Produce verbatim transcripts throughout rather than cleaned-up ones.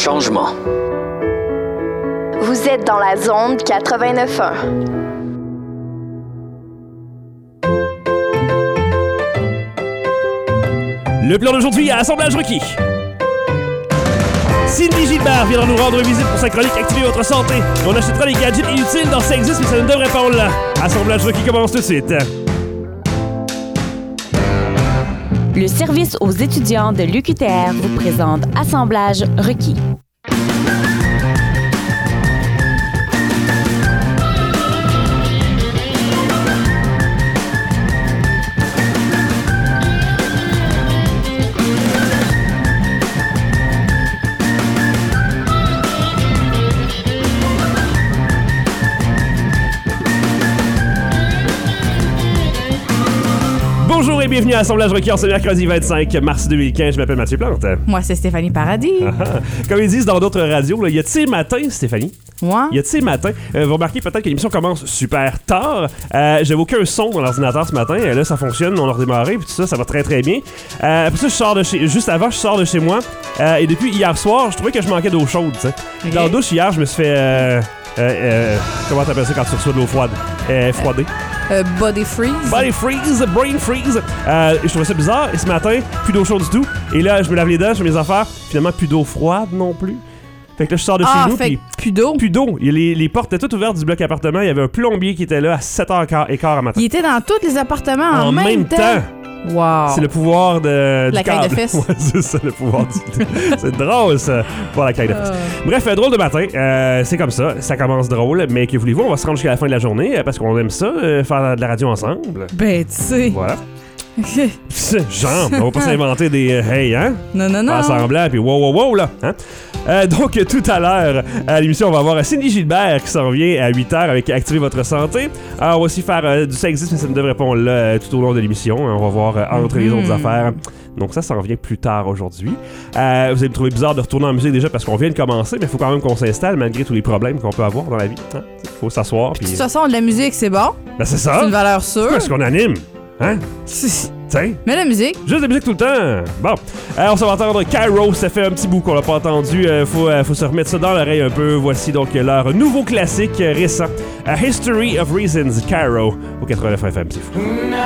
changement. Vous êtes dans la zone quatre-vingt-neuf un. Le plan d'aujourd'hui à Assemblage requis. Cindy Gilbert viendra nous rendre visite pour sa chronique Activez votre santé. On achètera les gadgets inutiles dans Ça existe mais ça ne devrait pas là. Assemblage requis commence tout de suite. Le service aux étudiants de l'U Q T R vous présente Assemblage requis. Bonjour et bienvenue à Assemblage requis en ce mercredi vingt-cinq mars deux mille quinze. Je m'appelle Mathieu Plante. Moi, c'est Stéphanie Paradis. Ah, comme ils disent dans d'autres radios, il y a de ces matins, Stéphanie. Moi? Il y a de ces matins. Euh, vous remarquez peut-être que l'émission commence super tard. Euh, j'avais aucun son dans l'ordinateur ce matin. Euh, là, ça fonctionne. On l'a redémarré. Puis tout ça, ça va très très bien. Euh, après ça, je sors de chez. Juste avant, je sors de chez moi. Euh, et depuis hier soir, je trouvais que je manquais d'eau chaude. T'sais. Okay. Dans la douche, hier, je me suis fait. Euh, euh, euh, comment t'appelles ça quand tu reçois de l'eau froide? Euh, froidée. Euh, body freeze. Body freeze, brain freeze. Euh, je trouvais ça bizarre. Et ce matin, plus d'eau chaude du tout. Et là, je me lave les dents, je fais mes affaires. Finalement, plus d'eau froide non plus. Fait que là, je sors de ah, chez nous. Fait pis plus d'eau. Plus d'eau. Les, les portes étaient toutes ouvertes du bloc appartement. Il y avait un plombier qui était là à sept heures quinze à matin. Il était dans tous les appartements en, en même, même temps. temps. Wow. C'est le pouvoir de, la du câble. caille de fesses. Ouais, c'est ça, le pouvoir du... C'est drôle, ça, pour la caille de fesses. Uh... Bref, euh, drôle de matin. Euh, c'est comme ça. Ça commence drôle. Mais que voulez-vous, on va se rendre jusqu'à la fin de la journée euh, parce qu'on aime ça, euh, faire de la radio ensemble. Ben, tu sais. Voilà. Genre, on va pas s'inventer des euh, hey, hein? Non, non, non. Ensemble, puis wow, wow, wow, là. Hein? Euh, donc, tout à l'heure, à l'émission, on va avoir Cindy Gilbert qui s'en revient à huit heures avec Activez votre santé. Alors, on va aussi faire euh, du Ça existe, mais ça ne devrait pas là euh, tout au long de l'émission. On va voir euh, entre mm-hmm. les autres affaires. Donc, ça s'en vient plus tard aujourd'hui. Euh, vous allez me trouver bizarre de retourner en musique déjà parce qu'on vient de commencer, mais il faut quand même qu'on s'installe malgré tous les problèmes qu'on peut avoir dans la vie. Il hein? faut s'asseoir. Puis, de toute façon, de la musique, c'est bon. Ben, c'est ça. C'est une valeur sûre. Parce qu'on anime. Hein? T'sais? Mais la musique. Juste la musique tout le temps. Bon. Euh, on s'en va entendre Cairo. Ça fait un petit bout qu'on l'a pas entendu. Euh, faut, euh, faut se remettre ça dans l'oreille un peu. Voici donc leur nouveau classique euh, récent. A History of Reasons. Cairo. Au quatre-vingt-neuf F M. C'est fou.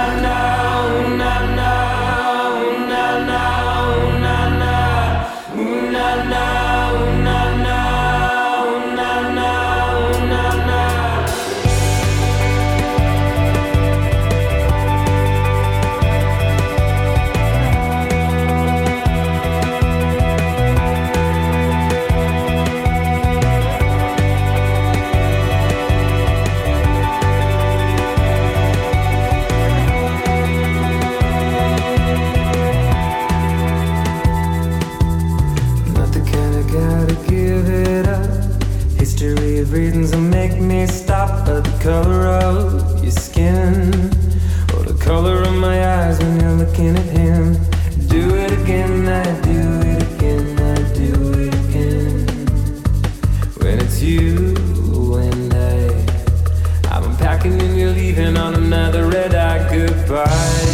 Reasons will make me stop at the color of your skin or the color of my eyes when you're looking at him. Do it again, I do it again, I do it again. When it's you and I, I'm unpacking and you're leaving on another red-eye goodbye.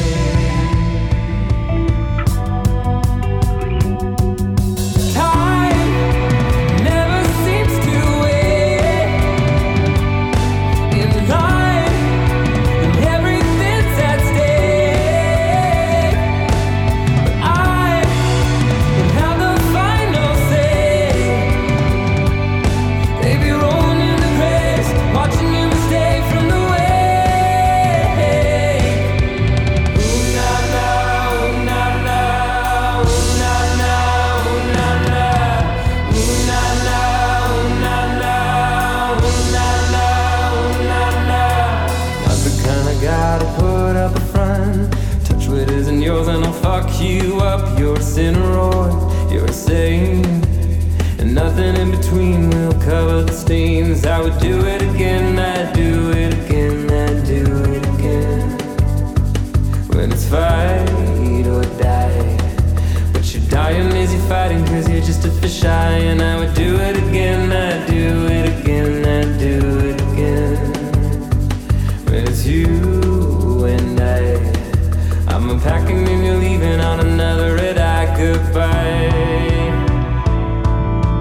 You up, you're a sinner or you're sane, and nothing in between will cover the stains. I would do it again, I'd do it again, I'd do it again. When it's fight or die, but you're dying as you're fighting, cause you're just a fisheye. And I would do it again, I'd do it again, I'd do it again. When it's you and I, I'm unpacking and you're leaving on another red-eye goodbye.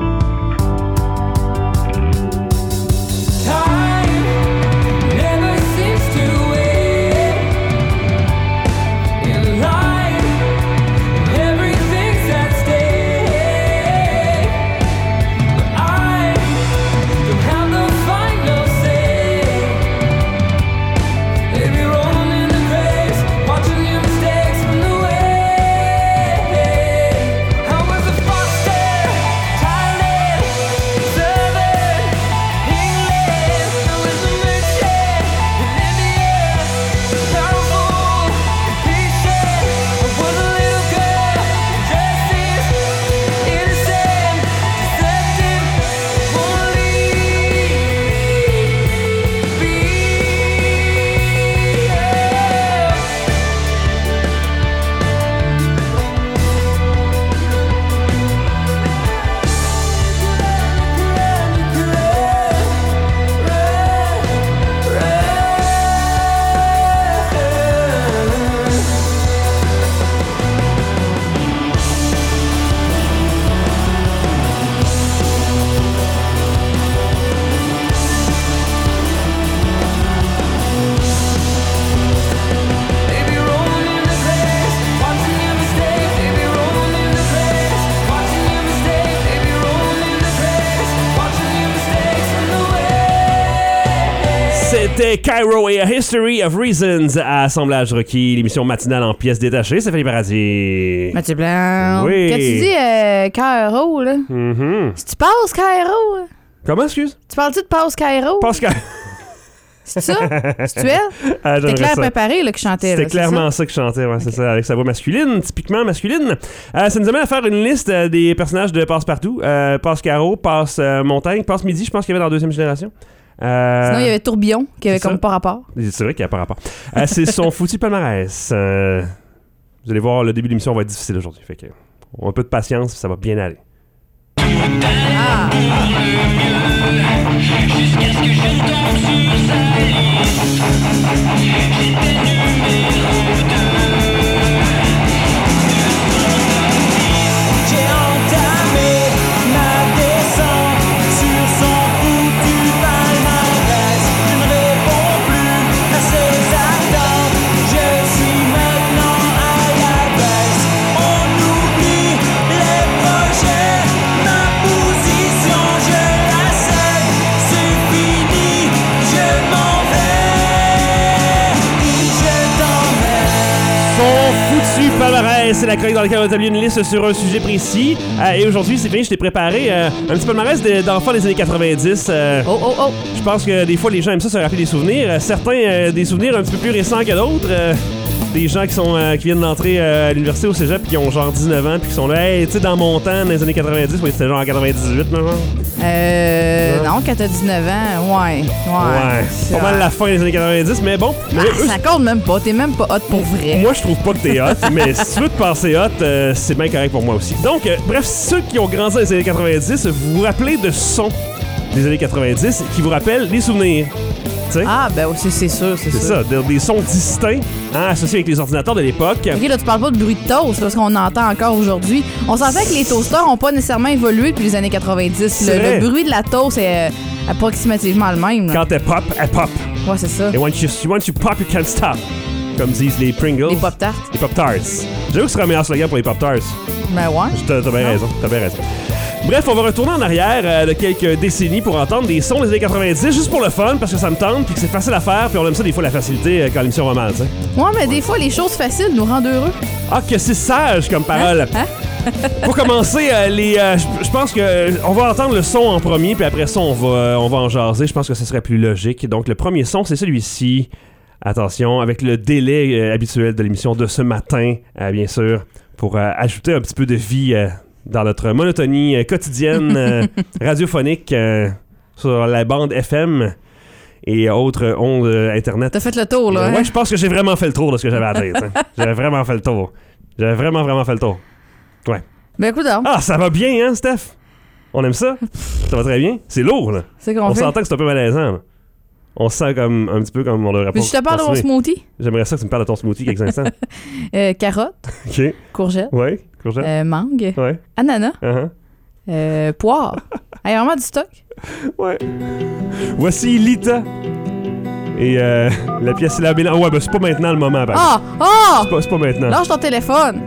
C'était Cairo et A History of Reasons à Assemblage Rocky, l'émission matinale en pièces détachées. Ça fait les paradis. Mathieu Blanc. Oui. Quand tu dis euh, Cairo, là, Mm-hmm. si tu passes Cairo, là, Comment, excuse? tu parles-tu de passe Cairo? Pascal. C'est ça? C'est-tu elle? Ah, C'était j'aimerais Claire ça. Préparé là, qui chantait. C'était là, c'est clairement ça, que je chantais, ouais, c'est ça, avec sa voix masculine, typiquement masculine. Euh, ça nous amène à faire une liste euh, des personnages de Passe-Partout. Euh, Passe-Caro, Passe-Montagne, Passe-Midi, je pense qu'il y avait dans la deuxième génération. Euh, Sinon, il y avait Tourbillon, qui avait c'est comme ça. pas rapport. C'est vrai qu'il n'y a pas rapport. Euh, c'est son foutu palmarès. Euh, vous allez voir, le début de l'émission va être difficile aujourd'hui. Fait que, on a un peu de patience, ça va bien aller. Ah! J'ai entamé ma descente sur son foutu palmarès. Je ne réponds plus à ses attentes. Je suis maintenant à la baisse. On oublie les projets, ma position je la cède. C'est fini, je m'en vais. Je t'emmène. Son foutu palmarès, c'est la chronique dans laquelle on va établir une liste sur un sujet précis. Euh, et aujourd'hui, c'est bien, je t'ai préparé euh, un petit palmarès de- d'enfants des années quatre-vingt-dix. Euh, Oh, oh, oh! Je pense que des fois, les gens aiment ça se rappeler des souvenirs. Euh, certains, euh, des souvenirs un petit peu plus récents que d'autres. Euh, des gens qui sont euh, qui viennent d'entrer euh, à l'université au cégep puis qui ont genre dix-neuf ans puis qui sont là, hey, tu sais, dans mon temps, dans les années quatre-vingt-dix, oui, c'était genre en quatre-vingt-dix-huit, non? Euh. Ouais. Non, quand t'as dix-neuf ans, ouais. Ouais. Ouais, C'est pas mal vrai. la fin des années quatre-vingt-dix, mais bon. Mais Ah, eux, ça compte même pas. T'es même pas hot pour vrai. moi, je trouve pas que t'es hot, mais si tu veux te passer hot, euh, c'est bien correct pour moi aussi. Donc, euh, bref, ceux qui ont grandi dans les années quatre-vingt-dix, vous vous rappelez de sons des années quatre-vingt-dix qui vous rappellent des souvenirs. Tu sais? Ah, ben c'est c'est sûr, c'est C'est sûr. ça, des, des sons distincts, hein, associés avec les ordinateurs de l'époque. Ok, là, tu parles pas de bruit de toast, parce qu'on entend encore aujourd'hui. On s'entend que les toasters ont pas nécessairement évolué depuis les années quatre-vingt-dix. C'est Le, vrai. le bruit de la toast est euh, approximativement le même. là. Quand elle pop, elle pop. Ouais, c'est ça. Et once you, once you pop, you can't stop. Comme disent les Pringles. Les Pop-Tarts. Les Pop-Tarts. J'avoue que ce serait un meilleur slogan pour les Pop-Tarts. Ben ouais. T'as t'as bien raison, t'as bien raison. Bref, on va retourner en arrière euh, de quelques décennies pour entendre des sons des années quatre-vingt-dix, juste pour le fun, parce que ça me tente, puis que c'est facile à faire, puis on aime ça des fois la facilité euh, quand l'émission va mal, tu sais. Ouais, mais des fois, les choses faciles nous rendent heureux. Ah, que c'est sage comme parole. Hein? Pour commencer, euh, les, euh, je je pense que euh, on va entendre le son en premier, puis après ça, on va, euh, on va en jaser. Je pense que ce serait plus logique. Donc, le premier son, c'est celui-ci. Attention, avec le délai euh, habituel de l'émission de ce matin, euh, bien sûr, pour euh, ajouter un petit peu de vie euh, dans notre monotonie euh, quotidienne euh, radiophonique euh, sur la bande F M et autres ondes euh, Internet. T'as fait le tour, là. Euh, hein? ouais, je pense que j'ai vraiment fait le tour de ce que j'avais à tête. hein. J'avais vraiment fait le tour. J'avais vraiment, vraiment fait le tour. Ouais. Ben écoute, donc, Ah, ça va bien, hein, Steph? On aime ça? Ça va très bien? C'est lourd, là. c'est qu'on On fait. s'entend que c'est un peu malaisant, là. On se sent comme un petit peu comme on devrait pas. Puis je te parle de mon continuer. smoothie. J'aimerais ça que tu me parles de ton smoothie quelques instants. Euh, carotte, OK. courgette, Ouais, courgette. euh, mangue, Ouais. ananas, Uh-huh. euh, poire. Il y a vraiment du stock. Ouais. Voici Lita. Et euh, la pièce là, là. Ouais, ben c'est pas maintenant le moment, par exemple. Ah! Ah! C'est pas, c'est pas maintenant. Lâche ton téléphone.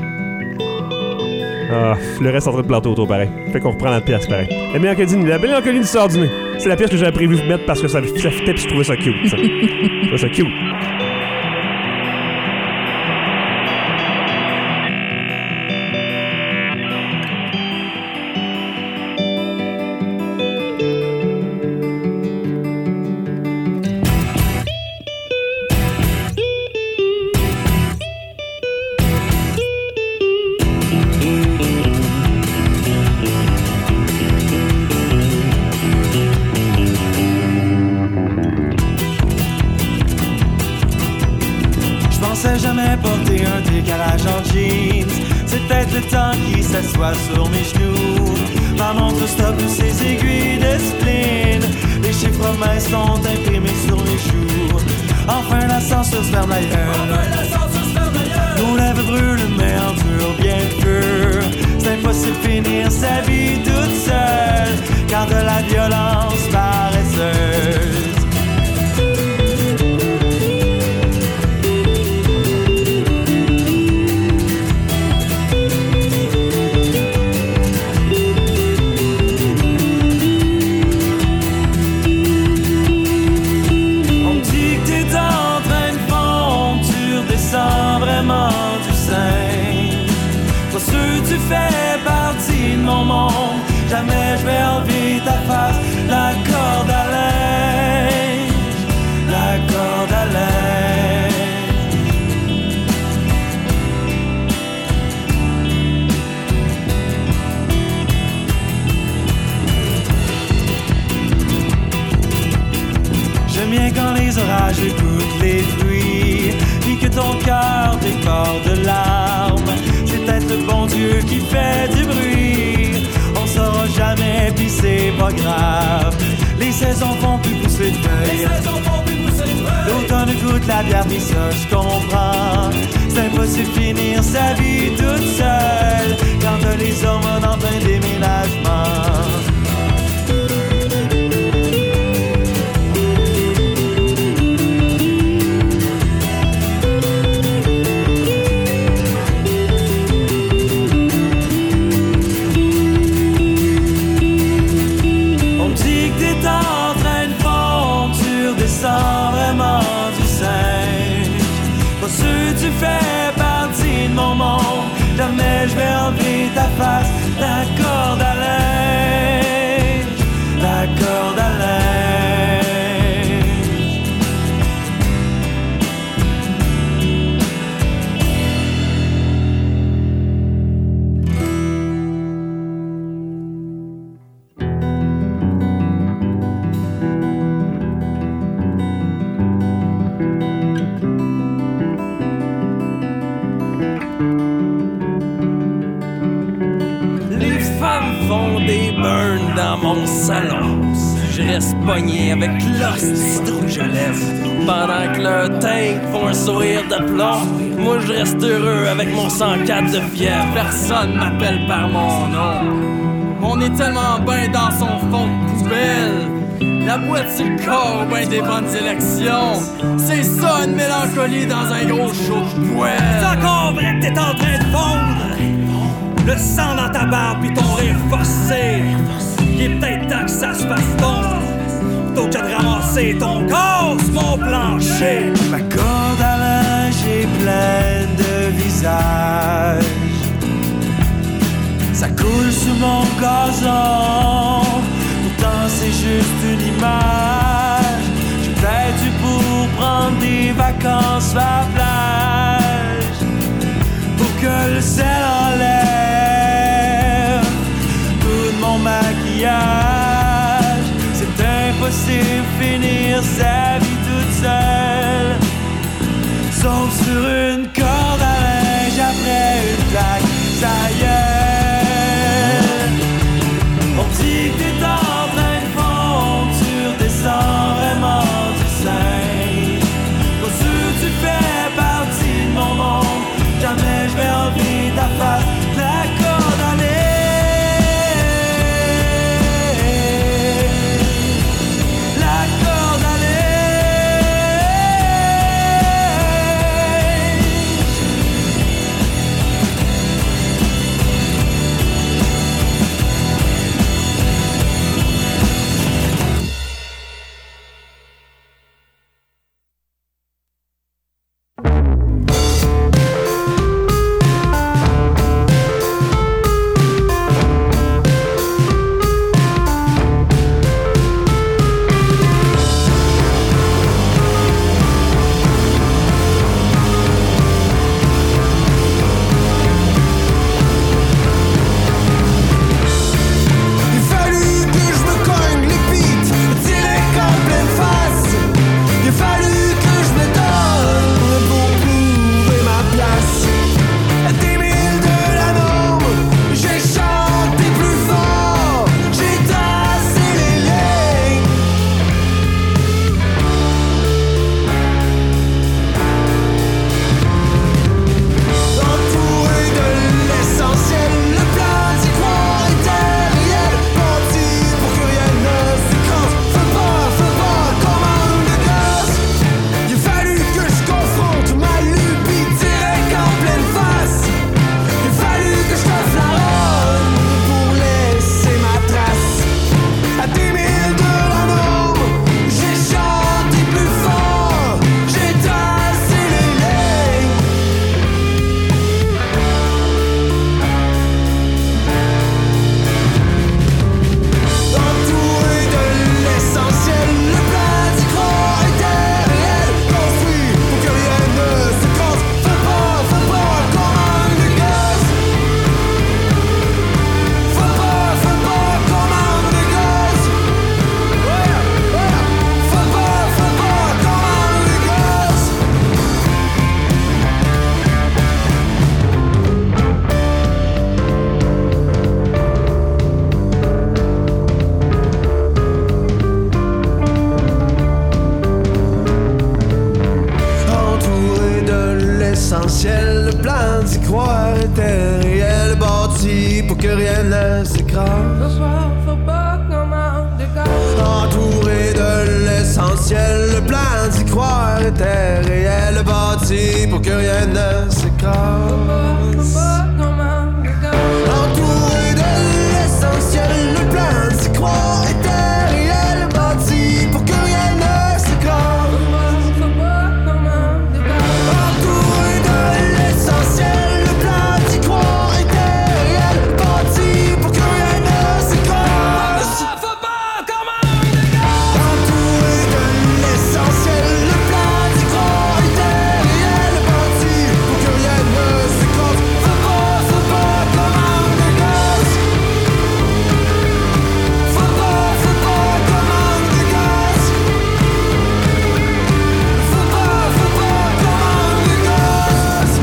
Ah, le reste en train de planter autour, pareil. Fait qu'on reprend la pièce, pareil. La mélancolie, la mélancolie du sort du nez. C'est la pièce que j'avais prévu mettre parce que ça, ça fitait pis je trouvais ça cute. Ça. Je trouvais ça cute. Je pensais jamais porter un décalage en jeans. C'est peut-être le temps qui s'assoit sur mes genoux. Ma montre stoppe ses aiguilles de spleen. Les chiffres minces sont imprimés sur les joues. Enfin l'ascenseur se ferme ailleurs. Nos lèvres brûlent mais endurent bien peu. C'est impossible de finir sa vie toute seule. Car de la violence paresseuse. On mon monde. Jamais je vais enlever ta face. La corde à linge, la corde à linge. J'aime bien quand les orages écoutent les pluies, puis que ton cœur décore de larmes. C'est peut-être le bon Dieu qui fait du bruit. On saura jamais, puis c'est pas grave. Les saisons font plus pousser de feuilles. L'automne goûte la bière, puis ça je comprends. C'est impossible de finir sa vie toute seule quand t'as les hormones en plein déménagement. Sans vraiment du singe. Pas sûr tu fais partie de mon monde. Jamais je vais enlever ta face. La corde à linge, la corde à linge. Dans mon salon, je reste pogné avec l'hostie de rouge à lèvres. Pendant que leurs teintes font un sourire de plomb, moi je reste heureux avec mon cent quatre de fièvre. Personne m'appelle par mon nom. On est tellement ben dans son fond de poubelle. La boîte sur le corps, ben des bonnes élections. C'est ça une mélancolie dans un gros show de poêle. C'est encore vrai que t'es en train de fondre. Le sang dans ta barbe pis ton rire forcé. Il est peut-être temps que ça se fasse tomber. Plutôt que de ramasser ton corps sur mon plancher. Ma corde à linge est pleine de visages. Ça coule sous mon gazon. Pourtant c'est juste une image. J'ai peut-être dû pour prendre des vacances sur la plage. Pour que le sel enlève mon maquillage. C'est impossible finir sa vie toute seule, sauf sur une corde à linge après une plaque, ça y est. On dit que t'es en train de fondre sur des sangs vraiment du sein. Pas sûr tu fais partie de mon monde. Jamais je vais enlever ta face. pour que rien ne s'écrase. Entouré de l'essentiel, le plan d'y croire était réel, bâti pour que rien ne s'écrase. Entouré de l'essentiel, le plan d'y croire était réel, bâti pour que rien ne s'écrase. Entouré de l'essentiel, le plan d'y croire était réel, bâti pour que rien ne s'écrase. Entouré de l'essentiel, le plan d'y croire était réel, bâti pour que rien ne s'écrase. Faut pas, faut pas comme un dégage. Faut pas, faut pas comme un dégage. Faut pas, faut pas comme un dégage.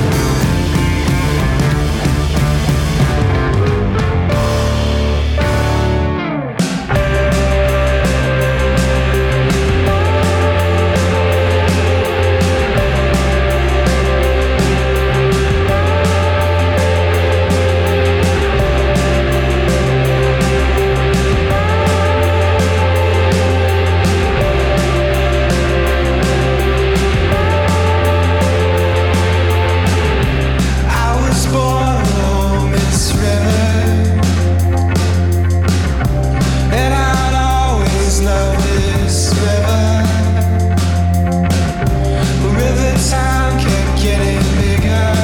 I was born along this river, and I'd always love this river. The river time kept getting bigger,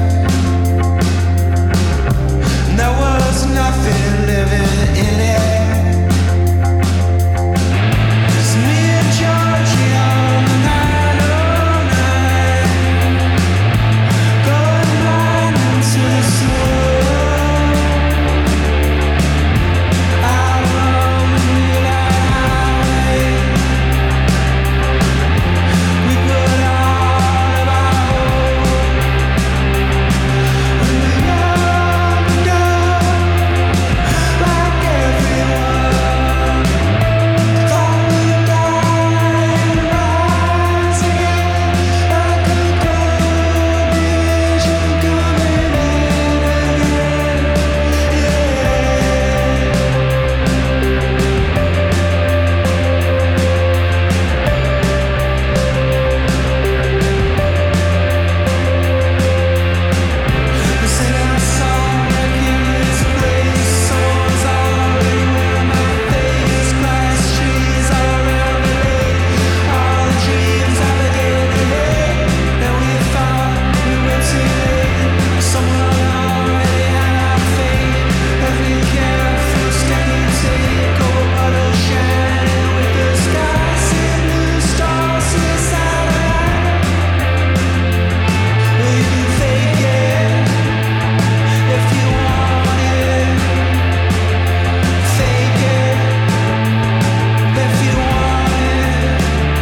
and there was nothing living in it. It's me and Georgie on the nine oh nine. Going blind into the snow, out on the moonlight highway. We put all of our hope, and we young and dumb, like everyone. Thought we'd die and rise again, like a cold vision coming in again. We're singing a song like in this place. Swords all everywhere, my face. Glass trees all around the lake. All the dreams I began to hate. And we thought we were too late. Someone already had our fate. Every careful step you take, gold bottle shining with the sky. See new stars, suicide line. Well, you can fake it if you want it. Fake it if you want it.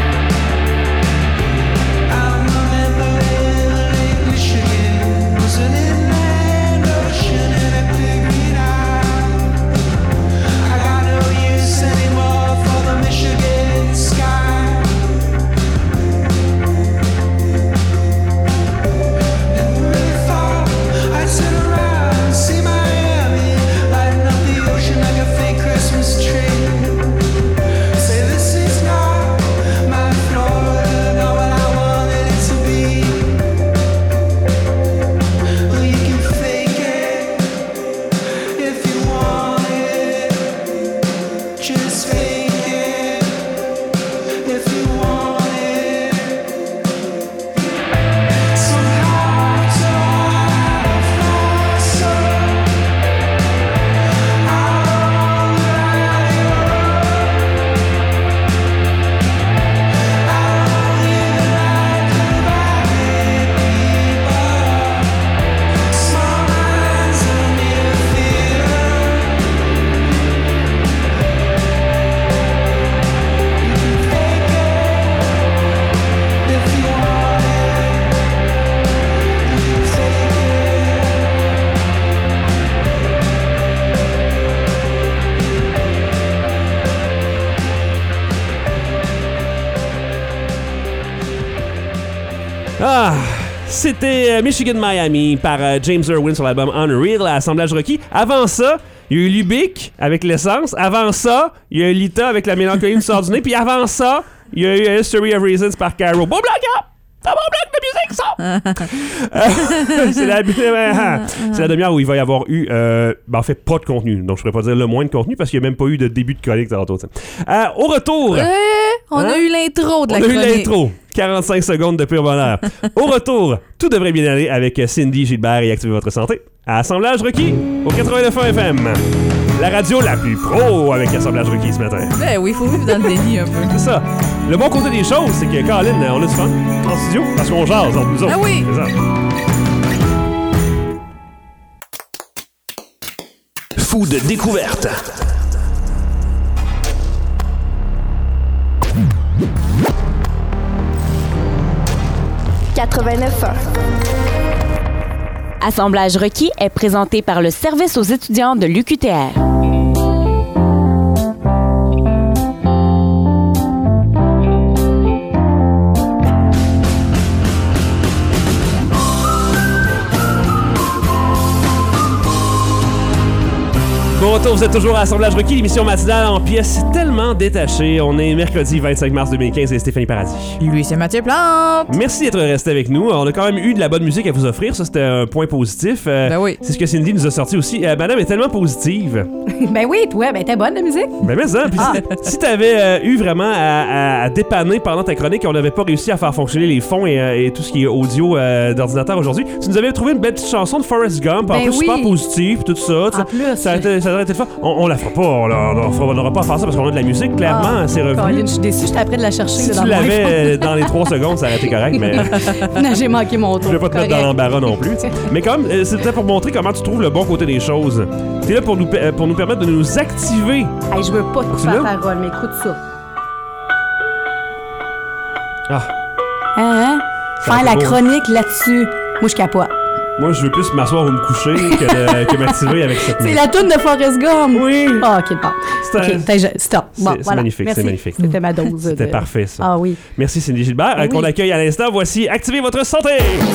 I remember in Lake Michigan was an inland ocean and a big green eye. I got no use anymore for the Michigan sky. Never really thought I'd sit around and see Miami lighting up the ocean like a fake Christmas tree. Say this is not my Florida, not what I wanted it to be. Well, you can fake it if you want it. Just fake it if you want it. Somehow I don't fly so. How long will I I don't live like the people. Small minds don't need a fear. You can fake it if you want it. You can fake Ah! C'était euh, Michigan Miami par euh, James Irwin sur l'album Unreal à Assemblage Rocky. Avant ça, il y a eu Lubick avec l'essence. Avant ça, il y a eu Lita avec la mélancolie du sort du nez. Puis avant ça, il y a eu History of Reasons par Caro. Bon bloc, hein? C'est un bon bloc de musique, ça! euh, c'est, la, c'est la demi-heure où il va y avoir eu, euh, ben en fait, pas de contenu. Donc, je pourrais pas dire le moins de contenu parce qu'il n'y a même pas eu de début de chronique tantôt. Euh, au retour... Euh, on hein? a eu l'intro de la on chronique. On a eu l'intro. quarante-cinq secondes de pur bonheur. Au retour, tout devrait bien aller avec Cindy Gilbert et Activez votre santé. À Assemblage Rocky, au quatre-vingt-neuf F M. La radio la plus pro avec Assemblage Rocky ce matin. Ben oui, il faut vivre dans le déni un peu. C'est ça. Le bon côté des choses, c'est que Colin, on a du fun en studio parce qu'on jase entre nous autres. Ah oui! C'est ça. Fou de découverte. quatre-vingt-neuf ans. Assemblage requis est présenté par le Service aux étudiants de l'U Q T R. Bon retour, vous êtes toujours à Assemblage Requis, l'émission matinale en pièces tellement détachées. On est mercredi vingt-cinq mars deux mille quinze et Stéphanie Paradis. Lui, c'est Mathieu Plante. Merci d'être resté avec nous. On a quand même eu de la bonne musique à vous offrir, ça c'était un point positif. Euh, ben oui. C'est ce que Cindy nous a sorti aussi. Euh, Madame est tellement positive. Ben oui, toi, ben t'es bonne la musique. Ben mais ça, puis ah. si, si t'avais euh, eu vraiment à, à, à dépanner pendant ta chronique et on n'avait pas réussi à faire fonctionner les fonds et, euh, et tout ce qui est audio euh, d'ordinateur aujourd'hui, tu nous avais trouvé une belle petite chanson de Forrest Gump, en ben plus oui. super positive, tout ça. En plus. Ça aurait été, ça aurait été le fun. On, on la fera pas, on n'aura pas à faire ça parce qu'on a de la musique, clairement, ah, c'est revenu. Colin, je suis déçue, j'étais après de la chercher. Si là, tu dans l'avais euh, dans les trois secondes, ça aurait été correct, mais... non, j'ai manqué mon tour. Je vais pas te correct. mettre dans l'embarras non plus. T'sais. Mais quand même, euh, c'était pour montrer comment tu trouves le bon côté des choses. T'es là pour nous, pour nous permettre de nous activer. Hey, je veux pas te couper la parole, mais écoute ça. Ah. Hein? Faire la beau. Chronique là-dessus. Moi, je capote. Moi, je veux plus m'asseoir ou me coucher que, de, que m'activer avec cette musique. C'est la toune de Forrest Gump. Oui. Ah, ok, bon. Ok, stop. Bon, c'est, voilà. c'est magnifique, Merci. c'est magnifique. C'était ma dose. C'était de... parfait, ça. Ah oui. Merci, Cindy Gilbert, oui. qu'on accueille à l'instant. Voici Activez votre santé.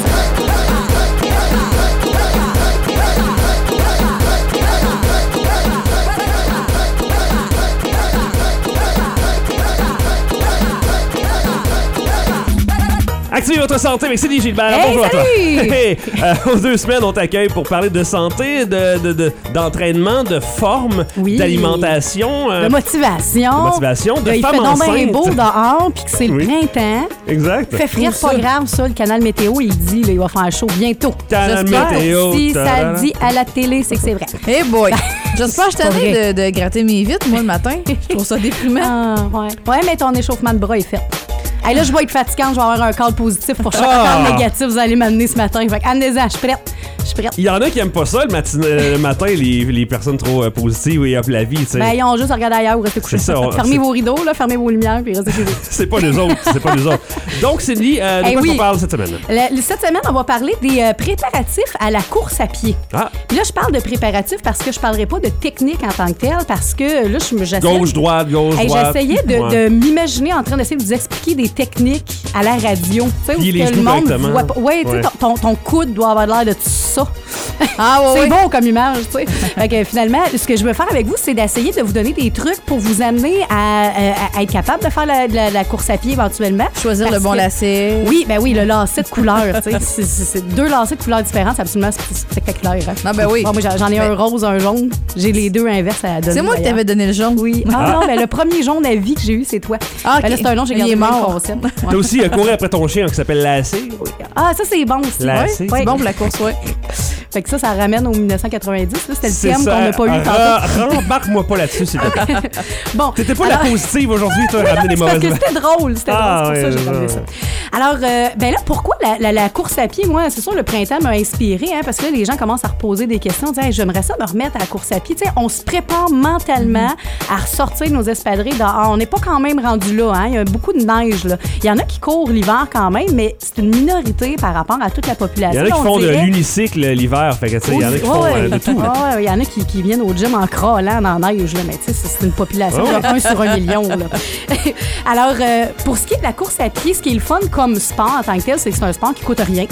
Activez votre santé avec Cindy Gilbert. Hey, bonjour salut! à toi. Hey, euh, aux deux semaines, on t'accueille pour parler de santé, de, de, de, d'entraînement, de forme, oui. d'alimentation. Euh, de motivation. De motivation, de il femme fait enceinte. Il fait donc bien beau dehors, puis que c'est oui. le printemps. Exact. Fait frire, pas grave, ça. Le canal météo, il dit, là, il va faire chaud bientôt. Canal J'espère, météo. Si ça dit à la télé, c'est que c'est vrai. Hey boy! J'espère que je t'avais de, de gratter mes vitres, moi, le matin. Je trouve ça déprimant. Ah, ouais. ouais, mais ton échauffement de bras est fait. Hey, là, je vais être fatigante, je vais avoir un cadre positif pour chaque ah. cadre négatif. Vous allez m'amener ce matin. Fait que, amenez-en, je suis prête. Je suis prête. Il y en a qui aiment pas ça le matin, euh, le, matin les, les personnes trop euh, positives et hop la vie, tu sais. Ben, ils ont juste à regarder ailleurs ou rester couchés. C'est ça. On, fermez c'est... vos rideaux, là, fermez vos lumières, puis restez chez vous. C'est pas les autres, c'est pas les autres. Donc, Cindy, euh, de hey, quoi oui. on parle cette semaine? Le, cette semaine, on va parler des euh, préparatifs à la course à pied. Ah. Puis là, je parle de préparatifs parce que je parlerai pas de technique en tant que telle, parce que là, je j'essaie... Gauche, droite, gauche, hey, droite. J'essayais de, ouais. de m'imaginer en train d'essayer de vous expliquer des techniques à la radio. Tu sais, où les que le monde voit pas. Ouais, tu sais, ouais. ton, ton coude doit avoir l'air de tout ça. Ah, ouais, c'est ouais. beau comme image, tu sais. Fait que finalement, ce que je veux faire avec vous, c'est d'essayer de vous donner des trucs pour vous amener à, à, à être capable de faire la, la, la course à pied éventuellement. Choisir Parce le bon que, lacet. Oui, ben oui, le lacet de couleur, tu sais. C'est, c'est, c'est deux lacets de couleurs différentes, c'est absolument spectaculaire. Hein? Ah, ben oui. Bon, moi, j'en ai ben. un rose, un jaune. J'ai les deux inverses à donner. C'est moi d'ailleurs. qui t'avais donné le jaune. Oui. Ah, ah. non, mais le premier jaune à vie que j'ai eu, c'est toi. Ah, okay. Ben là, c'est un nom, j'ai gardé le même concept. T'as aussi euh, couru après ton chien qui s'appelle Lacé. Oui. Ah, ça, c'est bon aussi. Lacé. Ouais. C'est bon pour la course, ouais. Fait que ça, ça ramène au dix-neuf cent quatre-vingt-dix. Là, c'était le c'est thème ça. qu'on n'a pas eu tantôt. Rembarque-moi pas là-dessus, s'il te plaît. Bon. T'étais pas alors... la positive aujourd'hui, toi, oui, ramener des mauvaises parce que c'était drôle. C'était ah, drôle, c'est pour ouais, ça que j'ai ramené ouais. ça. Alors, euh, ben là, pourquoi la, la, la course à pied? Moi, c'est sûr, le printemps m'a inspiré, hein, parce que là, les gens commencent à reposer des questions. Disent, hey, j'aimerais ça me remettre à la course à pied. T'sais, on se prépare mentalement à ressortir nos espadrilles dehors. On n'est pas quand même rendu là. Hein? Il y a beaucoup de neige. Là. Il y en a qui courent l'hiver quand même, mais c'est une minorité par rapport à toute la population. Il y en a qui font dirait... de l'unicycle l'hiver. Fait que, tu sais, il y en a qui font ouais, euh, de tout. Il y en a qui, qui viennent au gym en crawlant dans la neige. Là, mais tu sais, c'est une population de un sur un million. Là. Alors, euh, pour ce qui est de la course à pied, ce qui est le fun comme sport en tant que tel, c'est que c'est un sport qui coûte rien.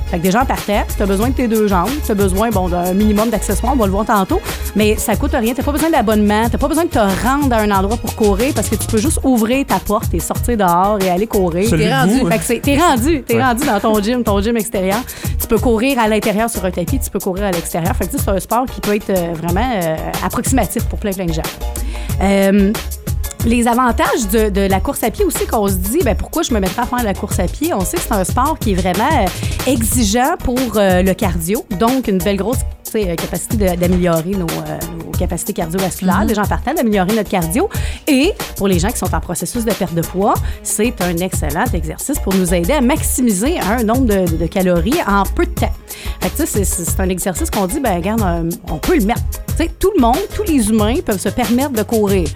Fait que déjà en partant, tu as besoin de tes deux jambes, tu as besoin bon, d'un minimum d'accessoires, on va le voir tantôt, mais ça coûte rien. Tu n'as pas besoin d'abonnement, tu n'as pas besoin de te rendre à un endroit pour courir parce que tu peux juste ouvrir ta porte et sortir dehors et aller courir. T'es rendu. hein? Fait que c'est, t'es rendu. T'es ouais. rendu dans ton gym, ton gym extérieur. Tu peux courir à l'intérieur sur un tapis, tu peux courir à l'extérieur. Fait que c'est un sport qui peut être euh, vraiment euh, approximatif pour plein, plein de gens. Euh, Les avantages de, de la course à pied aussi, qu'on se dit, ben pourquoi je me mettrais à faire de la course à pied? On sait que c'est un sport qui est vraiment euh, exigeant pour euh, le cardio, donc une belle grosse capacité de, d'améliorer nos, euh, nos capacités cardiovasculaires, mm-hmm. les gens partant d'améliorer notre cardio. Et pour les gens qui sont en processus de perte de poids, c'est un excellent exercice pour nous aider à maximiser un nombre de, de, de calories en peu de temps. Fait que, c'est, c'est, c'est un exercice qu'on dit, ben regarde, euh, on peut le mettre. T'sais, tout le monde, tous les humains peuvent se permettre de courir.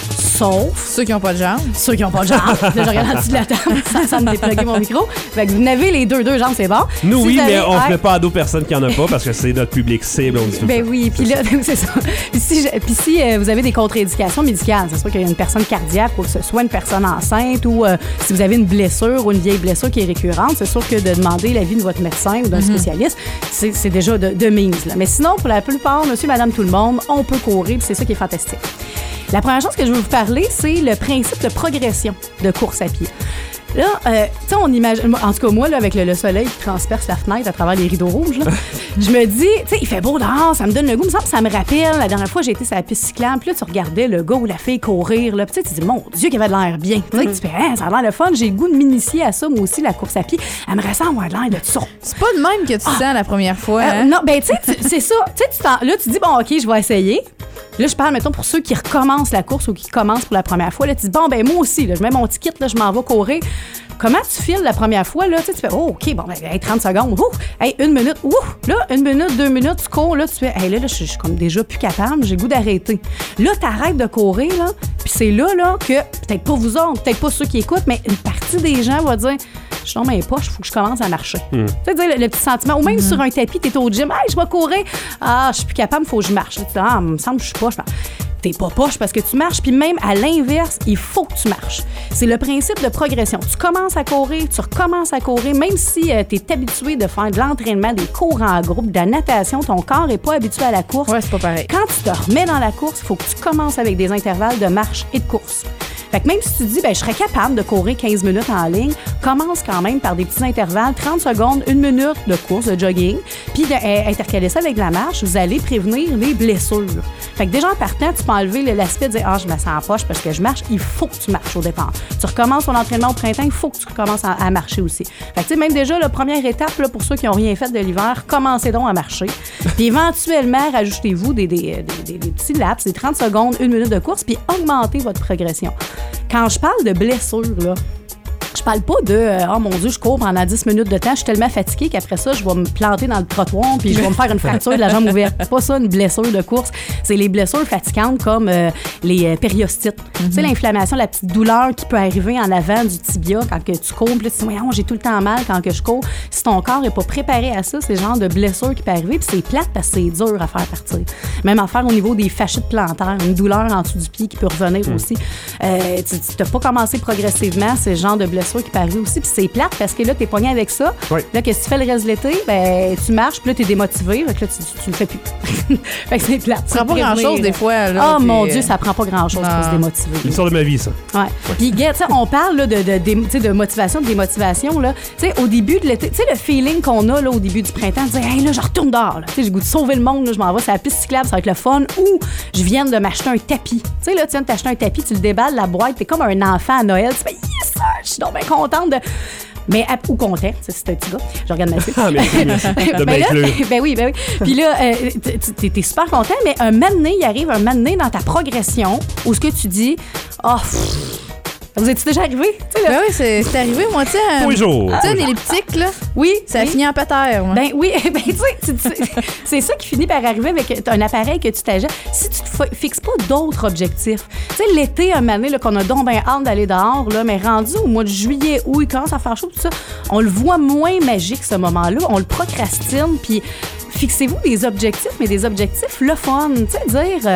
Sauf ceux qui n'ont pas de jambes. Ceux qui n'ont pas de jambes. Là, je regarde en dessous de la table sans, sans me dépluguer mon micro. Fait que vous n'avez les deux, deux jambes, c'est bon. Nous, si oui, avez, mais on ne hey, fait pas à d'autres personnes qui n'en ont pas parce que c'est notre public cible. On dit tout ben ça. oui, puis là, c'est ça. Puis si, je, puis si euh, vous avez des contre-indications médicales, c'est sûr qu'il y a une personne cardiaque ou que ce soit une personne enceinte ou euh, si vous avez une blessure ou une vieille blessure qui est récurrente, c'est sûr que de demander l'avis de votre médecin ou d'un mm-hmm. spécialiste, c'est, c'est déjà de, de mise. Là. Mais sinon, pour la plupart, monsieur, madame, tout le monde, on peut courir, puis c'est ça qui est fantastique. La première chose que je veux vous parler, c'est le principe de progression de course à pied. Là, euh, tu sais, on imagine... En tout cas, moi, là, avec le, le soleil qui transperce la fenêtre à travers les rideaux rouges, là, je me dis, tu sais, il fait beau dehors, ça me donne le goût. Ça, ça me rappelle, la dernière fois, j'ai été sur la piste cyclable, puis là, tu regardais le gars ou la fille courir, là, puis tu sais, tu dis, mon Dieu, qu'il avait de l'air bien. Tu sais, mm-hmm. tu fais, hein, ça a l'air le fun, j'ai le goût de m'initier à ça, moi aussi, la course à pied. Elle me ressemble avoir de l'air de ça. C'est pas de même que tu ah. sens la première fois. Euh, hein? Non, ben, tu sais, c'est ça. Tu sais, là, tu dis, bon, OK, je vais essayer. Là, je parle, mettons, pour ceux qui recommencent la course ou qui commencent pour la première fois. Là, tu dis, bon, ben moi aussi, là, je mets mon ticket, là, je m'en vais courir. Comment tu files la première fois, là? Tu fais, oh, OK, bon, ben, hey, trente secondes, ouf, hey, une minute, ouf, là, une minute, deux minutes, tu cours, là, tu fais, hey, là, là, je suis comme déjà plus capable, j'ai le goût d'arrêter. Là, t'arrêtes de courir, là, puis c'est là, là, que, peut-être pas vous autres, peut-être pas ceux qui écoutent, mais une partie des gens va dire, je suis dans mes poches, il faut que je commence à marcher. Mm. Tu sais, le, le petit sentiment, ou même mm. sur un tapis, t'es au gym, hey, je vais courir, ah, je suis plus capable, il faut que je marche. Là, tu dis, ah, il me semble que je suis pas, je marche. T'es pas poche parce que tu marches, puis même à l'inverse, il faut que tu marches. C'est le principe de progression. Tu commences à courir, tu recommences à courir, même si euh, t'es habitué de faire de l'entraînement, des cours en groupe, de la natation, ton corps est pas habitué à la course. Ouais, c'est pas pareil. Quand tu te remets dans la course, il faut que tu commences avec des intervalles de marche et de course. Fait que même si tu dis, ben, je serais capable de courir quinze minutes en ligne, commence quand même par des petits intervalles, trente secondes, une minute de course, de jogging, puis d'intercaler ça avec la marche, vous allez prévenir les blessures. Fait que déjà en partant, tu peux enlever l'aspect de dire, ah, je me sens en poche parce que je marche. Il faut que tu marches au départ. Tu recommences ton entraînement au printemps, il faut que tu recommences à, à marcher aussi. Fait que tu sais, même déjà, la première étape, là, pour ceux qui n'ont rien fait de l'hiver, commencez donc à marcher. Puis éventuellement, rajoutez-vous des, des, des, des, des petits laps, des trente secondes, une minute de course, puis augmentez votre progression. Quand je parle de blessures, là, je parle pas de euh, « Oh mon Dieu, je cours pendant dix minutes de temps, je suis tellement fatiguée qu'après ça, je vais me planter dans le trottoir puis je vais me faire une fracture de la jambe ouverte. » C'est pas ça, une blessure de course. C'est les blessures fatigantes comme euh, les euh, périostites. Mm-hmm. Tu sais, l'inflammation, la petite douleur qui peut arriver en avant du tibia quand que tu cours. Puis là, tu dis « Voyons, j'ai tout le temps mal quand que je cours. » Si ton corps n'est pas préparé à ça, c'est le genre de blessure qui peut arriver. Puis c'est plate parce que c'est dur à faire partir. Même à faire au niveau des fascites plantaires, une douleur en dessous du pied qui peut revenir mm. aussi. Euh, tu n'as pas commencé progressivement, c'est le genre de blessure qui peut arriver aussi. Puis c'est plate parce que là, t'es pogné avec ça. Oui. Là, qu'est-ce que tu fais le reste de l'été? Ben, tu marches, puis là, t'es démotivé. Fait que là, tu, tu, tu le fais plus. Fait que c'est plate. Ça prend pas grand-chose, des fois. Là, oh puis... mon Dieu, ça prend pas grand-chose non. pour se démotiver. C'est l'histoire de ma vie, ça. Ouais. ouais. Puis, tu sais, on parle là, de, de, de, de motivation, de démotivation. Tu sais, au début de l'été, tu sais, le feeling qu'on a là, au début du printemps, de dire, hey, là, je retourne dehors. Tu sais, j'ai le goût de sauver le monde. Là, je m'en vais sur la piste cyclable, ça va être le fun. Ou je viens de m'acheter un tapis. Tu sais, là, tu viens de t'acheter un tapis, tu le déballes, la boîte, t'es comme un enfant à Noël. Tu fais, yes, sir, je suis donc bien contente de. Mais, ou content, ça, c'est un petit gars. Je regarde Mathieu. Ah, merci, merci. De ben, là, ben oui, ben oui. Puis là, euh, t'es, t'es super content, mais un moment donné, il arrive un moment donné dans ta progression où ce que tu dis, oh, pff, vous êtes-tu déjà arrivé? Ben oui, c'est, c'est arrivé, moi, tu sais. Un, tu sais, un elliptique, là. Oui. Ça oui. finit en patère, moi. Ben oui, ben tu sais, c'est ça qui finit par arriver avec un appareil que tu t'achètes. Si tu te fixes pas d'autres objectifs. Tu sais, l'été, un moment donné, là, qu'on a donc bien hâte d'aller dehors, là, mais rendu au mois de juillet, où il commence à faire chaud, tout ça, on le voit moins magique, ce moment-là. On le procrastine, puis fixez-vous des objectifs, mais des objectifs le fun. Tu sais, dire, euh,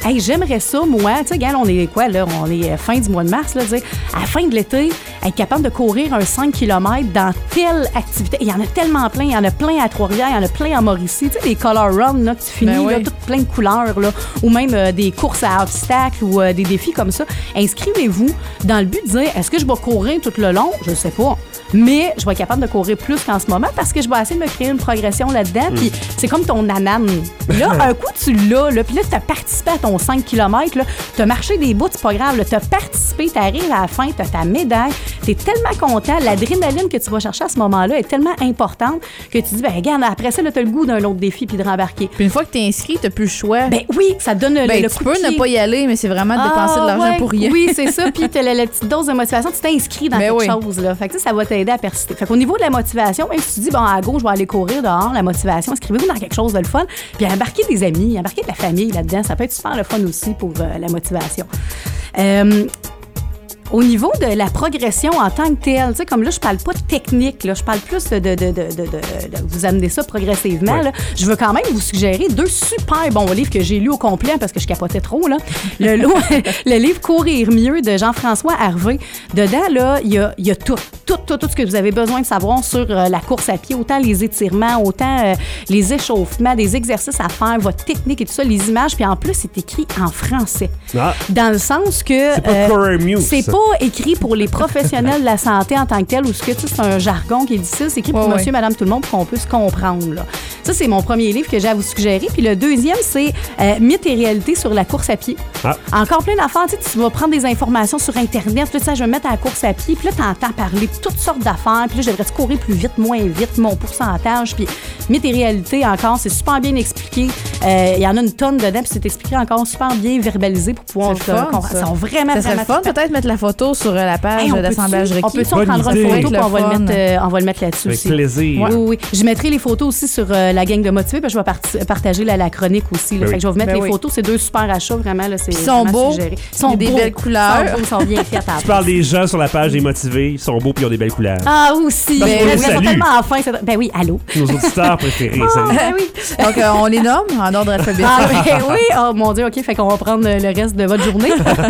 hey, j'aimerais ça, moi, tu sais, regarde, on est quoi, là? On est fin du mois de mars, là, dire, à la fin de l'été, être capable de courir un cinq kilomètres dans telle activité. Il y en a tellement plein. Il y en a plein à Trois-Rivières, il y en a plein à Mauricie. Tu sais, des color runs, là, que tu finis, Ben là, oui. toutes plein de couleurs, là, ou même euh, des courses à obstacles ou euh, des défis comme ça. Inscrivez-vous dans le but de dire, est-ce que je vais courir tout le long? Je sais pas. Mais je vais être capable de courir plus qu'en ce moment parce que je vais essayer de me créer une progression là-dedans. Puis c'est comme ton anane. Là, un coup, tu l'as. Là, puis là, tu as participé à ton cinq kilomètres. Tu as marché des bouts, c'est pas grave. Tu as participé, tu arrives à la fin, tu as ta médaille. Tu es tellement content. L'adrénaline que tu vas chercher à ce moment-là est tellement importante que tu dis, ben regarde, après ça, tu as le goût d'un autre défi puis de rembarquer. Puis une fois que tu es inscrit, tu n'as plus le choix. Ben oui, ça te donne le, Ben, le tu coup peux de pied. ne pas y aller, mais c'est vraiment de dépenser de l'argent Ah, ouais, pour rien. Oui, c'est ça. Puis tu as la, la petite dose de motivation. Tu t'es inscrit dans Ben quelque oui. chose. Là. Fait que ça, ça va t'aider à persister. Fait qu'au niveau de la motivation, même si tu dis, bon, à gauche, je vais aller courir dehors, la motivation, inscrivez-vous dans quelque chose de le fun. Puis embarquer des amis, embarquer de la famille là-dedans. Ça peut être super le fun aussi pour euh, la motivation. Euh, Au niveau de la progression en tant que telle, tu sais, comme là, je parle pas de technique, là, je parle plus de, de, de, de, de, de vous amener ça progressivement. Ouais. Là. Je veux quand même vous suggérer deux super bons livres que j'ai lus au complet parce que je capotais trop. Là. Le, lo- le livre Courir mieux de Jean-François Harvey. Dedans, là, il y a, il y a tout, tout, tout, tout ce que vous avez besoin de savoir sur euh, la course à pied, autant les étirements, autant euh, les échauffements, des exercices à faire, votre technique et tout ça, les images. Puis en plus, c'est écrit en français. Ah. Dans le sens que... C'est pas Courir mieux, C'est ça. pas écrit pour les professionnels de la santé en tant que tel, ou ce que tu sais, c'est un jargon qui est difficile, c'est écrit pour Ouais, monsieur, ouais. madame, tout le monde, pour qu'on puisse comprendre. Là. Ça, c'est mon premier livre que j'ai à vous suggérer. Puis le deuxième, c'est euh, Mythes et réalités sur la course à pied. Ah. Encore plein d'affaires. Tu sais, tu vas prendre des informations sur Internet. Puis là, tu sais, je vais me mettre à la course à pied. Puis là, tu entends parler de toutes sortes d'affaires. Puis là, je devrais-tu courir plus vite, moins vite, mon pourcentage. Puis Mythes et réalités, encore, c'est super bien expliqué. Euh, Il y en a une tonne dedans. Puis c'est expliqué encore super bien verbalisé pour pouvoir C'est le fun, comprendre. ça. Ils sont vraiment, Ça serait le vraiment fun, peut-être mettre la photo sur euh, la page Hey, on peut-tu- d'assemblage requis. On peut-tu, on Bonne prendra une idée. photo puis on va, le Avec le mettre, fun. euh, on va le mettre là-dessus Avec aussi. plaisir. Oui, oui, oui. Je mettrai les photos aussi sur euh, la gang de Motivés, puis je vais parti- partager la, la chronique aussi. Là. Ben Fait oui. que je vais vous mettre Ben les oui. photos. C'est deux super achats, vraiment. Là, c'est Puis ils sont vraiment beaux. suggéré. Ils Il y sont a des beaux. belles couleurs. Ils sont beaux, ils sont bien faits. à la Tu parles place. des gens sur la page des motivés, ils sont beaux puis ils ont des belles couleurs. Ah, aussi. Ben, Ben, on les ils sont salue. tellement fins. c'est- Ben oui, allô. Nos auditeurs préférés. salut. Ah oui. Donc, euh, on les nomme en ordre alphabétique. Ah, ben oui, oh mon Dieu, OK, fait qu'on va prendre le le reste de votre journée.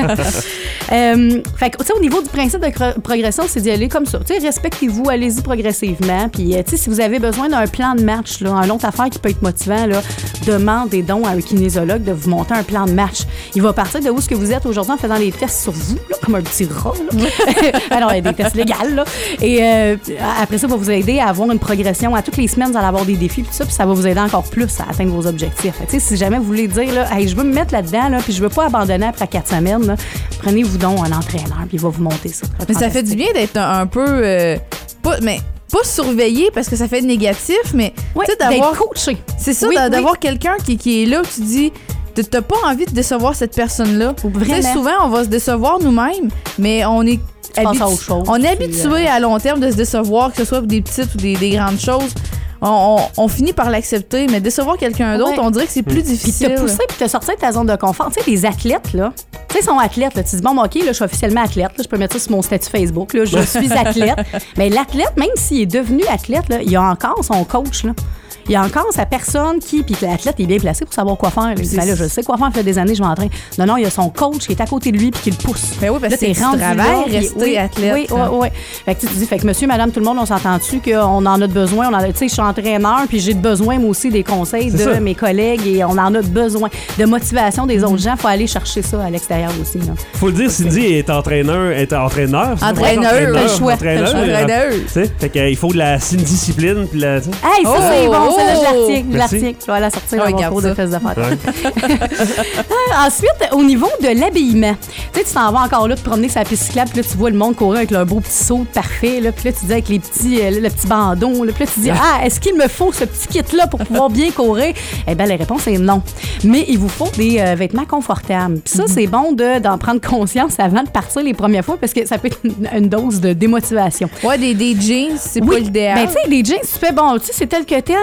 Euh, fait que, tu sais, au niveau du principe de cro- progression, c'est d'y aller comme ça. Tu sais, respectez-vous, allez-y progressivement. Puis, euh, tu sais, si vous avez besoin d'un plan de match, là, un autre affaire qui peut être motivant, là, demandez donc à un kinésiologue de vous monter un plan de match. Il va partir de où ce que vous êtes aujourd'hui en faisant des tests sur vous, là, comme un petit rat. Là. Alors, il y a des tests légaux, là. Et euh, après ça, il va vous aider à avoir une progression. À toutes les semaines, vous allez avoir des défis, puis ça, puis ça va vous aider encore plus à atteindre vos objectifs. Fait que, tu sais, si jamais vous voulez dire, là, hey, je veux me mettre là-dedans, là, puis je veux pas abandonner après quatre semaines, là, prenez-vous donc un entraîneur, puis il va vous monter ça. Mais ça fait du bien d'être un, un peu. euh, pas, mais pas surveillé parce que ça fait négatif, mais Oui, tu sais, d'avoir. d'être coaché. C'est ça, Oui, d'a- oui. d'avoir quelqu'un qui, qui est là, où tu dis. t'as- T'as pas envie de décevoir cette personne-là. Tu sais, Vraiment. souvent, on va se décevoir nous-mêmes, mais on est. Tu passes à habitu- autre chose, on est puis, habitué à long terme de se décevoir, que ce soit pour des petites ou des, des grandes choses. On, on- on finit par l'accepter, mais décevoir quelqu'un d'autre, Ouais. on dirait que c'est plus Puis difficile. te pousser, puis te sortir de ta zone de confort. Tu sais, les athlètes, là, tu sais, ils sont athlètes. Là. Tu te dis, bon, OK, là, je suis officiellement athlète. Là, je peux mettre ça sur mon statut Facebook. Là, je suis athlète. Mais l'athlète, même s'il est devenu athlète, là, il a encore son coach. Là. Il y a encore sa personne qui, puis que l'athlète est bien placé pour savoir quoi faire. Il dit, ben là, je sais quoi faire, ça fait des années, je m'entraîne. Non, non, il y a son coach qui est à côté de lui puis qui le pousse. Ben oui, parce Là, que c'est t'es du rendu travail, là, puis- rester oui, athlète. Oui, oui, oui. Fait que tu te dis, fait que monsieur, madame, tout le monde, on s'entend-tu qu'on en a besoin. On en a- Tu sais, je suis entraîneur, puis j'ai besoin, moi aussi, des conseils de C'est ça. mes collègues et on en a besoin. De motivation des autres gens, il faut aller chercher ça à l'extérieur aussi. Là. Faut le dire, Cindy est entraîneur, est entraîneur. c'est ça? Entraîneur. Entraîneur, T'as le choix, entraîneur, t'as le choix. Entraîneur. Tu sais, fait qu'il faut de la discipline puis la, tu sais. Hey, ça, Oh, c'est bon, ça, là, je oh. l'article, je Merci. l'article. Je vais aller la sortir Ouais, dans mon garde cours ça. de fesses de fête. Ouais. Ah, Ensuite, au niveau de l'habillement, tu sais, tu t'en vas encore là te promener sur la piste cyclable, puis là, tu vois le monde courir avec leur beau petit saut parfait, là, puis là, tu dis avec les petits, euh, le petit bandon, là, puis là, tu dis, ah, est-ce qu'il me faut ce petit kit-là pour pouvoir bien courir? Eh bien, la réponse est non. Mais il vous faut des euh, vêtements confortables. Puis ça, c'est bon de, d'en prendre conscience avant de partir les premières fois, parce que ça peut être une, une dose de démotivation. Ouais, des, des jeans, c'est Oui, pas l'idéal. ben, tu sais, les jeans, tu fais bon, tu sais, c'est tel que tel,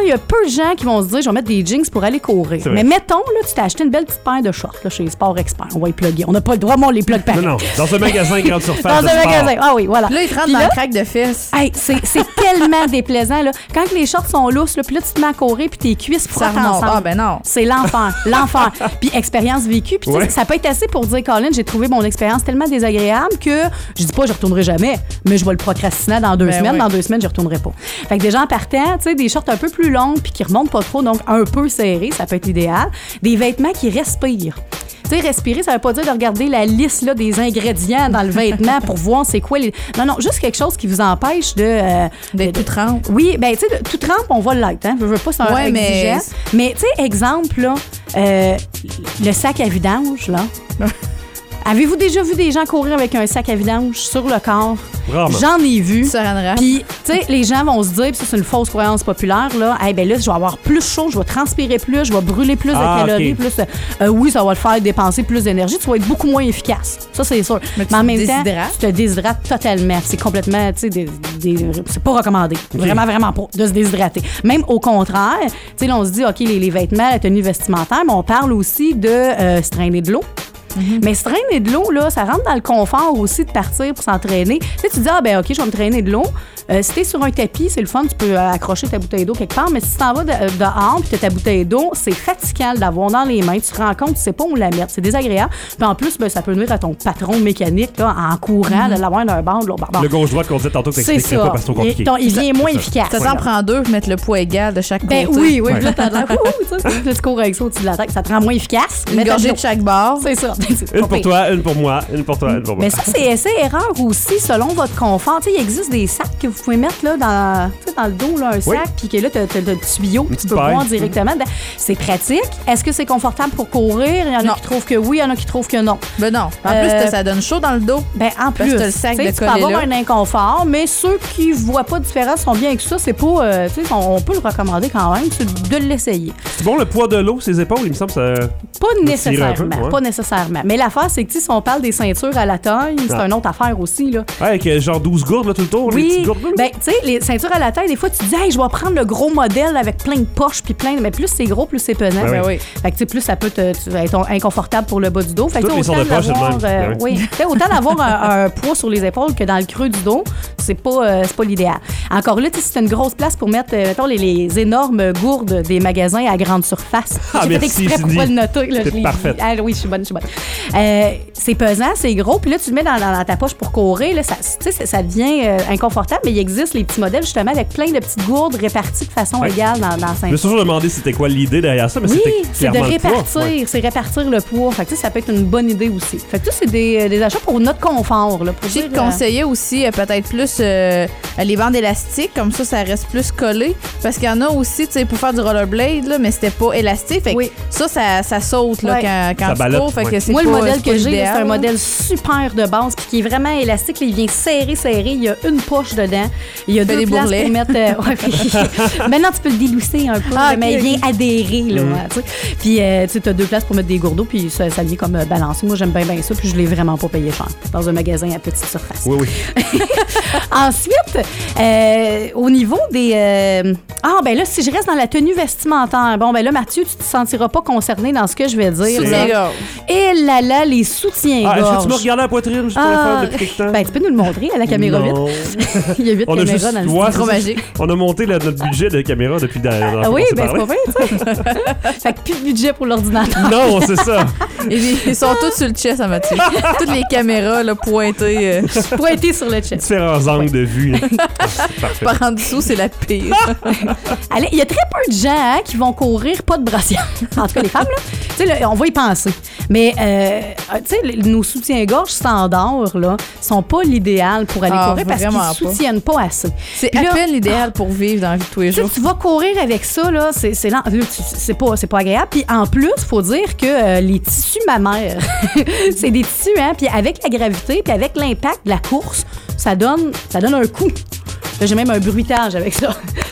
il y a peu de gens qui vont se dire, je vais mettre des jeans pour aller courir. Mais mettons, là, tu t'as acheté une belle petite paire de shorts là, chez Sport Expert. On va les plugger. On n'a pas le droit, mais on les plug pareil. Non, non. Dans un magasin grande surface. Dans un sport. magasin. Ah oui, voilà. Là, ils te rentrent Puis dans là, le crack de fesses. Hey, c'est, c'est tellement déplaisant. Là. Quand les shorts sont lousses, là, puis là, tu te mets à courir, puis tes cuisses Ça frottent remonte. ensemble. Ah, ben non. C'est l'enfer. L'enfer. Puis expérience vécue. Puis tu sais, Ouais. ça peut être assez pour dire, Colin, j'ai trouvé mon expérience tellement désagréable que je dis pas je retournerai jamais, mais je vais le procrastiner dans deux Ben semaines. oui. Dans deux semaines, je retournerai pas. Fait que des gens partant, tu sais, des shorts un peu plus longues puis qui remontent pas trop, donc un peu serrés, ça peut être l'idéal. Des vêtements qui respirent. Tu sais, respirer, ça veut pas dire de regarder la liste là, des ingrédients dans le vêtement pour voir c'est quoi les... Non, non, juste quelque chose qui vous empêche de... Euh, D'être tout trempe. Oui, ben tu sais, tout trempe, on va l'être, hein. Je veux pas, c'est un Ouais, mais- exigeant. Mais tu sais, exemple, là, euh, le sac à vidange, là. Avez-vous déjà vu des gens courir avec un sac à vidange sur le corps? Vraiment. J'en ai vu. Sur une rame. Puis, tu sais, les gens vont se dire, puis ça, c'est une fausse croyance populaire, là, hey, ben là, je vais avoir plus chaud, je vais transpirer plus, je vais brûler plus Ah, de calories, ok. plus. euh, oui, ça va te faire dépenser plus d'énergie, tu vas être beaucoup moins efficace. Ça, c'est sûr. Mais tu en te même temps, déshydrates. tu te déshydrates totalement. C'est complètement, tu sais, des- des- c'est pas recommandé. Vraiment, vraiment pas de se déshydrater. Même au contraire, tu sais, là, on se dit, OK, les, les vêtements, la tenue vestimentaire, mais on parle aussi de euh, se traîner de l'eau. Mais se traîner de l'eau, là, ça rentre dans le confort aussi de partir pour s'entraîner. Tu sais, tu dis, ah, ben, OK, je vais me traîner de l'eau. Euh, si t'es sur un tapis, c'est le fun, tu peux euh, accrocher ta bouteille d'eau quelque part. Mais si tu t'en vas de, euh, dehors puis t'as ta bouteille d'eau, c'est fatigant de l'avoir dans les mains. Tu te rends compte, tu sais pas où la mettre. C'est désagréable. Puis en plus, ben, ça peut nuire à ton patron mécanique, là, en courant, de l'avoir d'un bord, de l'autre bord. Le gauche-droite qu'on disait tantôt que C'est t'expliquerais ça. pas parce que c'est trop compliqué. Il, ton- il vient moins ça. efficace. Ça s'en prend deux pour mettre le poids égal de chaque Ben côté. oui, oui. Ouais. Puis là, t'as l'air, ouh, tu sais, puis là, tu cours avec ça au-dessus de la tête. Ça te rend moins efficace. Une Mets ta gorgée l'eau. de chaque bord. C'est ça. C'est Une pas pour pire. toi, une pour moi, une pour toi, une pour moi. Mais ça, c'est essai-erreur aussi, selon votre confort. Tu sais, il existe des sacs que vous pouvez mettre là, dans, tu sais, dans le dos, là, un sac, Oui. puis que là, tu as le tuyau, puis tu petite peux paille. boire directement. dedans. C'est pratique. Est-ce que c'est confortable pour courir? Il y en a Non. qui trouvent que oui, il y en a qui trouvent que non. Ben non. En Euh, plus, t'as- ça donne chaud dans le dos. Ben, en Parce plus, que t'as le sac tu sais, de tu peux coller avoir là. un inconfort, mais ceux qui voient pas de différence sont bien avec ça. C'est pas, euh, tu sais, on, on peut le recommander quand même, c'est de l'essayer. C'est bon le poids de l'eau, ses épaules, il me semble ça. Pas tirer un nécessairement, peu, ouais. pas nécessairement. Mais l'affaire, c'est que tu sais, si on parle des ceintures à la taille, c'est Ah. une autre affaire aussi, là. Ouais, avec euh, genre douze gourdes là, tout le tour, les Oui, petites gourdes là. ben tu sais, les ceintures à la taille, des fois, tu te dis, hey, je vais prendre le gros modèle avec plein de poches puis plein de... Mais plus c'est gros, plus c'est pesant. Ben oui. Fait que tu sais, plus ça peut te, tu vas être inconfortable pour le bas du dos. Fait que Toutes tu sais, les sortes autant de poches, c'est le d'avoir, même. euh, Ben oui. oui, tu sais, autant d'avoir un, un poids sur les épaules que dans le creux du dos, c'est pas, euh, c'est pas l'idéal. Encore là, tu sais, si t'as une grosse place pour mettre, euh, mettons, les, les énormes gourdes des magasins à grande surface. Ah, J'ai fait merci, exprès pour Cindy. pas le noter. Là, T'es je l'ai parfaite. dit. Ah oui, je suis bonne, je suis bonne. Euh, c'est pesant, c'est gros, puis là, tu le mets dans, dans- dans ta poche pour courir, là, ça, tu sais, ça, ça devient euh, inconfortable, mais il existe les petits modèles, justement, avec plein de petites gourdes réparties de façon Ouais. égale dans, dans la Je me ceinture. suis toujours demandé c'était quoi l'idée derrière ça, mais Oui, c'était c'est de clairement le poids. répartir, Ouais. c'est répartir le poids. Fait que, tu sais, ça peut être une bonne idée aussi. Fait que ça, c'est des, des achats pour notre confort. Là, pour J'ai dire, euh, conseillé aussi euh, peut-être plus euh, les bandes élastiques, comme ça, ça reste plus collé. Parce qu'il y en a aussi, tu sais, pour faire du rollerblade, là, mais c'était pas élastique. Fait que Oui. ça, ça, ça saute là, Ouais. quand, quand Ça tu ballotte, cours. Fait que ouais. c'est Moi, pas- le modèle c'est pas que j'ai, là, l'idéal, c'est un là. modèle super de base puis qui est vraiment élastique. Là, il vient serré, serré. Il y a une poche dedans. Il y a Fait deux des places bourrelets. pour mettre... euh, ouais, puis- Maintenant, tu peux le délousser un peu, Ah, là, mais ok, il vient ok. adhérer. Là, Mm. ouais, tu sais. Puis, euh, tu sais, t'as deux places pour mettre des gourdeaux puis ça, ça vient comme euh, balancé. Moi, j'aime bien, bien ça puis je l'ai vraiment pas payé cher dans un magasin à petite surface. Oui, oui. Ensuite, euh, au niveau des... euh, Ah, ben là, si je reste dans la tenue vestimentaire, bon, ben là, Mathieu, tu te sentiras pas concerné dans ce que je vais dire. là. Soutien-gorge. Et là là, les soutiens-gorge. Ah, est-ce que tu me regardes à la poitrine juste pour le Ah, faire depuis quelque temps? ben, tu peux nous le montrer à la caméra Non. vite. Il y a huit On a caméras juste, dans le ouais, studio. c'est Trop ça. magique. On a monté le- notre budget de caméra depuis dans, dans Ah oui, on s'est ben c'est parlé. pas vrai, tu sais. Fait que plus de budget pour l'ordinateur. Non, c'est ça. Et Ils, ils sont tous sur le chest à Mathieu. Toutes les caméras là, pointées euh, Pointé sur le chest. Différents angles de vue. Ah, c'est parfait. par en dessous, c'est la pire. Allez, il y a très peu de gens hein, qui vont courir pas de brassière. En tout cas, les femmes, là. Tu sais, là, on va y penser. Mais, euh, tu sais, les- nos soutiens-gorge standards, là, sont pas l'idéal pour aller Ah, courir parce qu'ils vraiment pas. soutiennent pas assez. C'est Puis à là, peine l'idéal pour vivre dans la vie de tous les Tu sais, jours. tu vas courir avec ça, là, c'est, c'est, lent. Là, tu- c'est, pas, c'est pas agréable. Puis en plus, il faut dire que euh, les tissus mammaires, c'est des tissus, hein, puis avec la gravité, puis avec l'impact de la course, ça donne, ça donne un coup. Là, j'ai même un bruitage avec ça.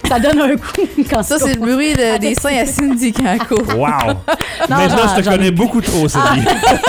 Ça donne un coup quand Ça, c'est le bruit de- des seins à Cindy quand elle court. Wow! Non, Maintenant, j'en- je te j'en connais ai- beaucoup trop, Cindy.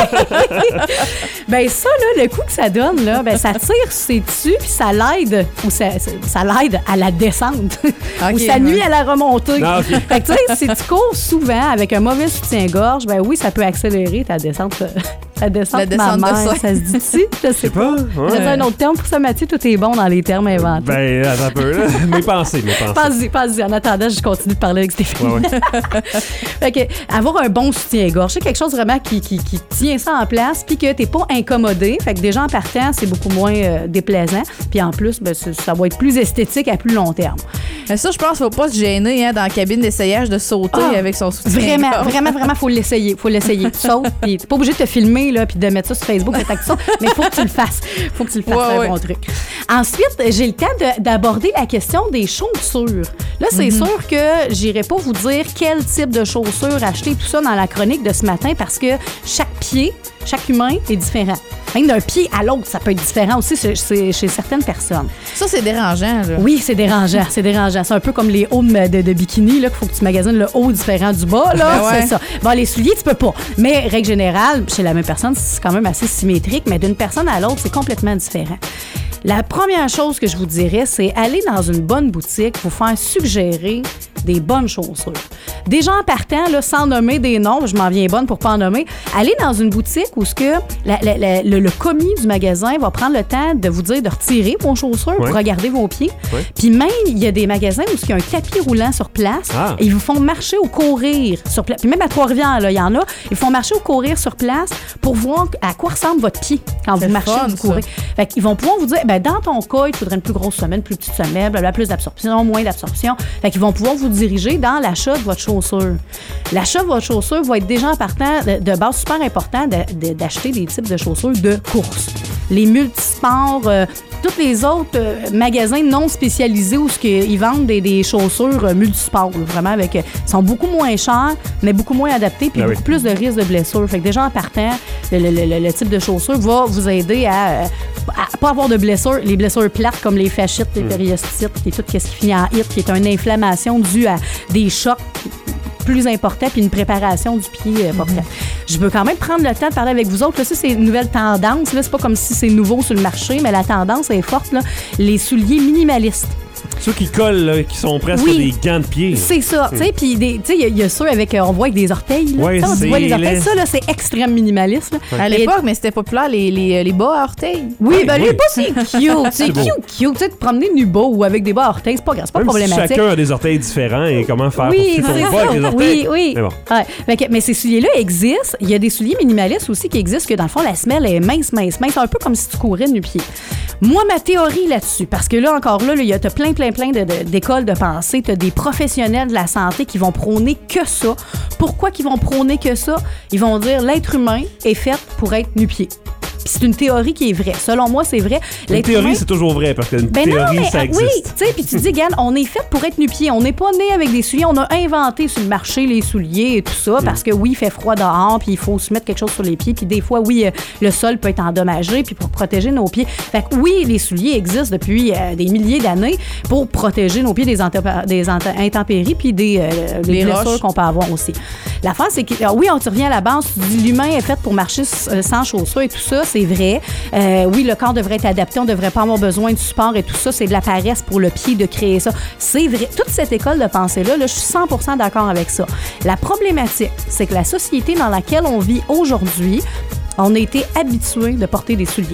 Ben ça, là, le coup que ça donne, là, ben ça tire ses dessus, puis ça l'aide, ou ça, ça, ça l'aide à la descente, Ok, ou ça nuit à la remontée. Ah, ok. Fait que tu sais, si tu cours souvent avec un mauvais soutien-gorge, ben oui, ça peut accélérer ta descente. euh, Ta descente, La descente ma de mère, sein. ça se dit-tu? Je sais pas. Ouais. J'avais un autre terme pour ça, Mathieu. Tout est bon dans les termes inventés. Ben, attends un peu, là. Mes pensées, mes pensées. Passe-y, passe-y. En attendant, je continue de parler avec Stéphanie. Ouais, ouais. Fait que, avoir un bon soutien-gorge, c'est quelque chose vraiment qui, qui, qui tient ça en place, puis que t'es pas incommodé. Fait que déjà en partant, c'est beaucoup moins euh, déplaisant. Puis en plus, ben, ça, ça va être plus esthétique à plus long terme. Mais ça, je pense qu'il faut pas se gêner hein, dans la cabine d'essayage de sauter Ah, avec son soutien. Vraiment, vraiment, vraiment, faut l'essayer. Faut l'essayer. Tu sautes, puis t'es pas obligé de te filmer, là, puis de mettre ça sur Facebook, de ça, mais faut que tu le fasses. Faut que tu le fasses, Ouais, c'est un ouais. bon truc. Ensuite, j'ai le temps de- d'aborder la question des chaussures. Là, c'est Mhm. sûr que j'irai pas vous dire quel type de chaussures acheter, tout ça dans la chronique de ce matin, parce que chaque pied, chaque humain est différent. Même d'un pied à l'autre, ça peut être différent aussi chez, chez- chez certaines personnes. Ça, c'est dérangeant. Là. Oui, c'est dérangeant, c'est dérangeant. C'est un peu comme les hauts de, de, de bikini, là, qu'il faut que tu magasines le haut différent du bas, là, Ben ouais. c'est ça. Bon, les souliers, tu peux pas. Mais, règle générale, chez la même personne, c'est quand même assez symétrique, mais d'une personne à l'autre, c'est complètement différent. La première chose que je vous dirais, c'est aller dans une bonne boutique, vous faire suggérer des bonnes chaussures. Déjà en partant, là, sans nommer des noms, je m'en viens bonne pour pas en nommer, allez dans une boutique où ce que la- la- la- le, le commis du magasin va prendre le temps de vous dire de retirer vos chaussures Ouais. pour regarder vos pieds. Ouais. Puis même, il y a des magasins où il y a un tapis roulant sur place Ah. et ils vous font marcher ou courir sur place. Puis même à Trois-Rivières, là, il y en a, ils font marcher ou courir sur place pour voir à quoi ressemble votre pied quand C'est vous marchez fun, ou vous ça. courez. Fait qu'ils vont pouvoir vous dire, ben, dans ton cas, il te faudrait une plus grosse semelle, plus petite semelle, blablabla, plus d'absorption, moins d'absorption. Fait qu'ils vont pouvoir vous diriger dans l'achat de votre chaussure. L'achat de votre chaussure va être déjà en partant de, de base super important de- de- d'acheter des types de chaussures de course. Les multisports, euh, tous les autres euh, magasins non spécialisés où ce que- ils vendent des, des chaussures euh, multisports, là, vraiment avec, euh, sont beaucoup moins chers, mais beaucoup moins adaptés, puis Ah oui. beaucoup plus de risques de blessures. Fait que déjà en partant, le, le- le- le type de chaussure va vous aider à, euh, à pas avoir de blessures, les blessures plates comme les fascites, les périostites, et tout ce qui finit en hit, qui est une inflammation due à des chocs plus important puis une préparation du pied euh, pas prête. Je veux quand même prendre le temps de parler avec vous autres. Là, ça, c'est une nouvelle tendance. Là, c'est pas comme si c'est nouveau sur le marché, mais la tendance est forte. Là. Les souliers minimalistes. Ceux qui collent, là, qui sont presque Oui. des gants de pied. C'est ça, tu sais, puis des- tu sais, il y a- il y, a ceux avec, euh, on voit avec des orteils, là. Ouais, Tu sais, on dit, c'est ouais, les orteils, laid. ça, là, c'est extrêmement minimaliste, là. À Et- l'époque, mais c'était populaire, les, les, les bas à orteils. Oui, Oui, ben oui. les bas, c'est cute, c'est C'est beau. cute, cute, tu sais, de promener nu bas ou avec des bas à orteils, c'est pas grave, c'est pas Même si problématique. chacun a des orteils différents et comment faire Oui, pour c'est suivre ton ça. bas avec les orteils. Oui, oui. Mais bon. Ouais. Fait que- mais ces souliers-là existent. Il y a des souliers minimalistes aussi qui existent que, dans le fond, la semelle est mince, mince, mince, un peu comme si tu courais nu-pied. Moi, ma théorie là-dessus, parce que là, encore là, il y a t'as plein, plein, plein de- de- d'écoles de pensée, tu as des professionnels de la santé qui vont prôner que ça. Pourquoi qu'ils vont prôner que ça? Ils vont dire l'être humain est fait pour être nu-pied. Puis c'est une théorie qui est vraie. Selon moi, c'est vrai. Une L'être théorie, humain- c'est toujours vrai parce qu'une ben théorie, non, mais ça euh, existe. oui, tu sais, puis tu dis, regarde, on est fait pour être nu-pied. On n'est pas né avec des souliers. On a inventé sur le marché les souliers et tout ça parce que oui, il fait froid dehors, puis il faut se mettre quelque chose sur les pieds. Puis des fois, oui, euh, le sol peut être endommagé, puis pour protéger nos pieds. Fait que oui, les souliers existent depuis euh, des milliers d'années pour protéger nos pieds des, intempé- des ent- intempéries puis des, euh, des Les blessures roches. qu'on peut avoir aussi. La France, c'est que, ah oui, on te revient à la base, tu dis l'humain est fait pour marcher s- sans chaussures et tout ça, c'est vrai. Euh, oui, le corps devrait être adapté, on ne devrait pas avoir besoin de support et tout ça, c'est de la paresse pour le pied de créer ça. C'est vrai. Toute cette école de pensée-là, là, je suis cent pour cent d'accord avec ça. La problématique, c'est que la société dans laquelle on vit aujourd'hui, on a été habitué de porter des souliers.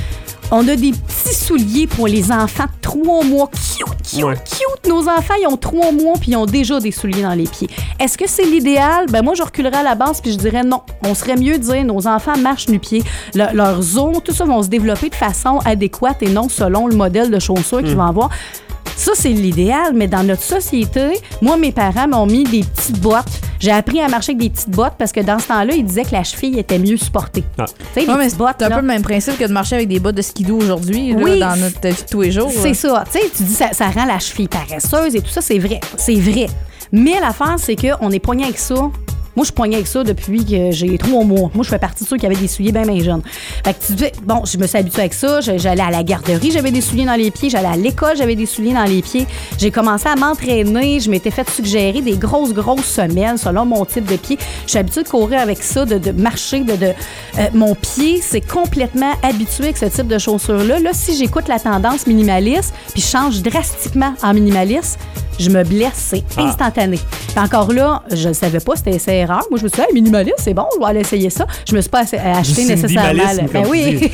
On a des petits souliers pour les enfants de trois mois. Cute, cute, Ouais. cute. Nos enfants, ils ont trois mois puis ils ont déjà des souliers dans les pieds. Est-ce que c'est l'idéal? Ben moi, je reculerais à la base puis je dirais non. On serait mieux de dire nos enfants marchent nu-pieds. Le- leurs os, tout ça vont se développer de façon adéquate et non selon le modèle de chaussures qu'ils vont avoir. Ça, c'est l'idéal, mais dans notre société, moi, mes parents m'ont mis des petites bottes. J'ai appris à marcher avec des petites bottes parce que dans ce temps-là, ils disaient que la cheville était mieux supportée. Ah. Tu sais, les Ouais, mais petites bottes, c'est un là. peu le même principe que de marcher avec des bottes de skidoo aujourd'hui, là, Oui, dans notre vie de tous les jours. C'est là. ça. Tu sais, tu dis ça, ça rend la cheville paresseuse et tout ça, c'est vrai. C'est vrai. Mais l'affaire, c'est qu'on est poigné avec ça Moi, je poignais avec ça depuis que j'ai trois mois. Moi, je fais partie de ceux qui avaient des souliers bien, bien jeunes. Fait que tu dis, bon, je me suis habituée avec ça. J'allais à la garderie, j'avais des souliers dans les pieds. J'allais à l'école, j'avais des souliers dans les pieds. J'ai commencé à m'entraîner. Je m'étais fait suggérer des grosses, grosses semelles selon mon type de pied. Je suis habituée de courir avec ça, de, de marcher. De, de euh, mon pied, c'est complètement habitué avec ce type de chaussures-là. Là, si j'écoute la tendance minimaliste, puis je change drastiquement en minimaliste, je me blesse, c'est instantané. Puis encore là, je ne savais pas, c'était essai erreur. Moi, je me suis dit, hey, minimaliste, c'est bon, je vais aller essayer ça. Je me suis pas acheté nécessairement. Ben oui.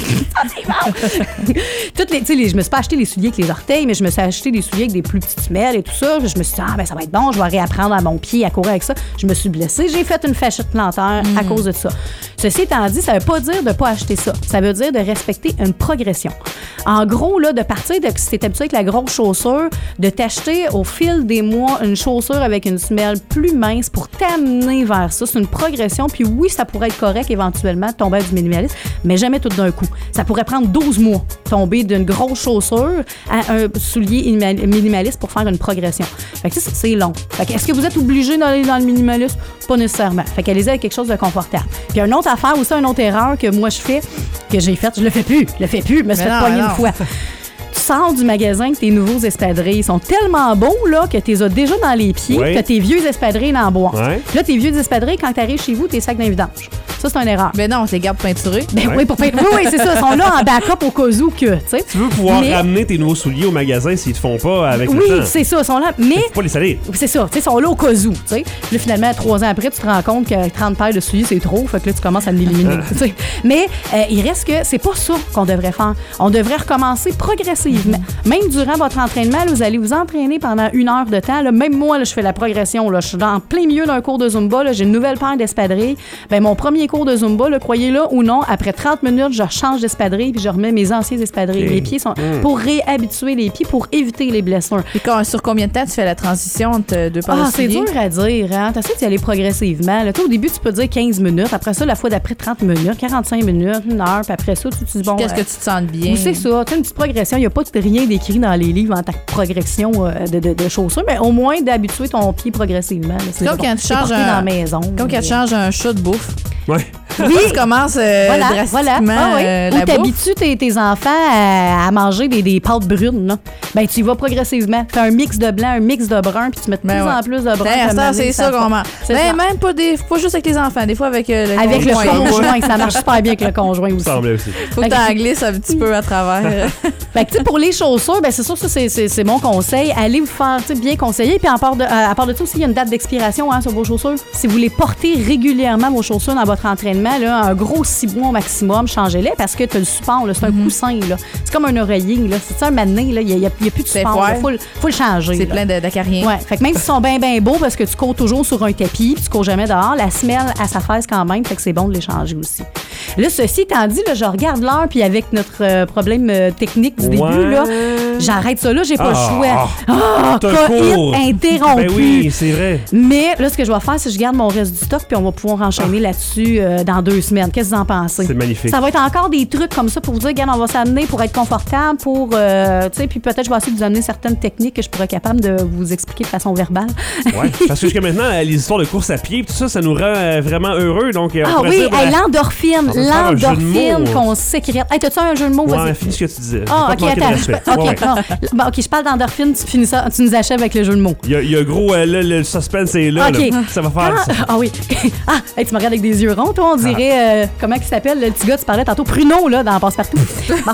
Toutes les, tu sais, les, je me suis pas acheté les souliers avec les orteils, mais je me suis acheté des souliers avec des plus petites semelles et tout ça. Je me suis dit, ah, ben ça va être bon, je vais réapprendre à mon pied à courir avec ça. Je me suis blessée. J'ai fait une fâchette plantaire mm. à cause de ça. Ceci étant dit, ça ne veut pas dire de ne pas acheter ça. Ça veut dire de respecter une progression. En gros, là, de partir de si tu es habitué avec la grosse chaussure, de t'acheter au fil des mois une chaussure avec une semelle plus mince pour t'amener vers ça. C'est une progression. Puis oui, ça pourrait être correct éventuellement de tomber à du minimalisme, mais jamais tout d'un coup. Ça pourrait prendre douze mois, tomber d'une grosse chaussure à un soulier minimaliste pour faire une progression. Fait que ça, c'est long. Fait que est-ce que vous êtes obligé d'aller dans le minimalisme? Pas nécessairement. Fait qu'allez-y avec quelque chose de confortable. Puis une autre affaire aussi, une autre erreur que moi je fais, que j'ai faite, je le fais plus, je le fais plus, je me suis fait pogner une fois. Tu sors du magasin que tes nouveaux espadrilles sont tellement beaux là, que tu les as déjà dans les pieds, oui. que tes vieux espadrilles dans la boîte. Ouais. Puis là, tes vieux espadrilles, quand tu arrives chez vous, tes sacs d'un vidange. Ça, c'est une erreur. Ben non, on les garde peinturés. Ben ouais. oui, pour peinturer. Oui, oui, c'est ça. Ils sont là en backup au cas où que, tu sais. Tu veux pouvoir mais... ramener tes nouveaux souliers au magasin s'ils te font pas avec oui, le temps. Oui, c'est ça. Ils sont là. Mais. Faut pas les salir. C'est ça. Tu sais, ils sont là au cas où, tu sais. Là, finalement, trois ans après, tu te rends compte que trente paires de souliers, c'est trop. Fait que là, tu commences à l'éliminer. Mais euh, il reste que c'est pas ça qu'on devrait faire. On devrait recommencer progressivement. Mm-hmm. Même durant votre entraînement, là, vous allez vous entraîner pendant une heure de temps. Là, même moi, là, je fais la progression. Là, je suis dans plein milieu d'un cours de Zumba. Là, j'ai une nouvelle paire d'espadrilles. Ben, mon premier cours de Zumba, là, croyez-le ou non, après trente minutes, je change d'espadrilles puis je remets mes anciens espadrilles. Okay. Les pieds sont mmh. pour réhabituer les pieds, pour éviter les blessures. Et quand, sur combien de temps tu fais la transition entre deux paires de souliers? Ah, c'est dur à dire. Hein? Tu essaies d'y aller progressivement. Là, au début, tu peux dire quinze minutes. Après ça, la fois d'après, trente minutes, quarante-cinq minutes, une heure. Puis après ça, tu te dis bon. Qu'est-ce euh, que tu te sens bien? C'est ça. Tu as une petite progression. Il n'y a pas rien d'écrit dans les livres en ta progression euh, de, de, de chaussures, mais au moins d'habituer ton pied progressivement. Là, c'est comme quand tu changes un, dans la maison. Comme quand tu changes un chat de bouffe. Ouais. Oui, tu commences euh, voilà, drastiquement voilà. Ah, oui. euh, Ou t'habitues tes, tes enfants à, à manger des, des pâtes brunes. Là. Ben, tu y vas progressivement. Tu fais un mix de blanc, un mix de brun, puis tu mets de ben plus ouais. en plus de brun. Ben, ça, c'est ça qu'on mange. Ben, même pas, des, pas juste avec les enfants, des fois avec euh, le avec conjoint. Avec le conjoint, ça marche super bien avec le conjoint aussi. Ça aussi. Faut que t'en glisses un petit peu à travers. Fait que, tu sais, pour les chaussures, ben, c'est sûr que ça, c'est, c'est, c'est mon conseil. Allez vous faire bien conseiller. Puis, à part de, à part de ça aussi, il y a une date d'expiration hein, sur vos chaussures. Si vous les portez régulièrement, vos chaussures, dans votre entraînement, là, un gros six mois au maximum, changez-les parce que tu as le support, là, c'est un mm-hmm. coussin. Là. C'est comme un oreiller. Là. C'est ça, un matin, il n'y a, a, a plus de support. Il faut, faut le changer. C'est là. plein de, d'acariens. Ouais. Fait que même s'ils sont bien, bien beaux parce que tu cours toujours sur un tapis puis tu cours jamais dehors, la semelle à sa fesse quand même, fait que c'est bon de les changer aussi. Là, ceci étant dit, là, je regarde l'heure puis avec notre euh, problème euh, technique du ouais. début, là, j'arrête ça là, j'ai pas ah, le choix. Ah, coït interrompu. Ben oui, c'est vrai. Mais là, ce que je vais faire, c'est que je garde mon reste du stock puis on va pouvoir enchaîner ah. là-dessus euh, dans deux semaines. Qu'est-ce que vous en pensez? C'est magnifique. Ça va être encore des trucs comme ça pour vous dire, regarde, on va s'amener pour être confortable, pour, euh, tu sais, puis peut-être je vais essayer de vous amener certaines techniques que je pourrais être capable de vous expliquer de façon verbale. Oui, parce que jusqu'à maintenant, les histoires de course à pied, tout ça, ça nous rend euh, vraiment heureux. Donc, on ah oui, dire, hey, l'endorphine, l'endorphine qu'on sécrète. Hey, t'as-tu un jeu de mots? Ouais, finis ce que tu disais. Ah, ok, attends. Je, ok, ouais. non. Bon, ok, je parle d'endorphine, tu, finis ça, tu nous achèves avec le jeu de mots. Il y a, il y a gros, euh, là, le suspense est là, okay. là. Ça va faire ah, ça. Ah oui. Ah, hey, tu me regardes avec des yeux ronds, toi, on dirait, ah. euh, comment il s'appelle, le petit gars, tu parlais tantôt, Pruneau, là, dans Passe-Partout. Bon.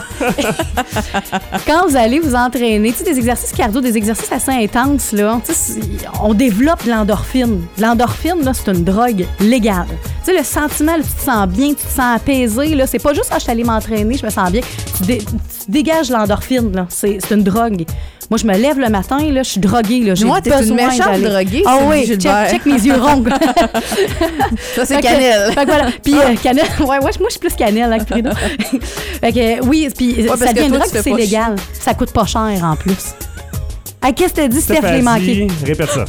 Quand vous allez vous entraîner, tu sais, des exercices cardio, des exercices assez intenses, là, on développe de l'endorphine. L'endorphine, là, c'est une drogue légale. Tu sais, le sentiment, là, tu te sens bien, tu te sens apaisé, là, c'est pas juste, ah, je suis allée m'entraîner, je me sens bien. Tu, dé- tu dégages l'endorphine, là, c'est, c'est une drogue. Moi, je me lève le matin, là, je suis droguée, là, j'ai moi, t'es une méchante droguée, ah oui, check, check mes yeux ronds. Ça, c'est fait cannelle. Que, fait que voilà, puis euh, cannelle, ouais, ouais, moi, je suis plus cannelle, hein, que Frida. Fait que, oui, puis ouais, ça devient une drogue, c'est légal. Chi- ça coûte pas cher, en plus. Hey, qu'est-ce que t'as dit, Steph, les manqués? Répète ça.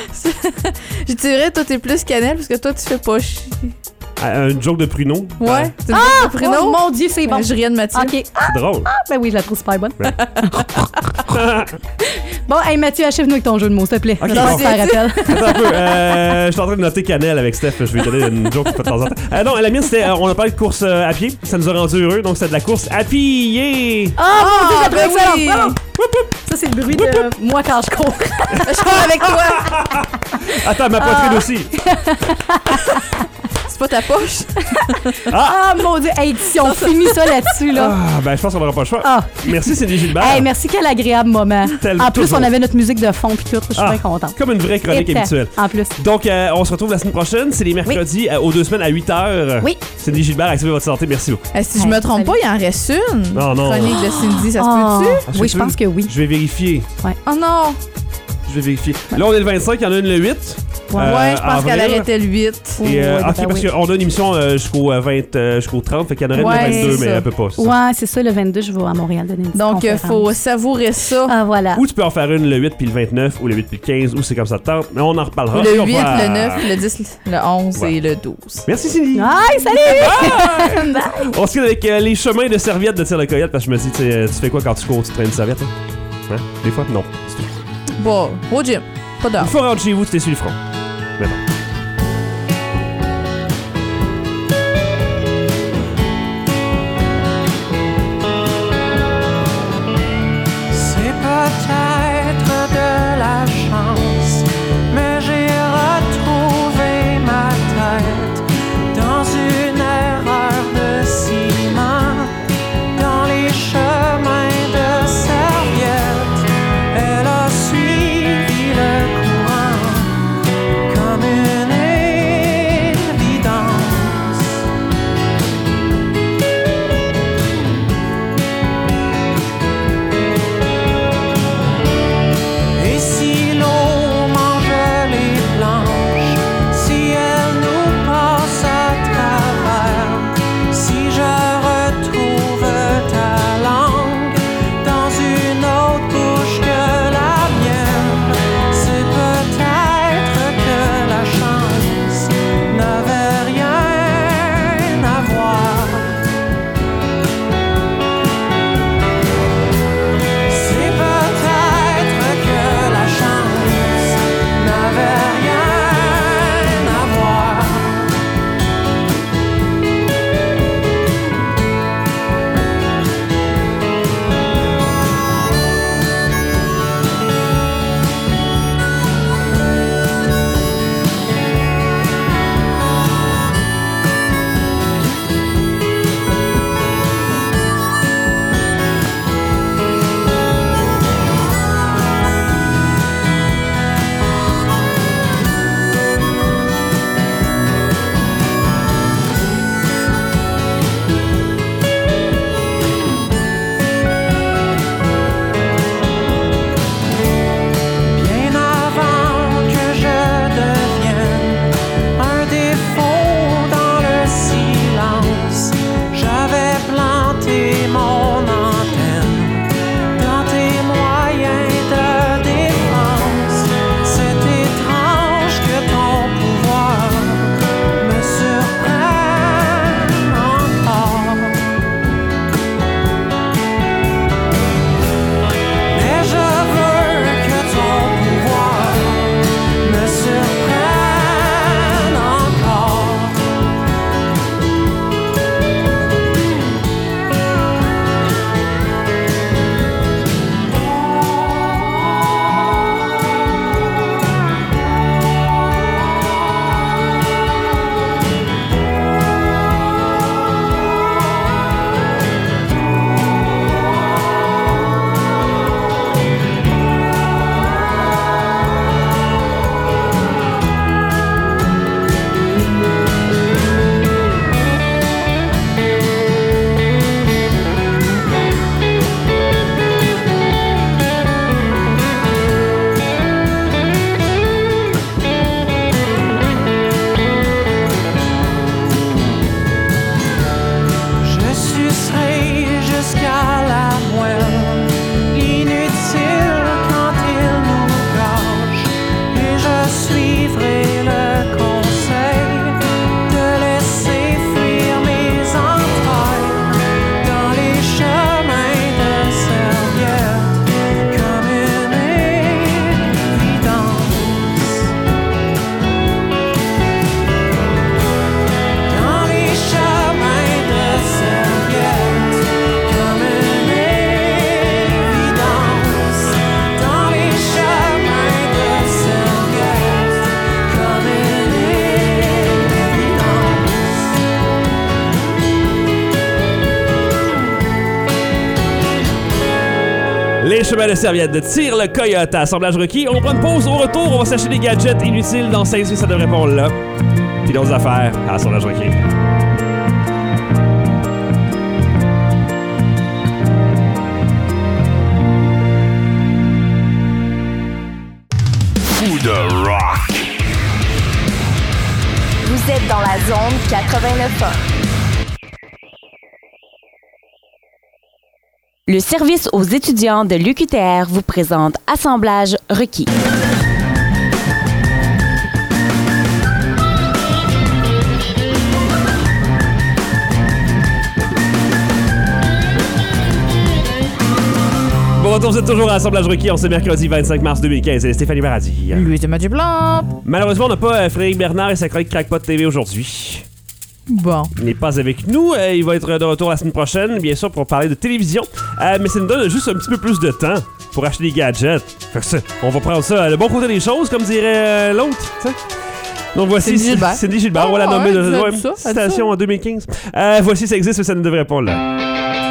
Je dirais, toi, t'es plus cannelle, parce que toi, tu fais pas chier. Un joke de Pruneau. Ouais. C'est une ah! joke de Pruneau. Oh, mon Dieu, c'est bon. Je rien de Mathieu. Okay. C'est drôle. Ah, ben oui, je la trouve super bonne. Bon, hey Mathieu, achève-nous avec ton jeu de mots, s'il te plaît. Ok, Attends, bon. on faire appel. Attends un peu. Euh, je suis en train de noter cannelle avec Steph. Je vais lui donner une joke de temps en temps. Euh, non, la mienne, c'était. Euh, on a parlé de course euh, à pied. Ça nous a rendu heureux. Donc, c'est de la course à pied. Oh mon Dieu, j'ai trouvé ben excellent. oui. Bravo. Ça, c'est le bruit de moi quand je cours. Je cours avec toi. Attends, ma poitrine Ah. aussi. C'est pas ta poche. Ah, mon Dieu. Hey, si on finit ça là-dessus, là. Ah, ben, je pense qu'on n'aura pas le choix. Ah. Merci, Cindy Gilbert. Hey, merci, quel agréable moment. Tel- en plus, toujours. on avait notre musique de fond puis tout. Je suis Ah, bien contente. Comme une vraie chronique Et ta- habituelle. En plus. Donc, euh, on se retrouve la semaine prochaine. C'est les mercredis euh, aux deux semaines à huit heures. Oui. Cindy Gilbert, activez votre santé. Merci beaucoup. Eh, si je Hey, me trompe salut. pas, il en reste une. Non, non. Chronique de Cindy, ça se Oh. peut-tu? Ah, Oui, sais je pense plus. que oui. Je vais vérifier. Oh non. Je vais vérifier. Là, on est le vingt-cinq, il y en a une le huit. Ouais. Euh, ouais, je pense qu'elle avril. arrêtait le huit. Et, euh, Ouais, ok, ben parce oui. qu'on a une émission euh, jusqu'au euh, vingt, euh, jusqu'au trente, fait qu'il y en aurait Ouais, une le vingt-deux, c'est mais ça. elle peut pas. c'est ça. Ouais, c'est ça, le vingt-deux, je vais à Montréal donner une petite Donc, il conférence. faut savourer ça. Ah, voilà. Ou tu peux en faire une le huit puis le vingt-neuf, ou le huit puis le quinze, ou c'est comme ça te tente, mais on en reparlera. Et Le on huit, va- le neuf, le dix, le onze Ouais. et le douze. Merci Cindy! Bye, salut! Bye! On se quitte avec euh, les chemins de serviettes de Tire le Coyote, parce que je me dis, tu sais, euh, tu fais quoi quand tu cours, tu traînes une serviette? Hein? Hein? Des fois, non. C'est tout. Bon, au gym. Pas d'heure. Une fois rentre chez vous, tu t'essuies le front. Maintenant. C'est peut-être de la chance, mais j'ai retrouvé ma tête dans une erreur de ciment, dans les chemins de serviette. Elle a suivi le courant comme une Et chemin de serviette de Tire le Coyote à Assemblage requis. On prend une pause. Au retour, on va s'acheter des gadgets inutiles dans cinq ça devrait répondre là. Puis d'autres affaires à Assemblage requis. Fou de rock. Vous êtes dans la zone quatre-vingt-neuf un. Le service aux étudiants de l'U Q T R vous présente Assemblage requis. Bon retour, vous êtes toujours à Assemblage requis en ce mercredi vingt-cinq mars deux mille quinze. C'est Stéphanie Paradis. Lui, c'est Mathieu Blanc. Malheureusement, on n'a pas euh, Frédéric Bernard et sa chronique Crackpot T V aujourd'hui. Bon. Il n'est pas avec nous. Euh, il va être de retour la semaine prochaine, bien sûr, pour parler de télévision. Euh, mais ça nous donne juste un petit peu plus de temps pour acheter des gadgets. Fait que ça, on va prendre ça, le bon côté des choses, comme dirait euh, l'autre. T'sais. Donc voici Cindy Gilbert. Cindy Gilbert, Oh, on va la nommer ouais, de elle ouais, dit ça, elle dit citation ça. en deux mille quinze. Euh, voici ça existe, mais ça ne devrait pas là.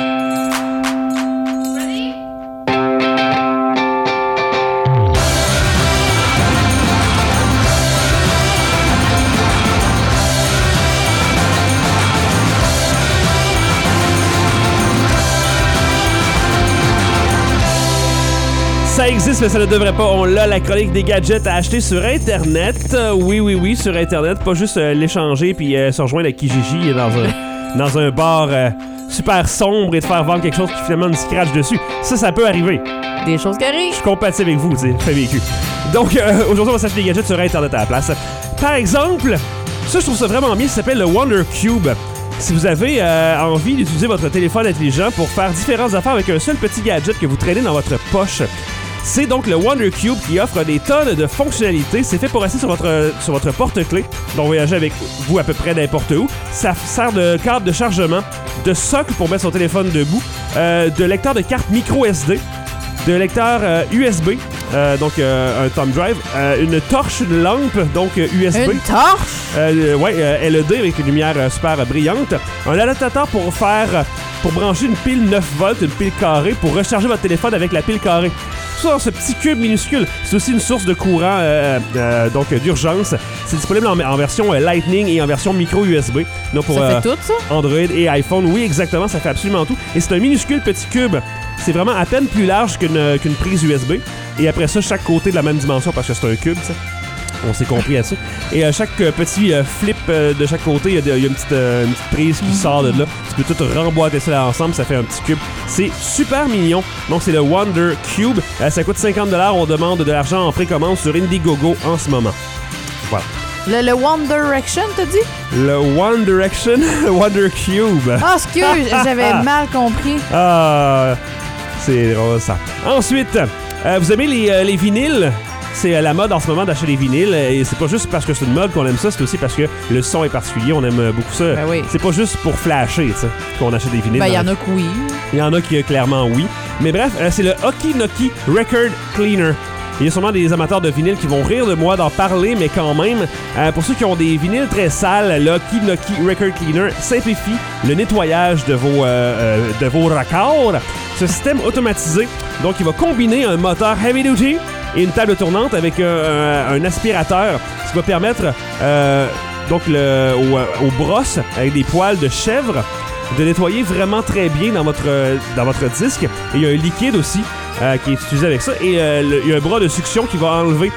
Ça existe, mais ça ne devrait pas. On l'a, la chronique des gadgets à acheter sur Internet. Euh, oui, oui, oui, sur Internet. Pas juste euh, l'échanger puis euh, se rejoindre à Kijiji dans un, dans un bar euh, super sombre et de faire vendre quelque chose qui finalement nous scratch dessus. Ça, ça peut arriver. Des choses qui arrivent. Je suis compatible avec vous, tu sais, fait vécu. Donc, euh, aujourd'hui, on va s'acheter des gadgets sur Internet à la place. Par exemple, ça, je trouve ça vraiment bien. Ça s'appelle le Wonder Cube. Si vous avez euh, envie d'utiliser votre téléphone intelligent pour faire différentes affaires avec un seul petit gadget que vous traînez dans votre poche, c'est donc le Wonder Cube qui offre des tonnes de fonctionnalités. C'est fait pour rester sur votre, sur votre porte-clés, donc voyager avec vous à peu près n'importe où. Ça sert de câble de chargement, de socle pour mettre son téléphone debout, euh, de lecteur de carte micro S D, de lecteur euh, U S B, euh, donc euh, un thumb drive, euh, une torche, une lampe, donc euh, U S B. Une torche? Euh, ouais, euh, L E D avec une lumière euh, super euh, brillante. Un adaptateur pour faire, euh, pour brancher une pile neuf volts, une pile carrée, pour recharger votre téléphone avec la pile carrée. Tout ça dans ce petit cube minuscule. C'est aussi une source de courant euh, euh, donc euh, d'urgence. C'est disponible en, en version euh, Lightning et en version micro U S B. Donc pour Ça euh, fait tout, ça? Android et iPhone. Oui, exactement, ça fait absolument tout. Et c'est un minuscule petit cube. C'est vraiment à peine plus large qu'une, qu'une prise U S B. Et après ça, chaque côté de la même dimension parce que c'est un cube, ça. On s'est compris là-dessus. Et euh, chaque euh, petit euh, flip euh, de chaque côté, il y a, de, y a une, petite, euh, une petite prise qui sort de là. Tu peux tout remboîter ça là ensemble, ça fait un petit cube. C'est super mignon. Donc, c'est le Wonder Cube. Euh, ça coûte cinquante dollars. On demande de l'argent en précommande sur Indiegogo en ce moment. Voilà. Le, le One Direction, t'as dit? Le One Direction Wonder Cube. Ah, excuse, j'avais mal compris. Ah, c'est drôle ça. Ensuite, euh, vous aimez les, euh, les vinyles? C'est euh, la mode en ce moment d'acheter des vinyles. Et c'est pas juste parce que c'est une mode qu'on aime ça, c'est aussi parce que le son est particulier. On aime beaucoup ça. Ben oui. C'est pas juste pour flasher, tu sais, qu'on achète des vinyles. Ben, il y dans- en a que oui. Il y en a qui, euh, clairement, oui. Mais bref, euh, c'est le Okinoki Record Cleaner. Il y a sûrement des amateurs de vinyle qui vont rire de moi d'en parler, mais quand même, euh, pour ceux qui ont des vinyles très sales, le Okinoki Record Cleaner simplifie le nettoyage de vos, euh, euh, de vos raccords. Ce système automatisé, donc il va combiner un moteur heavy duty et une table tournante avec euh, un, un aspirateur, ce qui va permettre euh, donc le, aux, aux brosses avec des poils de chèvre de nettoyer vraiment très bien dans votre, dans votre disque. Et il y a un liquide aussi euh, qui est utilisé avec ça. Et euh, le- il y a un bras de succion qui va enlever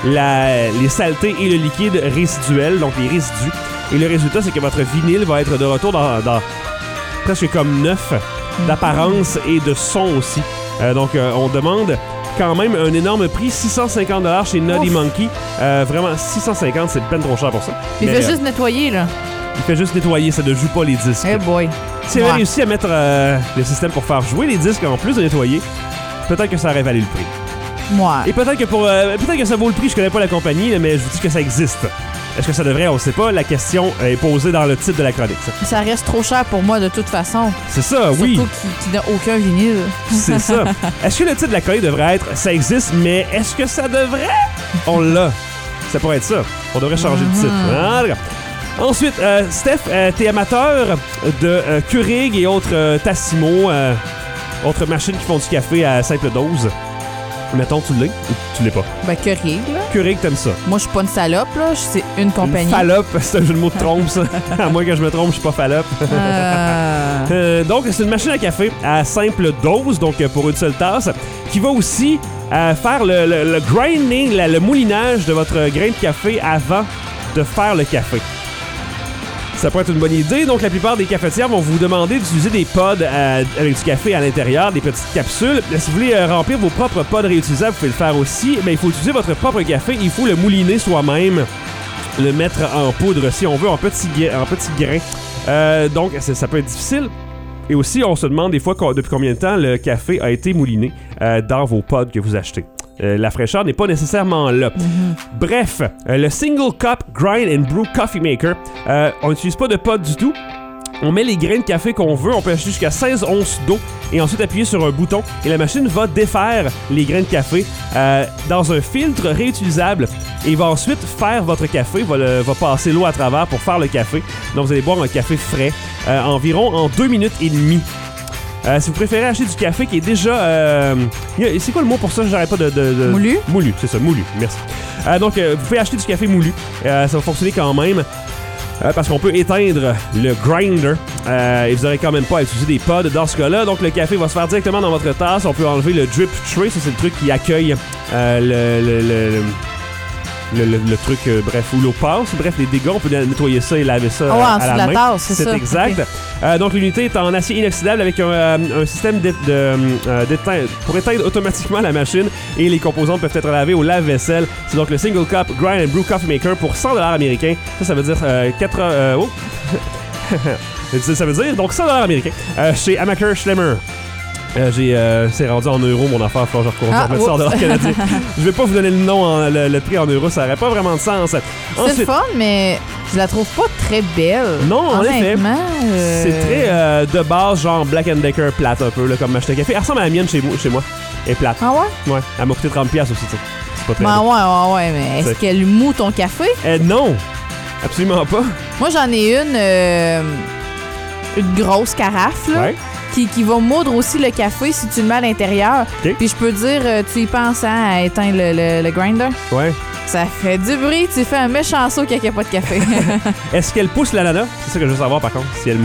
la, les saletés et le liquide résiduel, donc les résidus. Et le résultat, c'est que votre vinyle va être de retour dans, dans presque comme neuf d'apparence et de son aussi. Euh, donc, euh, on demande quand même un énorme prix, six cent cinquante dollars chez Naughty Ouf. Monkey. Euh, vraiment, six cent cinquante, c'est peine trop cher pour ça. Il Mais, fait euh, juste nettoyer, là. il fait juste nettoyer, ça ne joue pas les disques. Eh boy. Si elle Ouais. avait réussi à mettre euh, le système pour faire jouer les disques en plus de nettoyer, peut-être que ça aurait valu le prix. Moi. Et peut-être que pour euh, peut-être que ça vaut le prix, je connais pas la compagnie, là, mais je vous dis que ça existe. Est-ce que ça devrait? On sait pas. La question est posée dans le titre de la chronique. Ça, Ça reste trop cher pour moi, de toute façon. c'est ça, oui. Surtout qui, qui n'a aucun vinyle. C'est ça. Est-ce que le titre de la chronique devrait être « Ça existe, mais est-ce que ça devrait? » On l'a. Ça pourrait être ça. On devrait changer de titre. Ah, d'accord. Ensuite, euh, Steph, euh, t'es amateur de euh, Keurig et autres euh, Tassimo. Euh, autres machines qui font du café à simple dose. Mettons, tu l'es ou tu l'es pas? Ben, Keurig, là. Keurig, t'aimes ça? Moi, je suis pas une salope, là. C'est une compagnie. Une fallope, c'est un jeu de mots de trompe, ça. À moins que je me trompe, je suis pas fallope. Euh... Euh, donc, c'est une machine à café à simple dose, donc pour une seule tasse, qui va aussi euh, faire le, le, le grinding, le, le moulinage de votre grain de café avant de faire le café. Ça peut être une bonne idée. Donc, la plupart des cafetières vont vous demander d'utiliser des pods euh, avec du café à l'intérieur, des petites capsules. Si vous voulez euh, remplir vos propres pods réutilisables, vous pouvez le faire aussi. Mais il faut utiliser votre propre café. Il faut le mouliner soi-même, le mettre en poudre, si on veut, en petits, en petits grains. Euh, donc, ça peut être difficile. Et aussi, on se demande des fois depuis combien de temps le café a été mouliné euh, dans vos pods que vous achetez. Euh, la fraîcheur n'est pas nécessairement là. Mm-hmm. Bref, euh, le Single Cup Grind and Brew Coffee Maker, euh, on n'utilise pas de pod du tout. On met les grains de café qu'on veut, on peut acheter jusqu'à seize onces d'eau et ensuite appuyer sur un bouton et la machine va défaire les grains de café euh, dans un filtre réutilisable et va ensuite faire votre café, va, le, va passer l'eau à travers pour faire le café. Donc vous allez boire un café frais euh, environ en deux minutes et demie. Euh, si vous préférez acheter du café qui est déjà... Euh, c'est quoi le mot pour ça? J'arrête pas de... de, de... Moulu? Moulu, c'est ça, moulu, merci. Euh, donc, euh, vous pouvez acheter du café moulu. Euh, ça va fonctionner quand même. Euh, parce qu'on peut éteindre le grinder euh, et vous n'aurez quand même pas à utiliser des pods dans ce cas-là. Donc, le café va se faire directement dans votre tasse. On peut enlever le drip tray. Ça, c'est le truc qui accueille euh, le... le, le, le Le, le, le truc, euh, bref, où l'eau passe. Bref, les dégâts, on peut nettoyer ça et laver ça oh, à, à la la main. tasse, c'est, c'est ça. exact. Okay. Euh, donc, l'unité est en acier inoxydable avec un, euh, un système de, de, euh, d'éteindre, pour éteindre automatiquement la machine et les composantes peuvent être lavées au lave-vaisselle. C'est donc le Single Cup Grind and Brew Coffee Maker pour cent dollars américains. Ça, ça veut dire euh, quatre... Euh, oh. ça veut dire donc cent dollars américains euh, chez Amaker Schlemmer. Euh, j'ai, euh, c'est rendu en euros mon affaire, faut que je recommence à mettre ça en dollars canadiens. Je vais pas vous donner le nom, en, le, le prix en euros, ça aurait pas vraiment de sens. C'est Ensuite, le fun, mais je la trouve pas très belle. Non, en effet. Euh... C'est très euh, de base, genre Black and Decker plate un peu, là, comme acheter un café. Elle ressemble à la mienne chez, chez moi. Elle est plate. Ah ouais? Ouais, elle m'a coûté trente dollars aussi, tu sais. C'est pas très ben bien. ouais, ouais, ouais, mais est-ce c'est... qu'elle moue ton café? Euh, non, absolument pas. Moi, j'en ai une, euh, une grosse carafe, là. Ouais. Qui, qui va moudre aussi le café si tu le mets à l'intérieur. Okay. Puis je peux dire, tu y penses hein, à éteindre le, le, le grinder? Ouais. Ça fait du bruit, tu fais un méchant saut qu'il n'y a pas de café. Est-ce qu'elle pousse l'ananas? C'est ça que je veux savoir par contre. Si elle...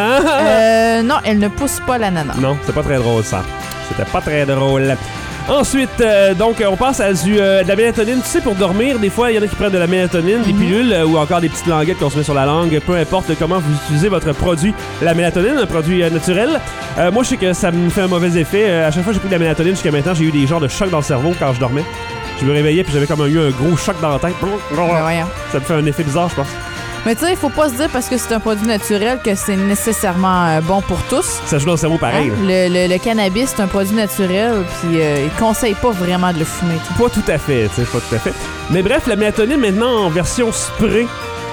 euh, non, elle ne pousse pas l'ananas. Non, c'est pas très drôle ça. C'était pas très drôle. Ensuite, euh, donc, on passe à du, euh, de la mélatonine. Tu sais, pour dormir, des fois, il y en a qui prennent de la mélatonine, mm-hmm. des pilules euh, ou encore des petites languettes qu'on se met sur la langue. Peu importe comment vous utilisez votre produit. La mélatonine, un produit euh, naturel. Euh, moi, je sais que ça me fait un mauvais effet. Euh, à chaque fois que j'ai pris de la mélatonine, jusqu'à maintenant, j'ai eu des genres de chocs dans le cerveau quand je dormais. Je me réveillais puis j'avais comme eu un gros choc dans la tête. Ben ça me fait un effet bizarre, je pense. Mais tu sais, il faut pas se dire parce que c'est un produit naturel que c'est nécessairement euh, bon pour tous. Ça joue dans le cerveau pareil. Hein? Le, le, le cannabis, c'est un produit naturel, puis euh, ils conseillent pas vraiment de le fumer. T'sais. Pas tout à fait, tu sais, pas tout à fait. Mais bref, la mélatonine maintenant en version spray.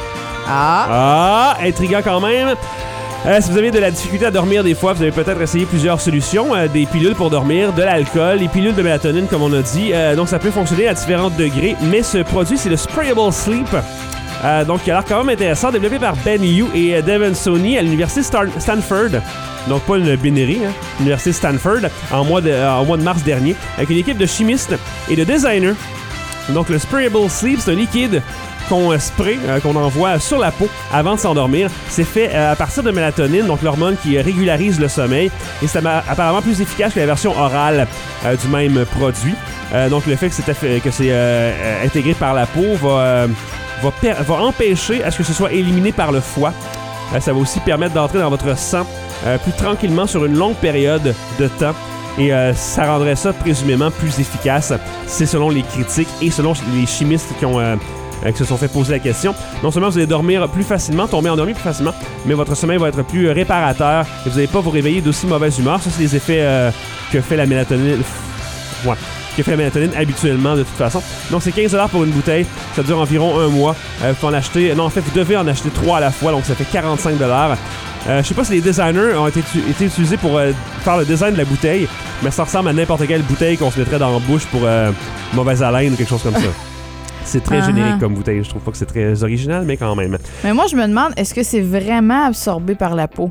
Ah! Ah, intriguant quand même. Euh, si vous avez de la difficulté à dormir des fois, vous avez peut-être essayé plusieurs solutions. Euh, des pilules pour dormir, de l'alcool, les pilules de mélatonine comme on a dit. Euh, donc ça peut fonctionner à différents degrés. Mais ce produit, c'est le Sprayable Sleep. Euh, donc, il a l'air quand même intéressant, développé par Ben Yu et euh, Devin Sony à l'université Star- Stanford. Donc, pas une bénérie, hein, l'université Stanford, en mois, de, euh, en mois de mars dernier, avec une équipe de chimistes et de designers. Donc, le Sprayable Sleep, c'est un liquide qu'on euh, spray, euh, qu'on envoie sur la peau avant de s'endormir. C'est fait euh, à partir de mélatonine, donc l'hormone qui euh, régularise le sommeil. Et c'est ma- apparemment plus efficace que la version orale euh, du même produit. Euh, donc, le fait que c'est, que c'est euh, euh, intégré par la peau va... Euh, Va, per- va empêcher à ce que ce soit éliminé par le foie. Euh, ça va aussi permettre d'entrer dans votre sang euh, plus tranquillement sur une longue période de temps. Et euh, ça rendrait ça présumément plus efficace. C'est selon les critiques et selon les chimistes qui, ont, euh, euh, qui se sont fait poser la question. Non seulement vous allez dormir plus facilement, tomber endormi plus facilement, mais votre sommeil va être plus réparateur et vous n'allez pas vous réveiller d'aussi mauvaise humeur. Ça, c'est les effets euh, que fait la mélatonine. Ouais. qui fait la mélatonine habituellement de toute façon. Donc c'est quinze dollars pour une bouteille, ça dure environ un mois. Euh, faut en acheter, non en fait vous devez en acheter trois à la fois, donc ça fait quarante-cinq dollars. Euh, je sais pas si les designers ont été, été utilisés pour euh, faire le design de la bouteille, mais ça ressemble à n'importe quelle bouteille qu'on se mettrait dans la bouche pour euh, mauvaise haleine ou quelque chose comme ça. C'est très uh-huh. générique comme bouteille, je trouve pas que c'est très original, mais quand même. Mais moi je me demande, est-ce que c'est vraiment absorbé par la peau?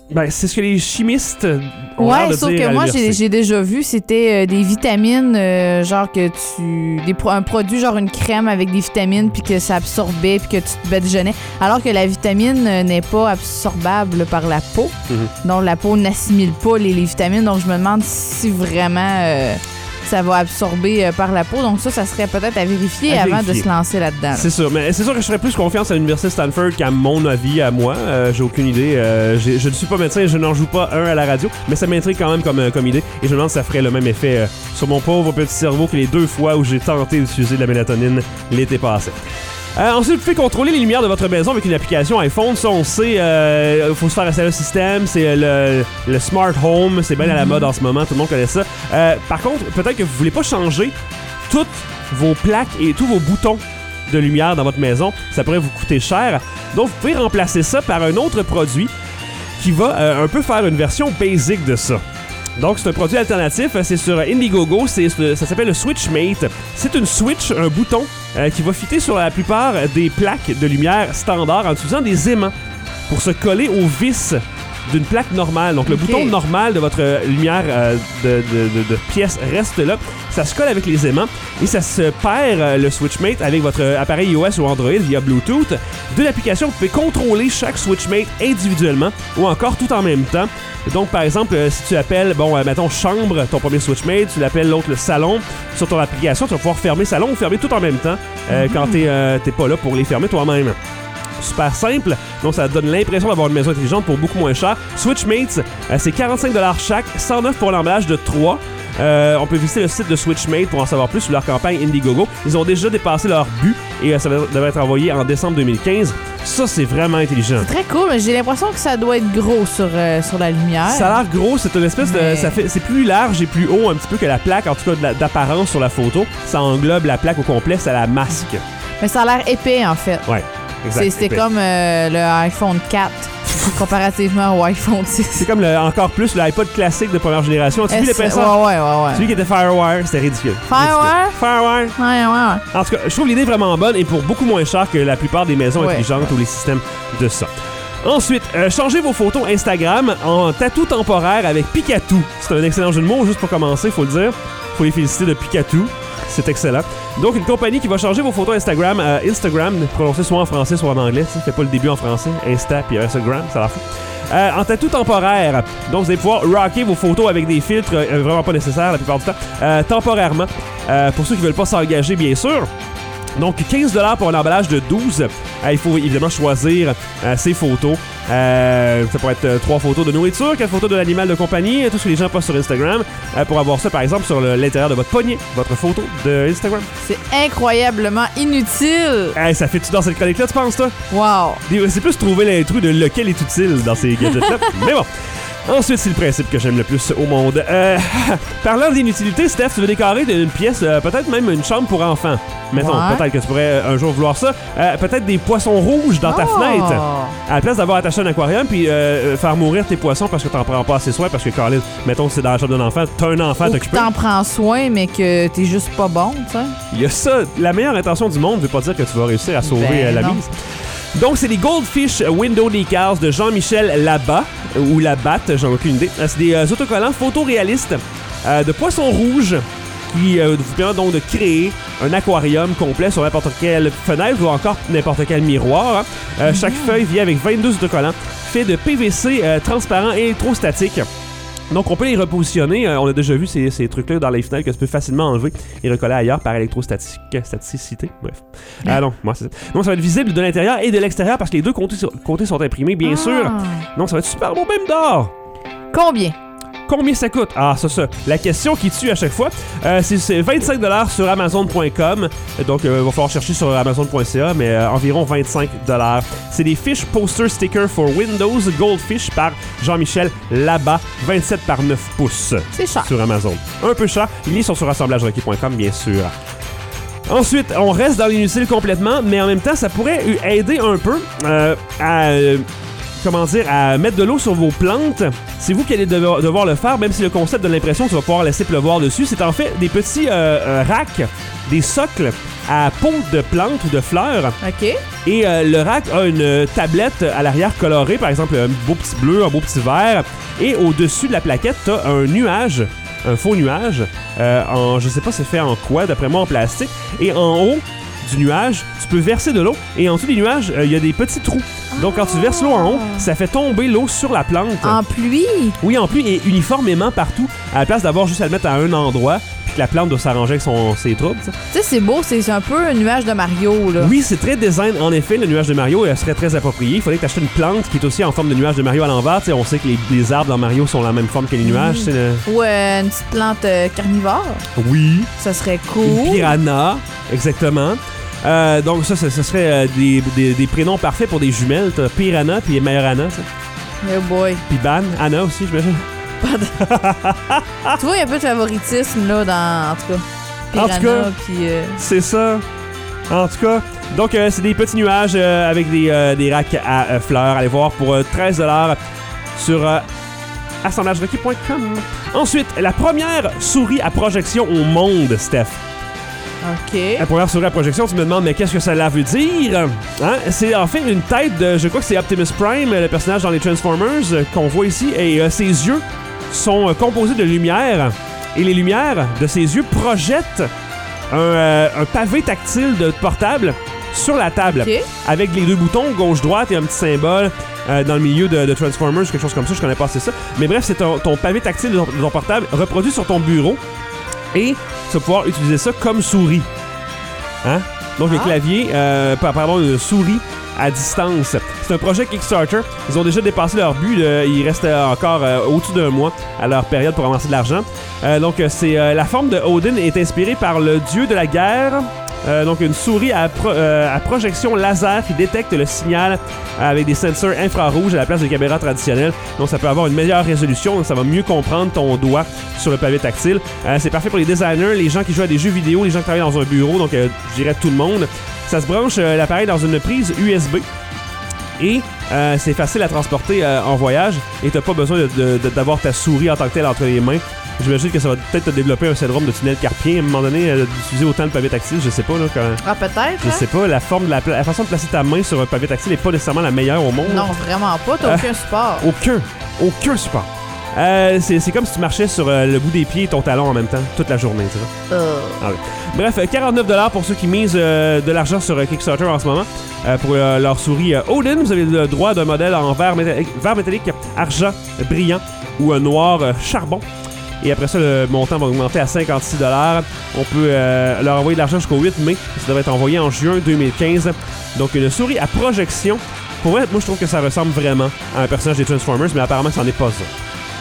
Ben, c'est ce que les chimistes ont l'air Ouais, de sauf dire que à moi, j'ai, l'université. j'ai déjà vu, c'était euh, des vitamines, euh, genre que tu. Des, pro- un produit, genre une crème avec des vitamines, puis que ça absorbait, puis que tu te badigeonnais. Alors que la vitamine euh, n'est pas absorbable par la peau. Mm-hmm. Donc, la peau n'assimile pas les, les vitamines. Donc, je me demande si vraiment euh, ça va absorber euh, par la peau. Donc, ça, ça serait peut-être à vérifier À avant vérifier. de se lancer là-dedans. là. C'est sûr, mais c'est sûr que je ferais plus confiance à l'université Stanford qu'à mon avis, à moi. Euh, j'ai aucune idée. Euh, j'ai- je ne suis pas médecin et je n'en joue pas un à la radio, mais ça m'intrigue quand même comme, euh, comme idée. Et je me demande si ça ferait le même effet euh, sur mon pauvre petit cerveau que les deux fois où j'ai tenté d'utiliser de la mélatonine l'été passé. Euh, ensuite, vous pouvez contrôler les lumières de votre maison avec une application iPhone. Ça, on sait, il euh, faut se faire installer le système. C'est le, le Smart Home. C'est bien à la mode en ce moment. Tout le monde connaît ça. Euh, par contre, peut-être que vous voulez pas changer toutes vos plaques et tous vos boutons de lumière dans votre maison. Ça pourrait vous coûter cher. Donc, vous pouvez remplacer ça par un autre produit qui va euh, un peu faire une version basic de ça. Donc, c'est un produit alternatif. C'est sur Indiegogo. C'est, ça s'appelle le SwitchMate. C'est une switch, un bouton, euh, qui va fitter sur la plupart des plaques de lumière standard en utilisant des aimants pour se coller au vis d'une plaque normale. Donc, le Ok. bouton normal de votre lumière euh, de, de, de, de pièce reste là. Ça se colle avec les aimants et ça se perd, euh, le SwitchMate, avec votre appareil iOS ou Android via Bluetooth. De l'application, vous pouvez contrôler chaque SwitchMate individuellement ou encore tout en même temps. Donc, par exemple, euh, si tu appelles, bon, euh, mettons, chambre, ton premier SwitchMate, tu l'appelles l'autre le salon, sur ton application, tu vas pouvoir fermer salon ou fermer tout en même temps euh, Mm-hmm. quand t'es, euh, t'es pas là pour les fermer toi-même. Super simple, donc ça donne l'impression d'avoir une maison intelligente pour beaucoup moins cher. SwitchMates, euh, c'est quarante-cinq dollars chaque, cent neuf pour l'emballage de trois. Euh, on peut visiter le site de SwitchMate pour en savoir plus sur leur campagne Indiegogo. Ils ont déjà dépassé leur but et euh, ça devrait être envoyé en décembre deux mille quinze. Ça, c'est vraiment intelligent. C'est très cool, mais j'ai l'impression que ça doit être gros sur, euh, sur la lumière. Ça a l'air gros, c'est une espèce Mais- de. Ça fait, c'est plus large et plus haut un petit peu que la plaque, en tout cas de la- d'apparence sur la photo. Ça englobe la plaque au complet, ça la masque. Mais ça a l'air épais, en fait. Ouais, exact. C'est, c'était Épais. comme euh, le iPhone quatre comparativement au iPhone six. C'est comme le- encore plus l'iPod classique de première génération. As-tu vu S- l'épaisseur? Ouais, ouais, ouais, ouais. Celui qui était Firewire, c'était ridicule. Firewire? Ridicule. Firewire. Ouais, ouais, ouais. En tout cas, je trouve l'idée vraiment bonne et pour beaucoup moins cher que la plupart des maisons Ouais. intelligentes ou les systèmes de ça. Ensuite, euh, changez vos photos Instagram en tatou temporaire avec Pikatou. C'est un excellent jeu de mots, juste pour commencer, faut le dire. Faut les féliciter de Pikatou. C'est excellent. Donc, une compagnie qui va changer vos photos Instagram, euh, Instagram, prononcé soit en français, soit en anglais. Tu sais, fait pas le début en français. Insta puis Instagram, ça la fout. Euh, en tatou temporaire. Donc, vous allez pouvoir rocker vos photos avec des filtres euh, vraiment pas nécessaires la plupart du temps, euh, temporairement. Euh, pour ceux qui veulent pas s'engager, bien sûr. Donc, quinze dollars pour un emballage de douze. Euh, il faut évidemment choisir euh, ses photos. Euh, ça pourrait être trois photos de nourriture, quatre photos de l'animal de compagnie, tout ce que les gens postent sur Instagram. Euh, pour avoir ça, par exemple, sur le- l'intérieur de votre poignet, votre photo de Instagram. C'est incroyablement inutile. Hey, ça fait-tu dans cette chronique-là, tu penses, toi? Wow. Des- C'est plus trouver l'intrus de lequel est utile dans ces gadgets-là. Mais bon. Ensuite, c'est le principe que j'aime le plus au monde. Euh, parlant d'inutilité, Steph, tu veux décorer une pièce, euh, peut-être même une chambre pour enfants. Mettons, Ouais. peut-être que tu pourrais euh, un jour vouloir ça. Euh, peut-être des poissons rouges dans ta Oh. fenêtre. À la place d'avoir attaché un aquarium puis euh, faire mourir tes poissons parce que t'en prends pas assez soin, parce que, Colin, mettons que c'est dans la chambre d'un enfant, t'as un enfant à Ou que t'occuper. t'en prends soin, mais que t'es juste pas bon, tu sais. Il y a ça. La meilleure intention du monde veut pas dire que tu vas réussir à sauver Ben euh, la non. mise. Donc, c'est les Goldfish Window Decals de Jean-Michel Labat, ou Labatte, j'en ai aucune idée. Euh, C'est des euh, autocollants photoréalistes euh, de poissons rouges qui euh, vous permettent donc de créer un aquarium complet sur n'importe quelle fenêtre ou encore n'importe quel miroir. hein. Euh, Chaque feuille vient avec vingt-deux autocollants faits de P V C euh, transparent et électrostatique. Donc, on peut les repositionner. Euh, on a déjà vu ces, ces trucs-là dans les fenêtres que tu peux facilement enlever et recoller ailleurs par électrostatique, staticité. Bref. Ah non, moi, c'est ça. Donc, ça va être visible de l'intérieur et de l'extérieur parce que les deux côtés, sur- côtés sont imprimés, bien Ah. sûr. Donc, ça va être super beau, même dehors. Combien? Combien ça coûte? Ah, ça, ça. La question qui tue à chaque fois, euh, c'est, c'est vingt-cinq dollars sur amazon point com. Donc, il euh, va falloir chercher sur amazon point c a, mais euh, environ vingt-cinq dollars. C'est des Fish Poster Sticker for Windows Goldfish par Jean-Michel Labat, vingt-sept par neuf pouces. C'est cher. Sur Amazon. Un peu cher. Les liens sont sur assemblage requis point com, bien sûr. Ensuite, on reste dans l'inutile complètement, mais en même temps, ça pourrait aider un peu euh, à... euh, comment dire, à mettre de l'eau sur vos plantes. C'est vous qui allez devoir, devoir le faire, même si le concept donne l'impression que tu vas pouvoir laisser pleuvoir dessus. C'est en fait des petits euh, euh, racks, des socles à peau de plante ou de fleurs. OK. Et euh, le rack a une tablette à l'arrière colorée, par exemple un beau petit bleu, un beau petit vert. Et au-dessus de la plaquette, t'as un nuage, un faux nuage, euh, en, je sais pas c'est fait en quoi, d'après moi en plastique. Et en haut du nuage, tu peux verser de l'eau. Et en dessous des nuages, il euh, y a des petits trous. Donc quand tu verses l'eau en haut, ça fait tomber l'eau sur la plante. En pluie? Oui, en pluie et uniformément partout. À la place d'avoir juste à le mettre à un endroit, puis que la plante doit s'arranger avec son, ses troubles. Tu sais, c'est beau, c'est un peu un nuage de Mario, là. Oui, c'est très design. En effet, le nuage de Mario elle serait très approprié. Il faudrait que tu achètes une plante qui est aussi en forme de nuage de Mario à l'envers. T'sais, on sait que les, les arbres dans Mario sont la même forme que les nuages. Mmh. C'est le... Ou euh, une petite plante euh, carnivore. Oui. Ça serait cool. Une piranha, exactement. Euh, donc ça, ce serait euh, des, des, des prénoms parfaits pour des jumelles. T'as Piranha puis Majorana, ça. Oh boy. Puis Ban, Anna aussi, j'imagine. Tu vois, il y a un peu de favoritisme, là, dans... En tout cas, Piranha, en tout cas, puis... Euh... c'est ça. En tout cas, donc euh, c'est des petits nuages euh, avec des, euh, des racks à euh, fleurs. Allez voir pour euh, treize dollars sur euh, assemblage requis point com. Ensuite, la première souris à projection au monde, Steph. OK. La première souris à projection, tu me demandes, mais qu'est-ce que cela veut dire? Hein? C'est en fait une tête de, je crois que c'est Optimus Prime, le personnage dans les Transformers, euh, qu'on voit ici, et euh, ses yeux sont euh, composés de lumière, et les lumières de ses yeux projettent un, euh, un pavé tactile de portable sur la table, okay. avec les deux boutons, gauche-droite, et un petit symbole euh, dans le milieu de, de Transformers, quelque chose comme ça, je connais pas assez ça. Mais bref, c'est ton, ton pavé tactile de ton, de ton portable reproduit sur ton bureau, et tu vas pouvoir utiliser ça comme souris. Hein? Donc, ah. le clavier, euh, pardon, une souris à distance. C'est un projet Kickstarter. Ils ont déjà dépassé leur but. Euh, il reste encore euh, au-dessus d'un mois à leur période pour avancer de l'argent. Euh, donc, c'est euh, la forme de Odin est inspirée par le dieu de la guerre. Euh, donc, une souris à, pro- euh, à projection laser qui détecte le signal avec des sensors infrarouges à la place de caméras traditionnelles. Donc, ça peut avoir une meilleure résolution. Donc, ça va mieux comprendre ton doigt sur le pavé tactile. Euh, c'est parfait pour les designers, les gens qui jouent à des jeux vidéo, les gens qui travaillent dans un bureau. Donc, euh, je dirais tout le monde. Ça se branche euh, l'appareil dans une prise U S B. Et euh, c'est facile à transporter euh, en voyage. Et t'as pas besoin de, de, de, d'avoir ta souris en tant que telle entre les mains. J'imagine que ça va peut-être te développer un syndrome de tunnel carpien à un moment donné, euh, d'utiliser autant de pavé tactile, je sais pas. Là, quand... Ah, peut-être. Je hein? sais pas, la forme de la, la façon de placer ta main sur un pavé tactile n'est pas nécessairement la meilleure au monde. Non, vraiment pas. T'as euh, aucun support. Aucun. Aucun support. Euh, c'est, c'est comme si tu marchais sur euh, le bout des pieds et ton talon en même temps, toute la journée, tu vois. Euh. Ah oui. Bref, quarante-neuf dollars pour ceux qui misent euh, de l'argent sur euh, Kickstarter en ce moment. Euh, pour euh, leur souris euh, Odin, vous avez le droit d'un modèle en verre métallique, verre métallique argent brillant ou un noir euh, charbon. Et après ça, le montant va augmenter à cinquante-six dollars. On peut euh, leur envoyer de l'argent jusqu'au huit mai. Ça devrait être envoyé en juin deux mille quinze. Donc, une souris à projection. Pour vrai, moi, je trouve que ça ressemble vraiment à un personnage des Transformers, mais apparemment, ça n'en est pas ça.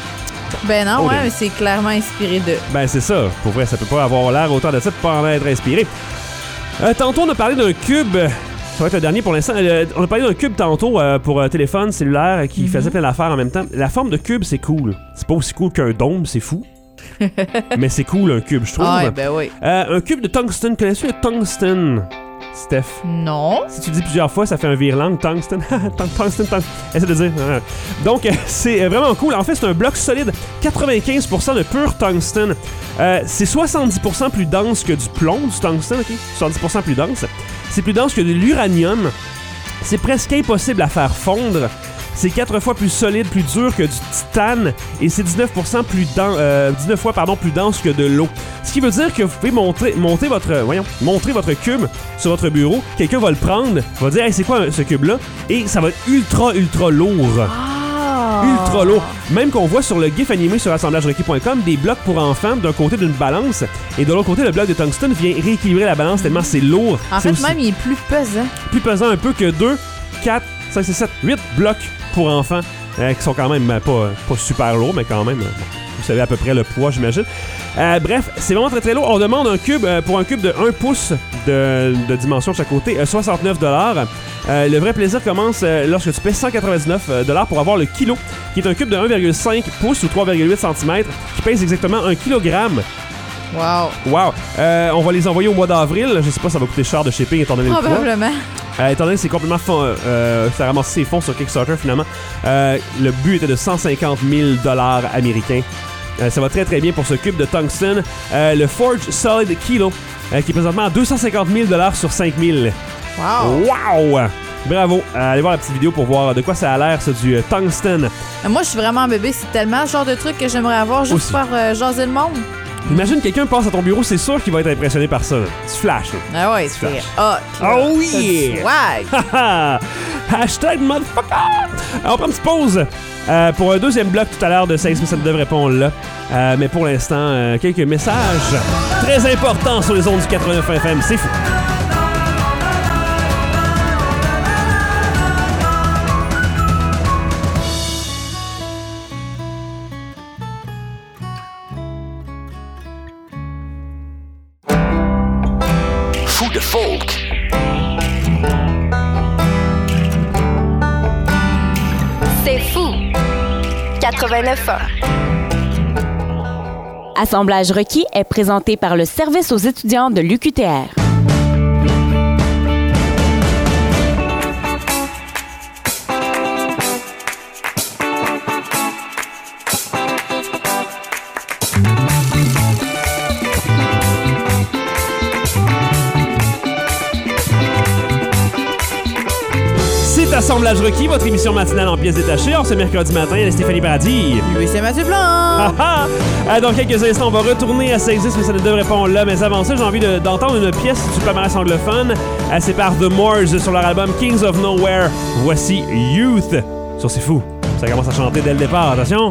Ben non, Odin. ouais, mais c'est clairement inspiré de... Ben, c'est ça. Pour vrai, ça peut pas avoir l'air autant de ça de pas en être inspiré. Euh, tantôt, on a parlé d'un cube... Ça va être le dernier pour l'instant. Euh, on a parlé d'un cube tantôt euh, pour euh, téléphone cellulaire euh, qui mm-hmm. faisait plein d'affaires en même temps. La forme de cube, c'est cool. C'est pas aussi cool qu'un dôme, c'est fou. Mais c'est cool, un cube, je trouve. Ah, ouais, ben oui. Euh, un cube de tungstène. Connais-tu le tungstène, Steph? Non. Si tu dis plusieurs fois, ça fait un vire-langue. Tungstène. tungstène, tungstène. Essaie de dire. Donc, euh, c'est vraiment cool. En fait, c'est un bloc solide. quatre-vingt-quinze pour cent de pur tungstène. Euh, c'est soixante-dix pour cent plus dense que du plomb, du tungstène, ok? soixante-dix pour cent plus dense. C'est plus dense que de l'uranium. C'est presque impossible à faire fondre. C'est quatre fois plus solide, plus dur que du titane. Et c'est dix-neuf pour cent plus den- euh, dix-neuf fois pardon, plus dense que de l'eau. Ce qui veut dire que vous pouvez montrer, monter votre, voyons, montrer votre cube sur votre bureau. Quelqu'un va le prendre, va dire hey, c'est quoi ce cube-là? Et ça va être ultra, ultra lourd. Ah. Ultra lourd. Même qu'on voit sur le gif animé sur assemblage requis point com des blocs pour enfants d'un côté d'une balance et de l'autre côté le bloc de tungstène vient rééquilibrer la balance tellement c'est lourd. En c'est fait, aussi même il est plus pesant. Plus pesant un peu que deux, quatre, cinq, six, sept, huit blocs pour enfants euh, qui sont quand même euh, pas, pas super lourds, mais quand même, euh, vous savez à peu près le poids, j'imagine. Euh, bref, c'est vraiment très très lourd. On demande un cube euh, pour un cube de un pouce de, de dimension de chaque côté, euh, soixante-neuf dollars. Euh, le vrai plaisir commence euh, lorsque tu paies cent quatre-vingt-dix-neuf dollars pour avoir le kilo, qui est un cube de un virgule cinq pouces ou trois virgule huit centimètres, qui pèse exactement un kilogramme. Wow. Wow. Euh, on va les envoyer au mois d'avril. Je sais pas, ça va coûter cher de shipping étant donné le poids. Probablement. Euh, étant donné que c'est complètement fond, euh, ça ramasse ses fonds sur Kickstarter finalement. Euh, le but était de cent cinquante mille dollars américains. Euh, ça va très très bien pour ce cube de tungstène. Euh, le Forge Solid Kilo euh, qui est présentement à deux cent cinquante mille dollars sur cinq mille. Wow! Wow! Bravo! Euh, allez voir la petite vidéo pour voir de quoi ça a l'air, ça, du euh, tungsten. Euh, Moi, je suis vraiment bébé. C'est tellement le genre de truc que j'aimerais avoir juste Aussi. pour faire euh, jaser le monde. Imagine quelqu'un passe à ton bureau, c'est sûr qu'il va être impressionné par ça. Là. Tu flashes, là. Ah ouais, c'est flash. hot. là. Oh T'as du yeah! swag. Haha! Hashtag motherfucker! Alors, on prend une petite pause euh, pour un deuxième bloc tout à l'heure de cinq six sept neuf répond là. Euh, mais pour l'instant, euh, quelques messages très importants sur les ondes du quatre-vingt-neuf F M. C'est fou! Fou de folk. C'est fou. quatre-vingt-neuf ans. Assemblage requis est présenté par le Service aux étudiants de l'U Q T R. C'est Assemblage requis, votre émission matinale en pièces détachées. Alors, ce mercredi matin, il y a Stéphanie Paradis. Oui, c'est Mathieu Blanc. Ah ah! Euh, dans quelques instants, on va retourner à Ça existe, mais ça ne devrait pas là. Mais avant ça, j'ai envie de- d'entendre une pièce du palmarès anglophone. Euh, C'est par The Moors sur leur album Kings of Nowhere. Voici Youth. Ça, c'est fou. Ça commence à chanter dès le départ. Attention.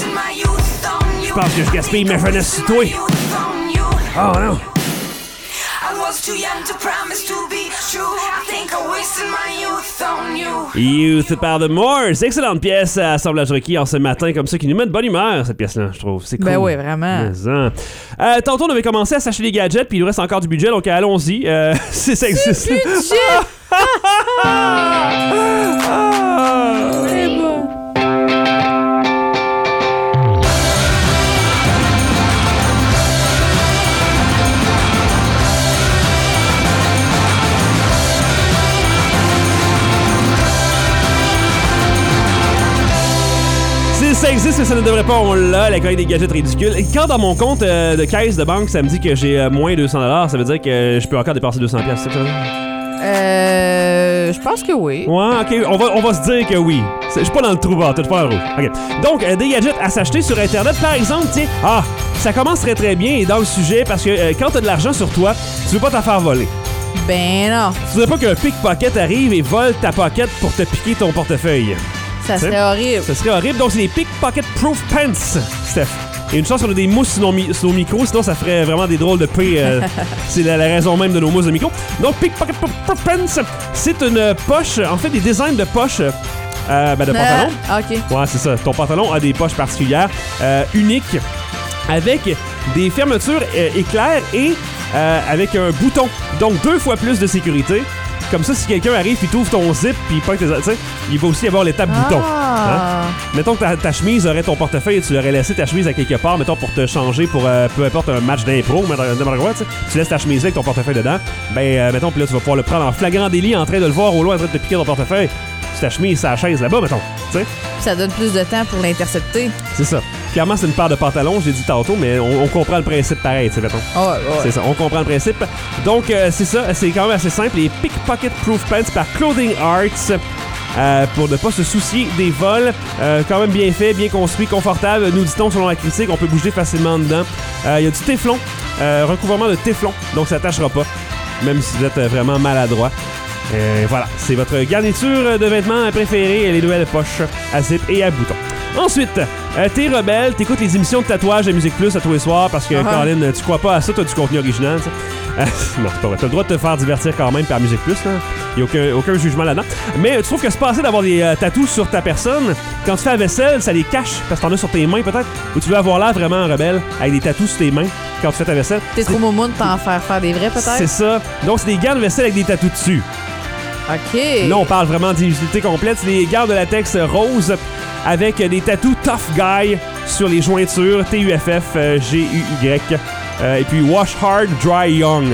Je pense que je gaspille ma jeunesse sur toi. Oh non. was too young to promise to be true. I think I wasted my youth on you. Youth par The Moors. Excellente pièce à Assemblage Requis en ce matin, comme ça, qui nous met de bonne humeur, cette pièce-là, je trouve. C'est cool. Ben oui, vraiment. Mais, hein. Euh, tantôt, on avait commencé à s'acheter des gadgets, puis il nous reste encore du budget, donc allons-y. Euh, si ça existe. Du budget! Ah! C'est bon. Ça existe, mais ça ne devrait pas, on l'a, la chronique des gadgets ridicules. Et quand dans mon compte euh, de caisse de banque, ça me dit que j'ai euh, moins deux cents dollars, ça veut dire que je peux encore dépenser deux cents dollars, c'est ça? Euh. Je pense que oui. Ouais, ok, on va, on va se dire que oui. C'est- Je suis pas dans le trou, bah, je suis pas dans le rouge. Ok. Donc, euh, des gadgets à s'acheter sur Internet, par exemple, tiens, ah, ça commence très très bien et dans le sujet parce que euh, quand t'as de l'argent sur toi, tu veux pas t'en faire voler. Ben non. Tu voudrais pas qu'un pickpocket arrive et vole ta pocket pour te piquer ton portefeuille. Ça T'sais? serait horrible. Ça serait horrible. Donc, c'est des pickpocket proof pants, Steph. Et une chance qu'on a des mousses sur nos, mi- sur nos micros, sinon ça ferait vraiment des drôles de paix. Euh, c'est la, la raison même de nos mousses de micro. Donc, pickpocket proof pants, c'est une poche, en fait, des designs de poches euh, ben, de pantalon. Ah, ok. Ouais, c'est ça. Ton pantalon a des poches particulières, euh, uniques, avec des fermetures euh, éclairs et euh, avec un bouton. Donc, deux fois plus de sécurité. Comme ça, si quelqu'un arrive et t'ouvre ton zip puis il pointe tes... Tu sais, il va aussi avoir l'étape bouton. Ah. Hein? Mettons que ta, ta chemise aurait ton portefeuille et tu l'aurais laissé ta chemise à quelque part, mettons pour te changer pour euh, peu importe un match d'impro, n'importe quoi, tu sais. Tu laisses ta chemise là avec ton portefeuille dedans. Ben, euh, mettons, puis là, tu vas pouvoir le prendre en flagrant délit en train de le voir au loin en train de te piquer ton portefeuille. C'est ta chemise, c'est la chaise là-bas, mettons. Tu sais. Ça donne plus de temps pour l'intercepter. C'est ça. Clairement, c'est une paire de pantalons, je l'ai dit tantôt, mais on, on comprend le principe pareil, tu sais, mettons. Oh, ouais, ouais. C'est ça, on comprend le principe. Donc, euh, c'est ça, c'est quand même assez simple. Les Pickpocket Proof Pants par Clothing Arts. Euh, pour ne pas se soucier des vols. Euh, quand même bien fait, bien construit, confortable. Nous dit-on, selon la critique, on peut bouger facilement dedans. Il euh, y a du téflon, euh, recouvrement de téflon, donc ça t'attachera pas, même si vous êtes euh, vraiment maladroit. Euh, voilà, c'est votre garniture de vêtements préférée, les nouvelles poches à zip et à boutons. Ensuite, euh, t'es rebelle, t'écoutes les émissions de tatouage à Musique Plus à tous les soirs parce que, uh-huh. Colin, tu crois pas à ça, t'as du contenu original, ça. Euh, non, c'est pas vrai. T'as le droit de te faire divertir quand même par Musique Plus, là. Y a aucun, aucun jugement là-dedans. Mais tu trouves que c'est pas assez d'avoir des euh, tatous sur ta personne. Quand tu fais la vaisselle, ça les cache parce que t'en as sur tes mains, peut-être. Ou tu veux avoir l'air vraiment rebelle avec des tatous sur tes mains quand tu fais ta vaisselle. T'es trop moumoune de t'en faire faire des vrais, peut-être? C'est ça. Donc, c'est des gants de vaisselle avec des tatous dessus. OK. Là, on parle vraiment d'inutilité complète. C'est des gants de latex rose avec des tatous Tough Guy sur les jointures, T U F F G U Y. Euh, et puis Wash Hard, Dry Young.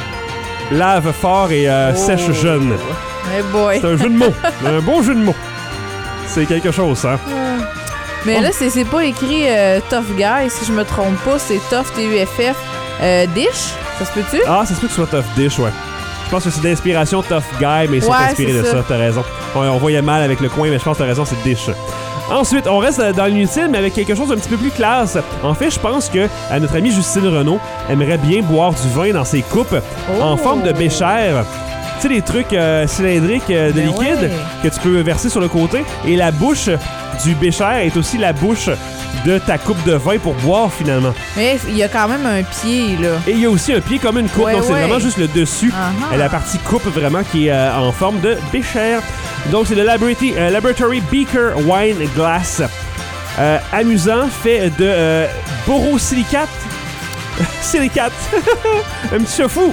Lave fort et euh, oh. Sèche jeune. Hey boy. C'est un jeu de mots. Un bon jeu de mots. C'est quelque chose, ça. Euh. Mais oh. là, c'est, c'est pas écrit euh, Tough Guy. Si je me trompe pas, c'est Tough T U F F euh, Dish. Ça se peut-tu? Ah, ça se peut que ce soit Tough Dish, ouais. Je pense que c'est d'inspiration Tough Guy, mais ils sont ouais, inspirés de ça. ça, t'as raison. On, on voyait mal avec le coin, mais je pense que t'as raison, c'est Dish. Ensuite, on reste dans l'inutile, mais avec quelque chose d'un petit peu plus classe. En fait, je pense que à notre amie Justine Renaud aimerait bien boire du vin dans ses coupes oh. en forme de béchère. Tu sais, les trucs euh, cylindriques euh, de ben liquide ouais. que tu peux verser sur le côté. Et la bouche du béchère est aussi la bouche de ta coupe de vin pour boire, finalement. Mais il y a quand même un pied, là. Et il y a aussi un pied comme une coupe, ouais, donc c'est ouais. vraiment juste le dessus. Uh-huh. La partie coupe, vraiment, qui est euh, en forme de béchère. Donc, c'est le Laboratory, euh, Laboratory Beaker Wine Glass. Euh, amusant, fait de euh, borosilicate. Silicate. Un petit chafou.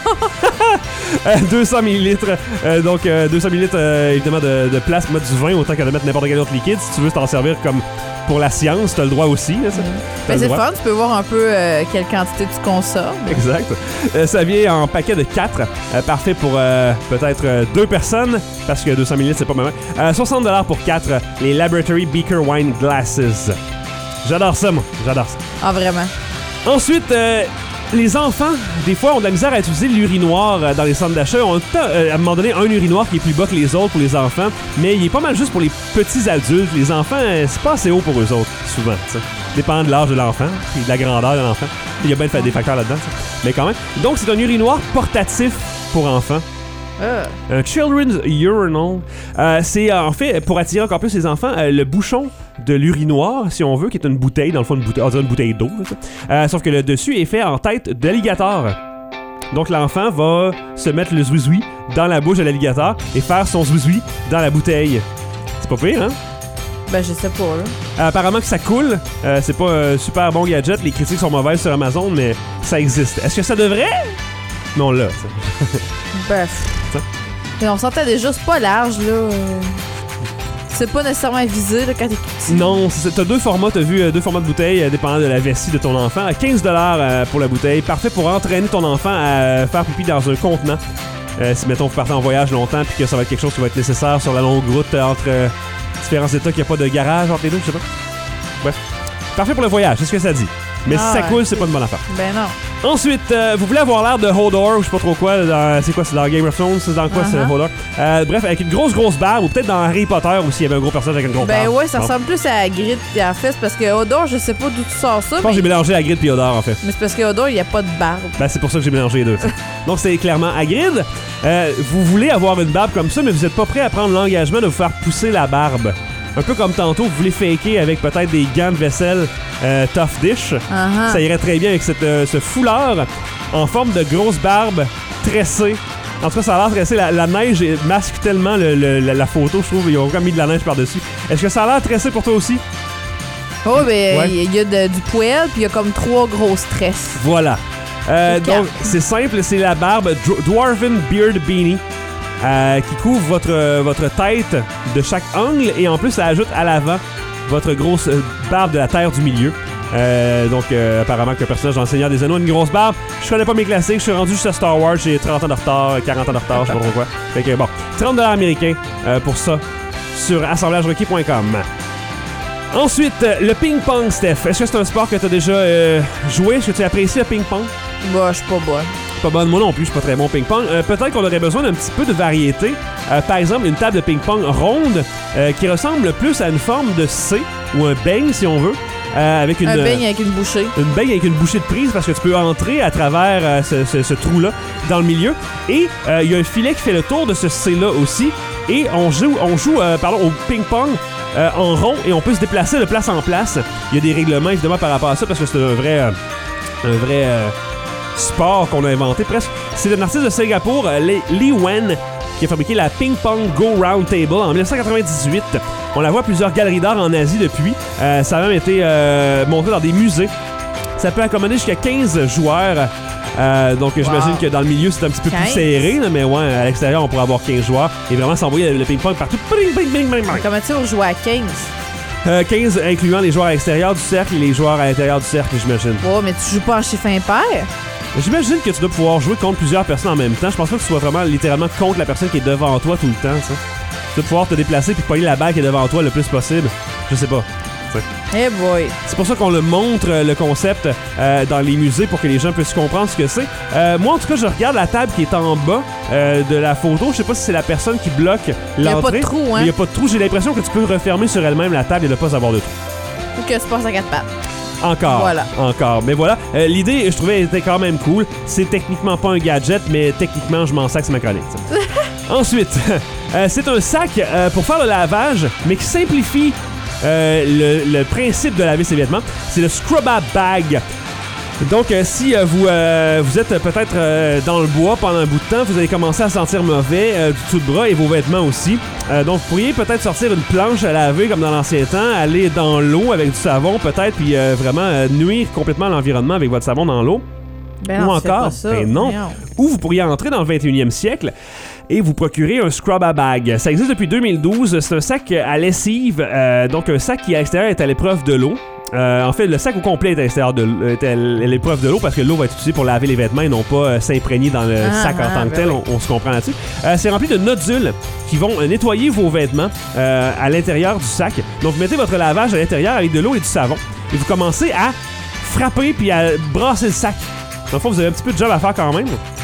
euh, deux cents millilitres. Euh, donc, euh, deux cents millilitres, euh, évidemment, de, de place pour mettre du vin autant que de mettre n'importe quel autre liquide. Si tu veux t'en servir comme pour la science, t'as le droit aussi. Là, ça. Ben, c'est fun, tu peux voir un peu euh, quelle quantité tu consommes. Exact. Euh, ça vient en paquet de quatre. Euh, parfait pour euh, peut-être euh, deux personnes, parce que deux cents millilitres, c'est pas mal. Euh, soixante dollars pour quatre, les Laboratory Beaker Wine Glasses. J'adore ça, moi. J'adore ça. Ah, vraiment? Ensuite, euh, les enfants, des fois, ont de la misère à utiliser l'urinoir euh, dans les centres d'achat. On a euh, à un moment donné un urinoir qui est plus bas que les autres pour les enfants, mais il est pas mal juste pour les petits adultes. Les enfants, euh, c'est pas assez haut pour eux autres, souvent. T'sais. Dépendant de l'âge de l'enfant et de la grandeur de l'enfant. Il y a bien des facteurs là-dedans, t'sais. Mais quand même. Donc, c'est un urinoir portatif pour enfants. Euh. Un children's urinal. Euh, c'est euh, en fait, pour attirer encore plus les enfants, euh, le bouchon de l'urinoir, si on veut, qui est une bouteille, dans le fond, une bouteille, on dirait une bouteille d'eau. Euh, sauf que le dessus est fait en tête d'alligator. Donc l'enfant va se mettre le zouizoui dans la bouche de l'alligator et faire son zouizoui dans la bouteille. C'est pas pire, hein? Ben, je sais pas, là. Euh, apparemment que ça coule. Euh, c'est pas un super bon gadget. Les critiques sont mauvaises sur Amazon, mais ça existe. Est-ce que ça devrait? Non, là. Bref. Mais on sentait déjà, c'est pas large, là. Euh... C'est pas nécessairement visé, là, quand t'es petit. Non, c'est, t'as deux formats. T'as vu euh, deux formats de bouteille, euh, dépendant de la vessie de ton enfant. À quinze dollars euh, pour la bouteille. Parfait pour entraîner ton enfant à euh, faire pipi dans un contenant. Euh, si, mettons, vous partez en voyage longtemps puis que ça va être quelque chose qui va être nécessaire sur la longue route euh, entre euh, différents états, qu'il n'y a pas de garage entre les deux, je sais pas. Bref. Parfait pour le voyage, c'est ce que ça dit. Mais ah, si ça ouais. coule, c'est pas une bonne affaire. Ben non. Ensuite, euh, vous voulez avoir l'air de Hodor, ou je sais pas trop quoi, dans, c'est quoi, c'est dans Game of Thrones, c'est dans quoi, uh-huh. c'est Hodor? Euh, bref, avec une grosse, grosse barbe, ou peut-être dans Harry Potter aussi, il y avait un gros personnage avec une grosse ben barbe. Ben ouais, ça bon. ressemble plus à Hagrid et à Fest, parce que Hodor, je sais pas d'où tu sors ça. Je pense mais... que j'ai mélangé Hagrid et Hodor, en fait. Mais c'est parce que Hodor, il y a pas de barbe. Ben c'est pour ça que j'ai mélangé les deux. Donc c'est clairement Hagrid. Euh, vous voulez avoir une barbe comme ça, mais vous êtes pas prêt à prendre l'engagement de vous faire pousser la barbe. Un peu comme tantôt, vous voulez faker avec peut-être des gants de vaisselle euh, Tough Dish. Uh-huh. Ça irait très bien avec cette, euh, ce foulard en forme de grosse barbe tressée. En tout cas, ça a l'air tressé. La, la neige masque tellement le, le, la, la photo, je trouve. Ils ont comme mis de la neige par-dessus. Est-ce que ça a l'air tressé pour toi aussi? Oh, ben, ouais. il y a de, du poêle, puis il y a comme trois grosses tresses. Voilà. Euh, donc, c'est simple, c'est la barbe Dwarven Beard Beanie. Euh, qui couvre votre, euh, votre tête de chaque angle et en plus ça ajoute à l'avant votre grosse euh, barbe de la terre du milieu. Euh, donc euh, apparemment que le personnage dans le Seigneur des Anneaux a une grosse barbe. Je connais pas mes classiques, je suis rendu jusqu'à Star Wars, j'ai trente ans de retard, quarante ans de retard, je sais pas pourquoi. Fait que bon, trente dollars américains euh, pour ça sur assemblage requis point com. Ensuite, euh, le ping-pong, Steph. Est-ce que c'est un sport que tu as déjà euh, joué? Est-ce que tu apprécies le ping-pong? Bah, je suis pas bonne. Pas bonne, moi non plus, je suis pas très bon au ping-pong. Euh, peut-être qu'on aurait besoin d'un petit peu de variété. Euh, par exemple, une table de ping-pong ronde euh, qui ressemble plus à une forme de C ou un beigne, si on veut. Euh, avec une, un beigne avec une bouchée. Une beigne avec une bouchée de prise parce que tu peux entrer à travers euh, ce, ce, ce trou-là dans le milieu. Et il euh, y a un filet qui fait le tour de ce C-là aussi. Et on joue, on joue euh, pardon, au ping-pong euh, en rond et on peut se déplacer de place en place. Il y a des règlements évidemment par rapport à ça parce que c'est un vrai... Euh, un vrai... Euh, sport qu'on a inventé presque. C'est un artiste de Singapour, euh, Lee Wen, qui a fabriqué la Ping Pong Go Round Table en dix-neuf cent quatre-vingt-dix-huit. On la voit à plusieurs galeries d'art en Asie depuis. Euh, ça a même été euh, monté dans des musées. Ça peut accommoder jusqu'à quinze joueurs. Euh, donc wow. J'imagine que dans le milieu c'est un petit peu quinze plus serré, là, mais ouais, à l'extérieur on pourrait avoir quinze joueurs et vraiment s'envoyer le ping-pong partout. Bing, bing, bing, bing, bing. Comment tu vas jouer à quinze? Euh, quinze incluant les joueurs à l'extérieur du cercle et les joueurs à l'intérieur du cercle, j'imagine. Oh, mais tu joues pas en chiffre impair? J'imagine que tu dois pouvoir jouer contre plusieurs personnes en même temps. Je pense pas que tu sois vraiment littéralement contre la personne qui est devant toi tout le temps, ça. Tu dois pouvoir te déplacer puis pogner la balle qui est devant toi le plus possible. Je sais pas. Eh hey boy! C'est pour ça qu'on le montre, le concept, euh, dans les musées pour que les gens puissent comprendre ce que c'est. Euh, moi, en tout cas, je regarde la table qui est en bas euh, de la photo. Je sais pas si c'est la personne qui bloque l'entrée. Il y a pas de trou, hein? Il y a pas de trou. J'ai l'impression que tu peux refermer sur elle-même la table et ne pas avoir de trou. Ou que tu passes à quatre pattes. Encore. Voilà. Encore. Mais voilà. Euh, l'idée, je trouvais, était quand même cool. C'est techniquement pas un gadget, mais techniquement, je m'en sac, c'est ma chronique. Ensuite, euh, c'est un sac euh, pour faire le lavage, mais qui simplifie euh, le, le principe de laver ses vêtements. C'est le Scrubba Bag. Donc, euh, si euh, vous, euh, vous êtes peut-être euh, dans le bois pendant un bout de temps, vous allez commencer à sentir mauvais euh, du tout de bras et vos vêtements aussi. Euh, donc, vous pourriez peut-être sortir une planche à laver comme dans l'ancien temps, aller dans l'eau avec du savon peut-être, puis euh, vraiment euh, nuire complètement à l'environnement avec votre savon dans l'eau. Ben Ou non, encore, ça. ben non. non. Ou vous pourriez entrer dans le vingt et unième siècle et vous procurer un Scrubba Bag. Ça existe depuis deux mille douze. C'est un sac à lessive, euh, donc un sac qui à l'extérieur est à l'épreuve de l'eau. Euh, en fait, le sac au complet est à l'extérieur de est à l'épreuve de l'eau parce que l'eau va être utilisée pour laver les vêtements et non pas euh, s'imprégner dans le ah, sac en ah, tant que ben tel. Oui. On, on se comprend là-dessus. Euh, c'est rempli de nodules qui vont euh, nettoyer vos vêtements euh, à l'intérieur du sac. Donc, vous mettez votre lavage à l'intérieur avec de l'eau et du savon et vous commencez à frapper puis à brasser le sac. Donc, vous avez un petit peu de job à faire quand même.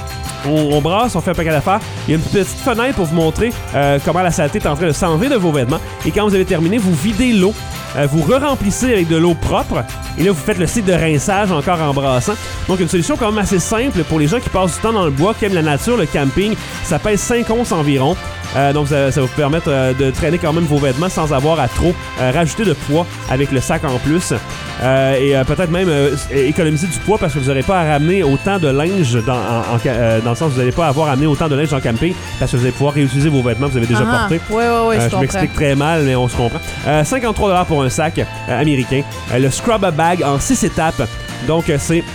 On, on brasse, on fait un paquet d'affaires. Il y a une petite fenêtre pour vous montrer euh, comment la saleté est en train de s'enlever de vos vêtements. Et quand vous avez terminé, vous videz l'eau euh, vous re-remplissez avec de l'eau propre et là, vous faites le cycle de rinçage encore en brassant. Donc, une solution quand même assez simple pour les gens qui passent du temps dans le bois, qui aiment la nature, le camping. Ça pèse cinq onces environ. Euh, donc, ça, ça va vous permettre euh, de traîner quand même vos vêtements sans avoir à trop euh, rajouter de poids avec le sac en plus. Euh, et euh, peut-être même euh, économiser du poids parce que vous n'aurez pas à ramener autant de linge dans, en, en, euh, dans le sens où vous n'allez pas avoir à amener autant de linge en camping parce que vous allez pouvoir réutiliser vos vêtements que vous avez déjà Ah, portés. ouais, ouais, ouais, Euh, je je comprends. m'explique très mal, mais on se comprend. Euh, cinquante-trois dollars pour un sac euh, américain. Euh, le Scrub a Bag en six étapes. Donc, euh, c'est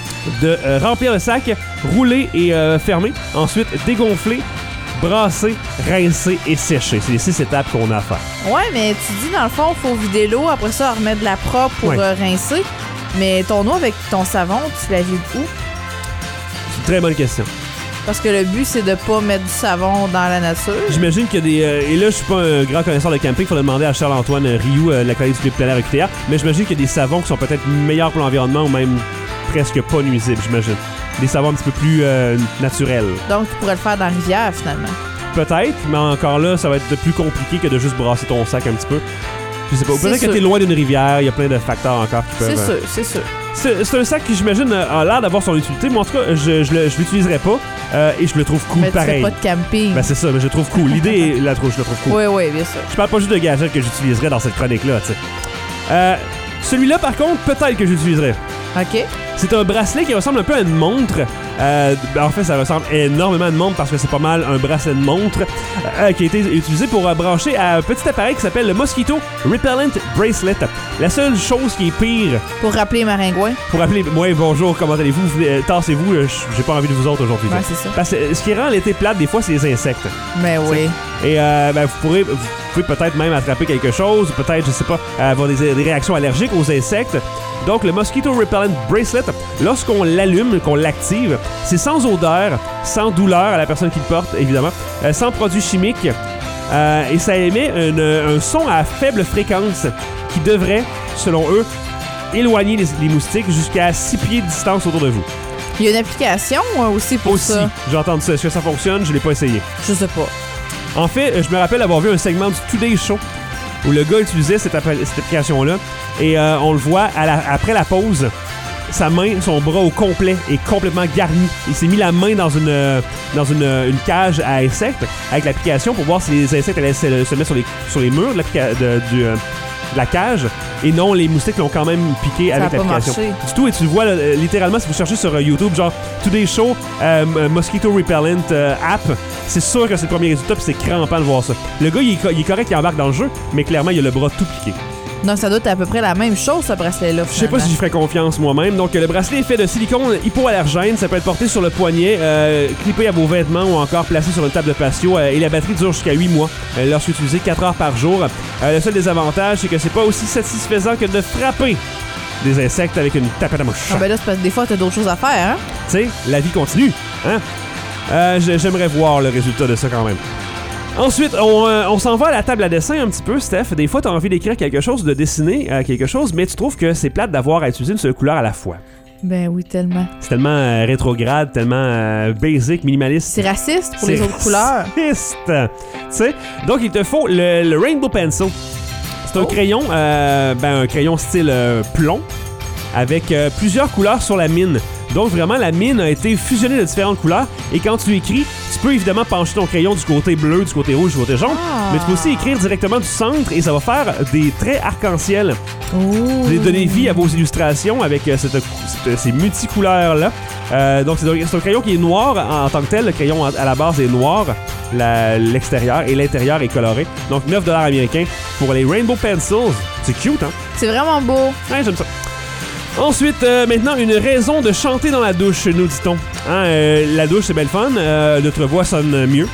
de euh, remplir le sac, rouler et euh, fermer. Ensuite, dégonfler, brasser, rincer et sécher. C'est les six étapes qu'on a à faire. Ouais, mais tu dis, dans le fond, il faut vider l'eau, après ça, remettre de la propre pour Ouais. euh, rincer. Mais ton eau avec ton savon, tu la vides où? C'est une très bonne question. Parce que le but, c'est de pas mettre du savon dans la nature. J'imagine qu'il y a des... euh, et là, je suis pas un grand connaisseur de camping. Il faudrait demander à Charles-Antoine Rioux euh, de la collègue du Planétaire U Q T R. Mais j'imagine qu'il y a des savons qui sont peut-être meilleurs pour l'environnement ou même presque pas nuisibles, j'imagine. Des savons un petit peu plus euh, naturels. Donc, tu pourrais le faire dans la rivière, finalement. Peut-être, mais encore là, ça va être plus compliqué que de juste brasser ton sac un petit peu. Je sais pas. Ou C'est peut-être que sûr. t'es loin d'une rivière, il y a plein de facteurs encore qui peuvent... C'est euh, sûr, c'est sûr. C'est, c'est un sac qui, j'imagine, a l'air d'avoir son utilité. Moi, en tout cas, je, je, le- je l'utiliserai pas euh, et je le trouve cool Mais tu fais pareil. pas de camping. Ben, c'est ça, mais je le trouve cool. L'idée, est- la trouve, je le trouve cool. Oui, oui, bien sûr. Je parle pas juste de gadgets que j'utiliserais dans cette chronique-là, tu sais. Euh, celui-là, par contre, peut-être que j'utiliserais. OK. C'est un bracelet qui ressemble un peu à une montre. Euh, ben, en fait, ça ressemble énormément à une montre parce que c'est pas mal un bracelet de montre euh, qui a été utilisé pour euh, brancher à un petit appareil qui s'appelle le Mosquito Repellent Bracelet. La seule chose qui est pire Pour rappeler Maringouin. pour appeler... Ouais, bonjour, comment allez-vous? Vous venez- euh, Tassez-vous, euh, j'ai pas envie de vous autres aujourd'hui. Ouais, là. c'est ça. Parce que euh, ce qui rend l'été plate, des fois, c'est les insectes. Mais oui. Et euh, ben, vous pourrez, vous pouvez peut-être même attraper quelque chose, peut-être, je sais pas, avoir des, des réactions allergiques aux insectes. Donc, le Mosquito Repellent Bracelet, lorsqu'on l'allume, qu'on l'active, c'est sans odeur, sans douleur à la personne qui le porte, évidemment, euh, sans produits chimiques, euh, et ça émet une- un son à faible fréquence qui devrait, selon eux, éloigner les, les moustiques jusqu'à six pieds de distance autour de vous. Il y a une application euh, aussi pour Aussi, ça. j'ai entendu ça. Est-ce que ça fonctionne? Je l'ai pas essayé. Je sais pas. En fait, euh, je me rappelle avoir vu un segment du Today Show où le gars utilisait cette, appli- cette application-là et euh, on le voit à la- après la pause, sa main, son bras au complet est complètement garni. Il s'est mis la main dans une euh, dans une, euh, une cage à insectes avec l'application pour voir si les insectes allaient se, se mettre sur les, sur les murs de, l'applica- de- du, euh, de la cage. Et non, les moustiques l'ont quand même piqué Ça avec a pas l'application. marché. Du tout, et tu le vois là, euh, littéralement si vous cherchez sur euh, YouTube, genre Today Show, euh, euh, Mosquito Repellent euh, app, c'est sûr que c'est le premier résultat, puis c'est crampant de voir ça. Le gars, il est, co- il est correct, il embarque dans le jeu, mais clairement, il a le bras tout piqué. Donc, ça doit être à peu près la même chose, ce bracelet-là. Je sais pas si j'y ferais confiance moi-même. Donc, le bracelet est fait de silicone hypoallergène. Ça peut être porté sur le poignet, euh, clippé à vos vêtements ou encore placé sur une table de patio. Euh, et la batterie dure jusqu'à huit mois euh, lorsqu'utilisé quatre heures par jour. Euh, le seul désavantage, c'est que c'est pas aussi satisfaisant que de frapper des insectes avec une tapette à mouche. Ah ben là, c'est parce que des fois, t'as d'autres choses à faire, hein? Tu sais, la vie continue. Hein? Euh, j- J'aimerais voir le résultat de ça quand même. Ensuite, on, euh, on s'en va à la table à dessin un petit peu, Steph. Des fois, tu as envie d'écrire quelque chose, de dessiner euh, quelque chose, mais tu trouves que c'est plate d'avoir à utiliser une seule couleur à la fois. Ben oui, tellement. C'est tellement euh, rétrograde, tellement euh, basic, minimaliste. C'est raciste pour les C'est autres couleurs. raciste. Tu sais, donc il te faut le, le Rainbow Pencil. C'est un Oh. crayon, euh, ben un crayon style euh, plomb, avec euh, plusieurs couleurs sur la mine. Donc vraiment, la mine a été fusionnée de différentes couleurs. Et quand tu écris, tu peux évidemment pencher ton crayon du côté bleu, du côté rouge, du côté jaune. Ah. Mais tu peux aussi écrire directement du centre et ça va faire des traits arc-en-ciel. Oh. Vous allez donner vie à vos illustrations avec euh, cette, cette- ces multicouleurs-là. Euh, donc, c'est un, c'est un crayon qui est noir en, en tant que tel. Le crayon à, à la base est noir, la- l'extérieur, et l'intérieur est coloré. Donc, neuf dollars américains pour les Rainbow Pencils. C'est cute, hein? C'est vraiment beau. Ouais, j'aime ça. Ensuite, euh, maintenant, une raison de chanter dans la douche, nous dit-on. Hein, euh, la douche, c'est belle fun. Euh, notre voix sonne mieux.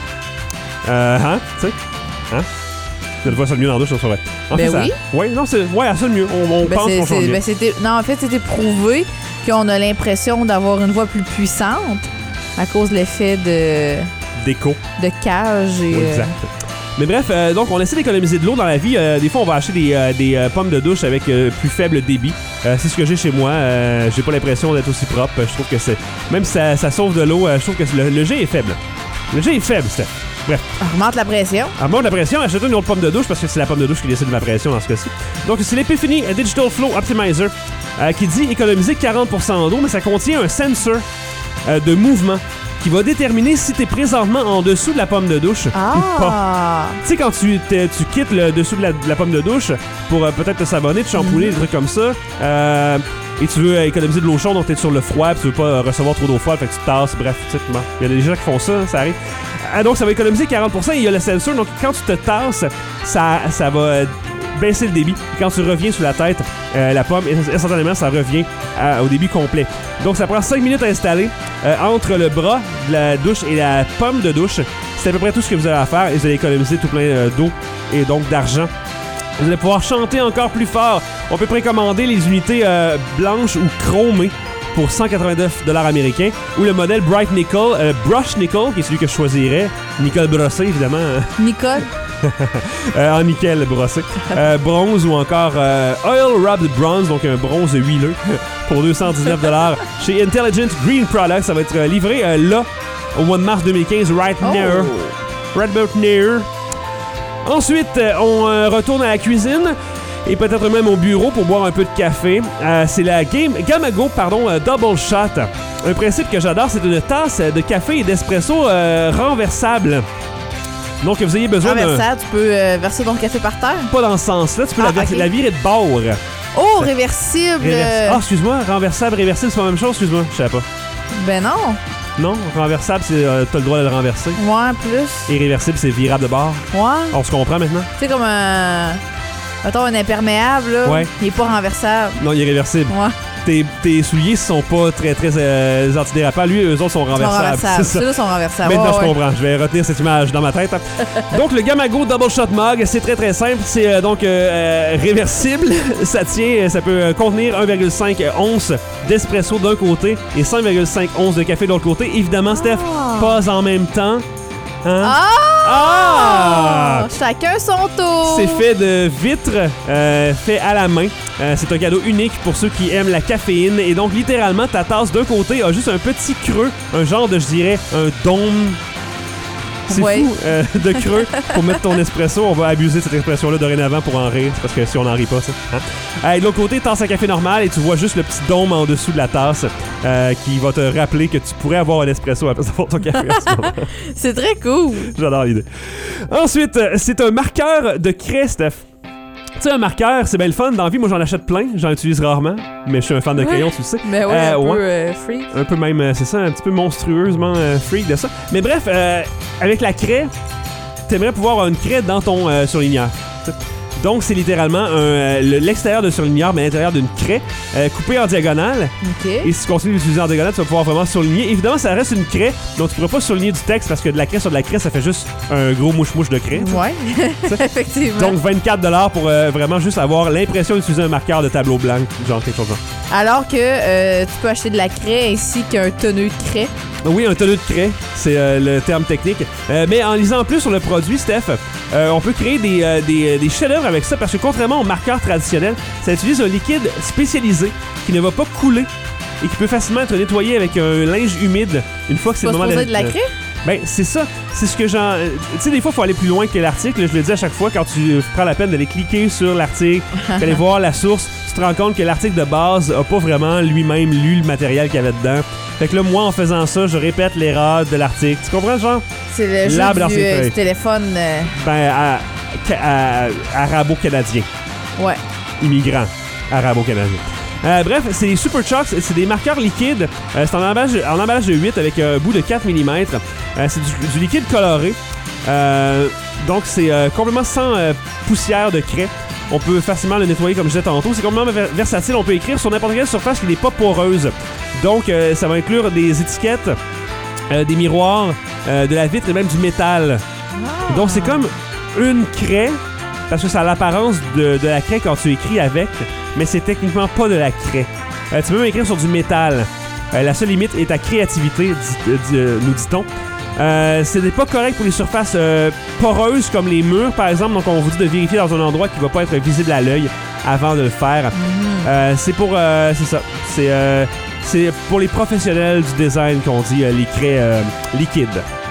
Euh, hein? Tu sais? Hein? Notre voix sonne miut dans la douche, c'est vrai. En Ben fait, ça- oui. Ouais, non, c'est, ouais, elle sonne mieux. On, on Ben, pense c'est- qu'on chante c'est- mieux. ben, c'était- non, en fait, c'était prouvé qu'on a l'impression d'avoir une voix plus puissante à cause de l'effet de, Déco. de cage. Et, Ouais, euh, exact. Mais bref, euh, donc on essaie d'économiser de l'eau dans la vie. Euh, des fois, on va acheter des, euh, des euh, pommes de douche avec euh, plus faible débit. Euh, c'est ce que j'ai chez moi. Euh, j'ai pas l'impression d'être aussi propre. Je trouve que c'est... Même si ça, ça sauve de l'eau, euh, je trouve que le, le jet est faible. Le jet est faible, Steph. Bref. Remonte la pression. À monte la pression, achète une autre pomme de douche parce que c'est la pomme de douche qui décide de ma pression dans ce cas-ci. Donc, c'est l'Epiphany Digital Flow Optimizer euh, qui dit économiser quarante pour cent d'eau, mais ça contient un sensor euh, de mouvement qui va déterminer si tu es présentement en dessous de la pomme de douche ah. ou pas. Tu sais, quand tu, tu quittes le dessous de la, de la pomme de douche pour euh, peut-être te savonner, te shampooer, mm-hmm. des trucs comme ça, euh, et tu veux économiser de l'eau chaude, donc tu es sur le froid, puis tu veux pas euh, recevoir trop d'eau froide, fait que tu te tasses, bref, tu sais, il y a des gens qui font ça, ça arrive. Ah, donc, ça va économiser quarante pour cent et il y a le sensor, donc quand tu te tasses, ça, ça va euh, baisser le débit. Et quand tu reviens sous la tête, euh, la pomme, instantanément, ça revient à, au débit complet. Donc, ça prend cinq minutes à installer euh, entre le bras de la douche et la pomme de douche. C'est à peu près tout ce que vous avez à faire et vous allez économiser tout plein euh, d'eau et donc d'argent. Vous allez pouvoir chanter encore plus fort. On peut précommander les unités euh, blanches ou chromées pour cent quatre-vingt-neuf dollars américains ou le modèle Bright Nickel, euh, Brush Nickel, qui est celui que je choisirais. Nickel brossé, évidemment. Nickel. euh, en nickel brossé. Euh, bronze ou encore euh, Oil Rubbed Bronze, donc un bronze huileux pour deux cent dix-neuf dollars chez Intelligent Green Products. Ça va être livré euh, là, au mois de mars deux mille quinze, right oh. now. Right about now. Ensuite, euh, on euh, retourne à la cuisine et peut-être même au bureau pour boire un peu de café. Euh, c'est la Game, Gamago pardon, euh, Double Shot. Un principe que j'adore, c'est une tasse de café et d'espresso euh, renversable. Donc, vous ayez besoin d'un... Renversable, tu peux euh, verser ton café par terre? Pas dans ce sens-là, tu peux ah, la, verser, okay. la virer de bord. Oh, réversible! Réversi- ah, excuse-moi, renversable, réversible, c'est pas la même chose, excuse-moi, je savais pas. Ben non. Non, renversable, c'est euh, t'as le droit de le renverser. Ouais, plus. Et réversible, c'est virable de bord. Ouais. On se comprend maintenant? Tu sais, comme un... Mettons, un imperméable, là. Ouais. Il est pas renversable. Non, il est réversible. Ouais. Tes, tes souliers sont pas très, très euh, antidérapants. Lui, eux autres sont renversables. renversables. Ceux-là sont renversables. Maintenant, oh, je ouais. comprends. Je vais retenir cette image dans ma tête. Donc, le Gamago Double Shot Mug, c'est très, très simple. C'est euh, donc euh, réversible. Ça tient, ça peut contenir un virgule cinq onces d'espresso d'un côté et cinq virgule cinq onces de café de l'autre côté. Évidemment, Steph, ah. pas en même temps. Hein? Ah! Ah! Chacun son tour! C'est fait de vitre, euh, fait à la main. Euh, c'est un cadeau unique pour ceux qui aiment la caféine. Et donc, littéralement, ta tasse d'un côté a juste un petit creux, un genre de, je dirais, un dôme. C'est ouais. fou euh, de creux pour mettre ton espresso. On va abuser de cette expression-là dorénavant pour en rire, parce que si on n'en rit pas, ça. Hein? Euh, de l'autre côté, tasse à café normal et tu vois juste le petit dôme en dessous de la tasse euh, qui va te rappeler que tu pourrais avoir un espresso après avoir ton café à ce moment. C'est très cool. J'adore l'idée. Ensuite, c'est un marqueur de craie, Steph. Tu sais, un marqueur, c'est bien le fun. Dans la vie, moi, j'en achète plein. J'en utilise rarement. Mais je suis un fan de crayon, tu le sais. Mais ouais, euh, un ouais. peu euh, freak. Un peu même, euh, c'est ça, un petit peu monstrueusement euh, freak de ça. Mais bref, euh, avec la craie, t'aimerais pouvoir avoir une craie dans ton euh, surligneur. Donc, c'est littéralement un, euh, l'extérieur de surligneur, mais l'intérieur d'une craie euh, coupée en diagonale. OK. Et si tu continues d'utiliser en diagonale, tu vas pouvoir vraiment surligner. Évidemment, ça reste une craie, donc tu pourras pas surligner du texte parce que de la craie sur de la craie, ça fait juste un gros mouche-mouche de craie. Ouais, effectivement. Donc, vingt-quatre dollars pour euh, vraiment juste avoir l'impression d'utiliser un marqueur de tableau blanc, genre quelque chose genre. Alors que euh, tu peux acheter de la craie ainsi qu'un tonneux de craie. Oui, un tonneau de craie, c'est euh, le terme technique. Euh, mais en lisant plus sur le produit, Steph, euh, on peut créer des, euh, des, des chefs-d'œuvre avec ça parce que contrairement au marqueur traditionnel, ça utilise un liquide spécialisé qui ne va pas couler et qui peut facilement être nettoyé avec un linge humide une fois que c'est le moment de... de la craie? Ben, c'est ça. C'est ce que j'en... Tu sais, des fois, il faut aller plus loin que l'article. Je le dis à chaque fois, quand tu prends la peine d'aller cliquer sur l'article, d'aller voir la source, tu te rends compte que l'article de base a pas vraiment lui-même lu le matériel qu'il y avait dedans. Fait que là, moi, en faisant ça, je répète l'erreur de l'article. Tu comprends, genre? C'est le jeu L'arbre du, euh, du téléphone... Euh... Ben, à, à, à, arabo-canadien. Ouais. Immigrant. Arabo-canadien. Euh, bref, c'est des Super Chocks, c'est des marqueurs liquides. Euh, c'est en emballage, en emballage de huit avec un bout de quatre millimètres. Euh, c'est du, du liquide coloré. Euh, donc, c'est euh, complètement sans euh, poussière de craie. On peut facilement le nettoyer comme je disais tantôt. C'est complètement ver- versatile. On peut écrire sur n'importe quelle surface qui n'est pas poreuse. Donc, euh, ça va inclure des étiquettes, euh, des miroirs, euh, de la vitre et même du métal. Ah. Donc, c'est comme une craie, parce que ça a l'apparence de, de la craie quand tu écris avec, mais c'est techniquement pas de la craie. Euh, tu peux même écrire sur du métal. Euh, la seule limite est ta créativité, dit, dit, euh, nous dit-on. Euh, ce n'est pas correct pour les surfaces euh, poreuses comme les murs, par exemple. Donc, on vous dit de vérifier dans un endroit qui ne va pas être visible à l'œil avant de le faire. Mm-hmm. Euh, c'est pour... Euh, c'est ça. C'est, euh, c'est pour les professionnels du design qu'on dit euh, les craies euh, liquides.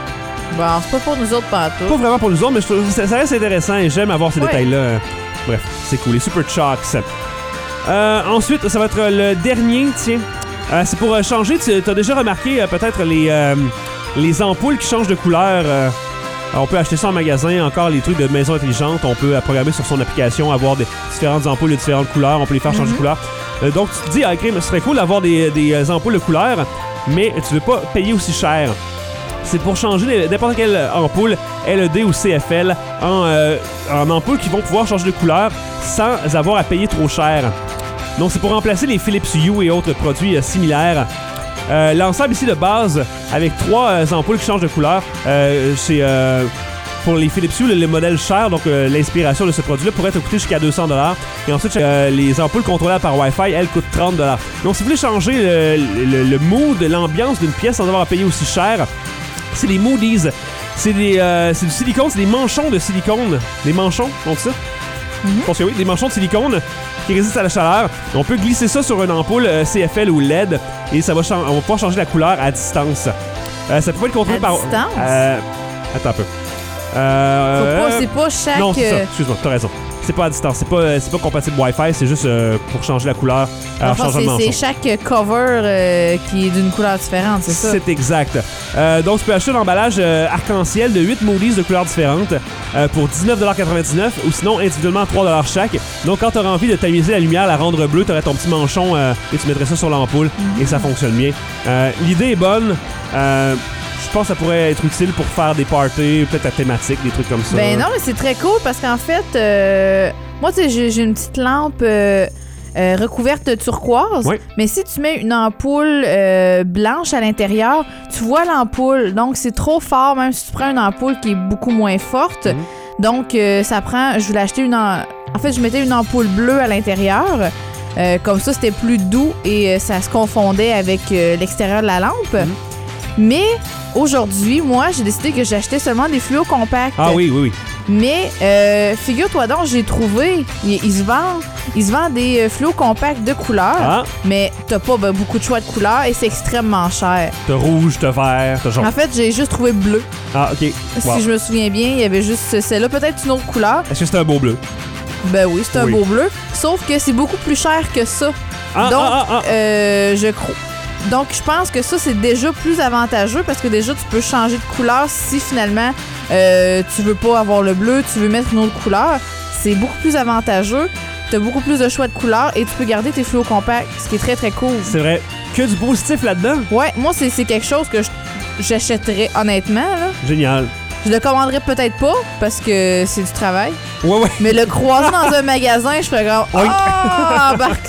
Bon, c'est pas pour nous autres partout. Pas vraiment pour nous autres, mais je trouve que ça, ça reste intéressant et j'aime avoir ces Ouais. détails-là. Bref, c'est cool. Les Super Shocks. Euh, ensuite, ça va être le dernier, tiens. Euh, c'est pour euh, changer. Tu as déjà remarqué euh, peut-être les, euh, les ampoules qui changent de couleur. Euh, on peut acheter ça en magasin. Encore les trucs de maison intelligente. On peut euh, programmer sur son application, avoir des différentes ampoules de différentes couleurs. On peut les faire changer Mm-hmm. de couleur. Euh, donc, tu te dis, ah, crime, ce serait cool d'avoir des, des euh, ampoules de couleur, mais tu veux pas payer aussi cher. C'est pour changer les- n'importe quelle ampoule L E D ou C F L en, euh, en ampoules qui vont pouvoir changer de couleur sans avoir à payer trop cher. Donc, c'est pour remplacer les Philips Hue et autres produits euh, similaires. Euh, L'ensemble ici de base, avec trois euh, ampoules qui changent de couleur, euh, c'est euh, pour les Philips Hue, le, le modèle cher, donc euh, l'inspiration de ce produit-là pourrait te coûter jusqu'à deux cents dollars. Et ensuite, euh, les ampoules contrôlables par Wi-Fi, elles coûtent trente dollars. Donc, si vous voulez changer le, le, le mood, l'ambiance d'une pièce sans avoir à payer aussi cher, c'est les Moody's. C'est des, euh, c'est du silicone, c'est des manchons de silicone. Des manchons, on dit ça? Je pense que oui, des manchons de silicone qui résistent à la chaleur. On peut glisser ça sur une ampoule euh, C F L ou L E D et ça va chan- on va pouvoir changer la couleur à distance. Euh, ça peut être contrôlé À par... distance? Euh, attends un peu. Euh, Faut pas, c'est pas chaque. non, c'est ça. euh, Excuse-moi, t'as raison. C'est pas à distance. C'est pas, c'est pas compatible Wi-Fi. C'est juste euh, pour changer la couleur. Alors, Enfin, changer de c'est, manchon. c'est chaque cover euh, qui est d'une couleur différente, c'est ça? C'est exact. Euh, donc, tu peux acheter un emballage euh, arc-en-ciel de huit Moody's de couleurs différentes euh, pour dix-neuf quatre-vingt-dix-neuf ou sinon individuellement trois dollars chaque. Donc, quand tu auras envie de tamiser la lumière, la rendre bleue, tu aurais ton petit manchon euh, et tu mettrais ça sur l'ampoule et ça fonctionne bien. Euh, l'idée est bonne. Euh, je pense que ça pourrait être utile pour faire des parties, peut-être à thématique, des trucs comme ça. Ben non, mais c'est très cool parce qu'en fait, euh, moi, tu sais, j'ai, j'ai une petite lampe euh, euh, recouverte de turquoise. Oui. Mais si tu mets une ampoule euh, blanche à l'intérieur, tu vois l'ampoule. Donc, c'est trop fort, même si tu prends une ampoule qui est beaucoup moins forte. Mhm. Donc, euh, ça prend. Je voulais acheter une. En, en fait, je mettais une ampoule bleue à l'intérieur. Euh, comme ça, c'était plus doux et euh, ça se confondait avec euh, l'extérieur de la lampe. Mhm. Mais aujourd'hui, moi, j'ai décidé que j'achetais seulement des fluos compacts. Ah oui, oui, oui. Mais euh, figure-toi donc, j'ai trouvé, il, il se vend, il se vend des euh, fluos compacts de couleur, Ah, mais t'as pas ben, beaucoup de choix de couleurs et c'est extrêmement cher. t'as rouge, t'as vert, t'as jaune. En fait, j'ai juste trouvé bleu. Ah, OK. Wow. Si je me souviens bien, il y avait juste celle-là, peut-être une autre couleur. Est-ce que c'est un beau bleu? Ben oui, c'est un Oui. beau bleu. Sauf que c'est beaucoup plus cher que ça. Ah, Donc, ah, ah, ah. euh, je crois. Donc, je pense que ça, c'est déjà plus avantageux parce que déjà, tu peux changer de couleur si finalement euh, tu veux pas avoir le bleu, tu veux mettre une autre couleur. C'est beaucoup plus avantageux. Tu as beaucoup plus de choix de couleurs et tu peux garder tes fluos compacts, ce qui est très, très cool. C'est vrai. Que du positif là-dedans? Ouais, moi, c'est, c'est quelque chose que je- j'achèterais honnêtement. Là. Génial. Je le commanderais peut-être pas parce que c'est du travail. Ouais, ouais. Mais le croiser dans un magasin, je ferais comme Oui. ah, embarque.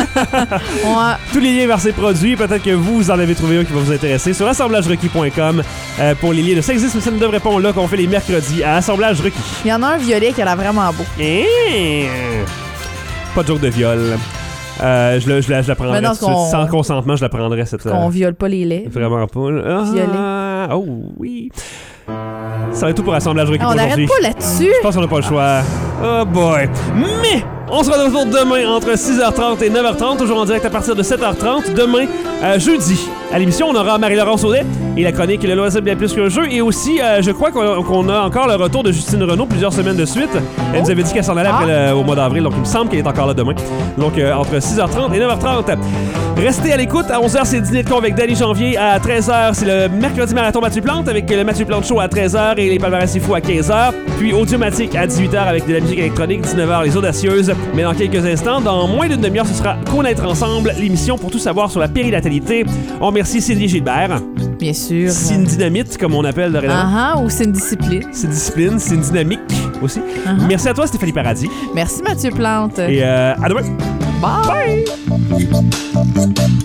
Ouais. Tous les liens vers ces produits, peut-être que vous, vous en avez trouvé un qui va vous intéresser sur assemblage requis point com euh, pour les liens de Ça existe, mais ça ne devrait pas là qu'on fait les mercredis à Assemblage Requis. Il y en a un violet qui a l'air vraiment beau. Eh! Pas de joke de viol. Euh, je, la, je, la, je la prendrais Mais non, tout de suite. qu'on- Sans consentement, je la prendrais cette. Qu'on euh, viole pas les laits. Vraiment pas. là. Ah, Violet. Oh oui. Ça va être tout pour Assemblage Requis Ah, on pour aujourd'hui. n'arrête pas là-dessus. Je pense qu'on n'a pas le choix. Oh boy. Mais on sera de retour demain entre six heures trente et neuf heures trente, toujours en direct à partir de sept heures trente. Demain, euh, jeudi, à l'émission, on aura Marie-Laurence Audet et la chronique Le loisir bien plus qu'un jeu. Et aussi, euh, je crois qu'on a, qu'on a encore le retour de Justine Renaud plusieurs semaines de suite. Elle nous avait dit qu'elle s'en allait après le- au mois d'avril, donc il me semble qu'elle est encore là demain. Donc euh, entre six heures trente et neuf heures trente. Restez à l'écoute. À onze heures, c'est Dîner de con avec Danny Janvier. À treize heures, c'est le mercredi marathon Mathieu Plante avec le Mathieu Plante Show à treize heures et les Palmarès c'est fou à quinze heures. Puis Audiomatique à dix-huit heures avec de la musique électronique. dix-neuf heures, les Audacieuses. Mais dans quelques instants, dans moins d'une demi-heure, ce sera Connaître ensemble, l'émission pour tout savoir sur la périnatalité. On remercie Cindy Gilbert. Bien sûr. C'est une dynamite, comme on appelle dorénavant. Ah ah, ou c'est une discipline. C'est une discipline, c'est une dynamique aussi. Uh-huh. Merci à toi, Stéphanie Paradis. Merci Mathieu Plante. Et euh, à demain. Bye. Bye.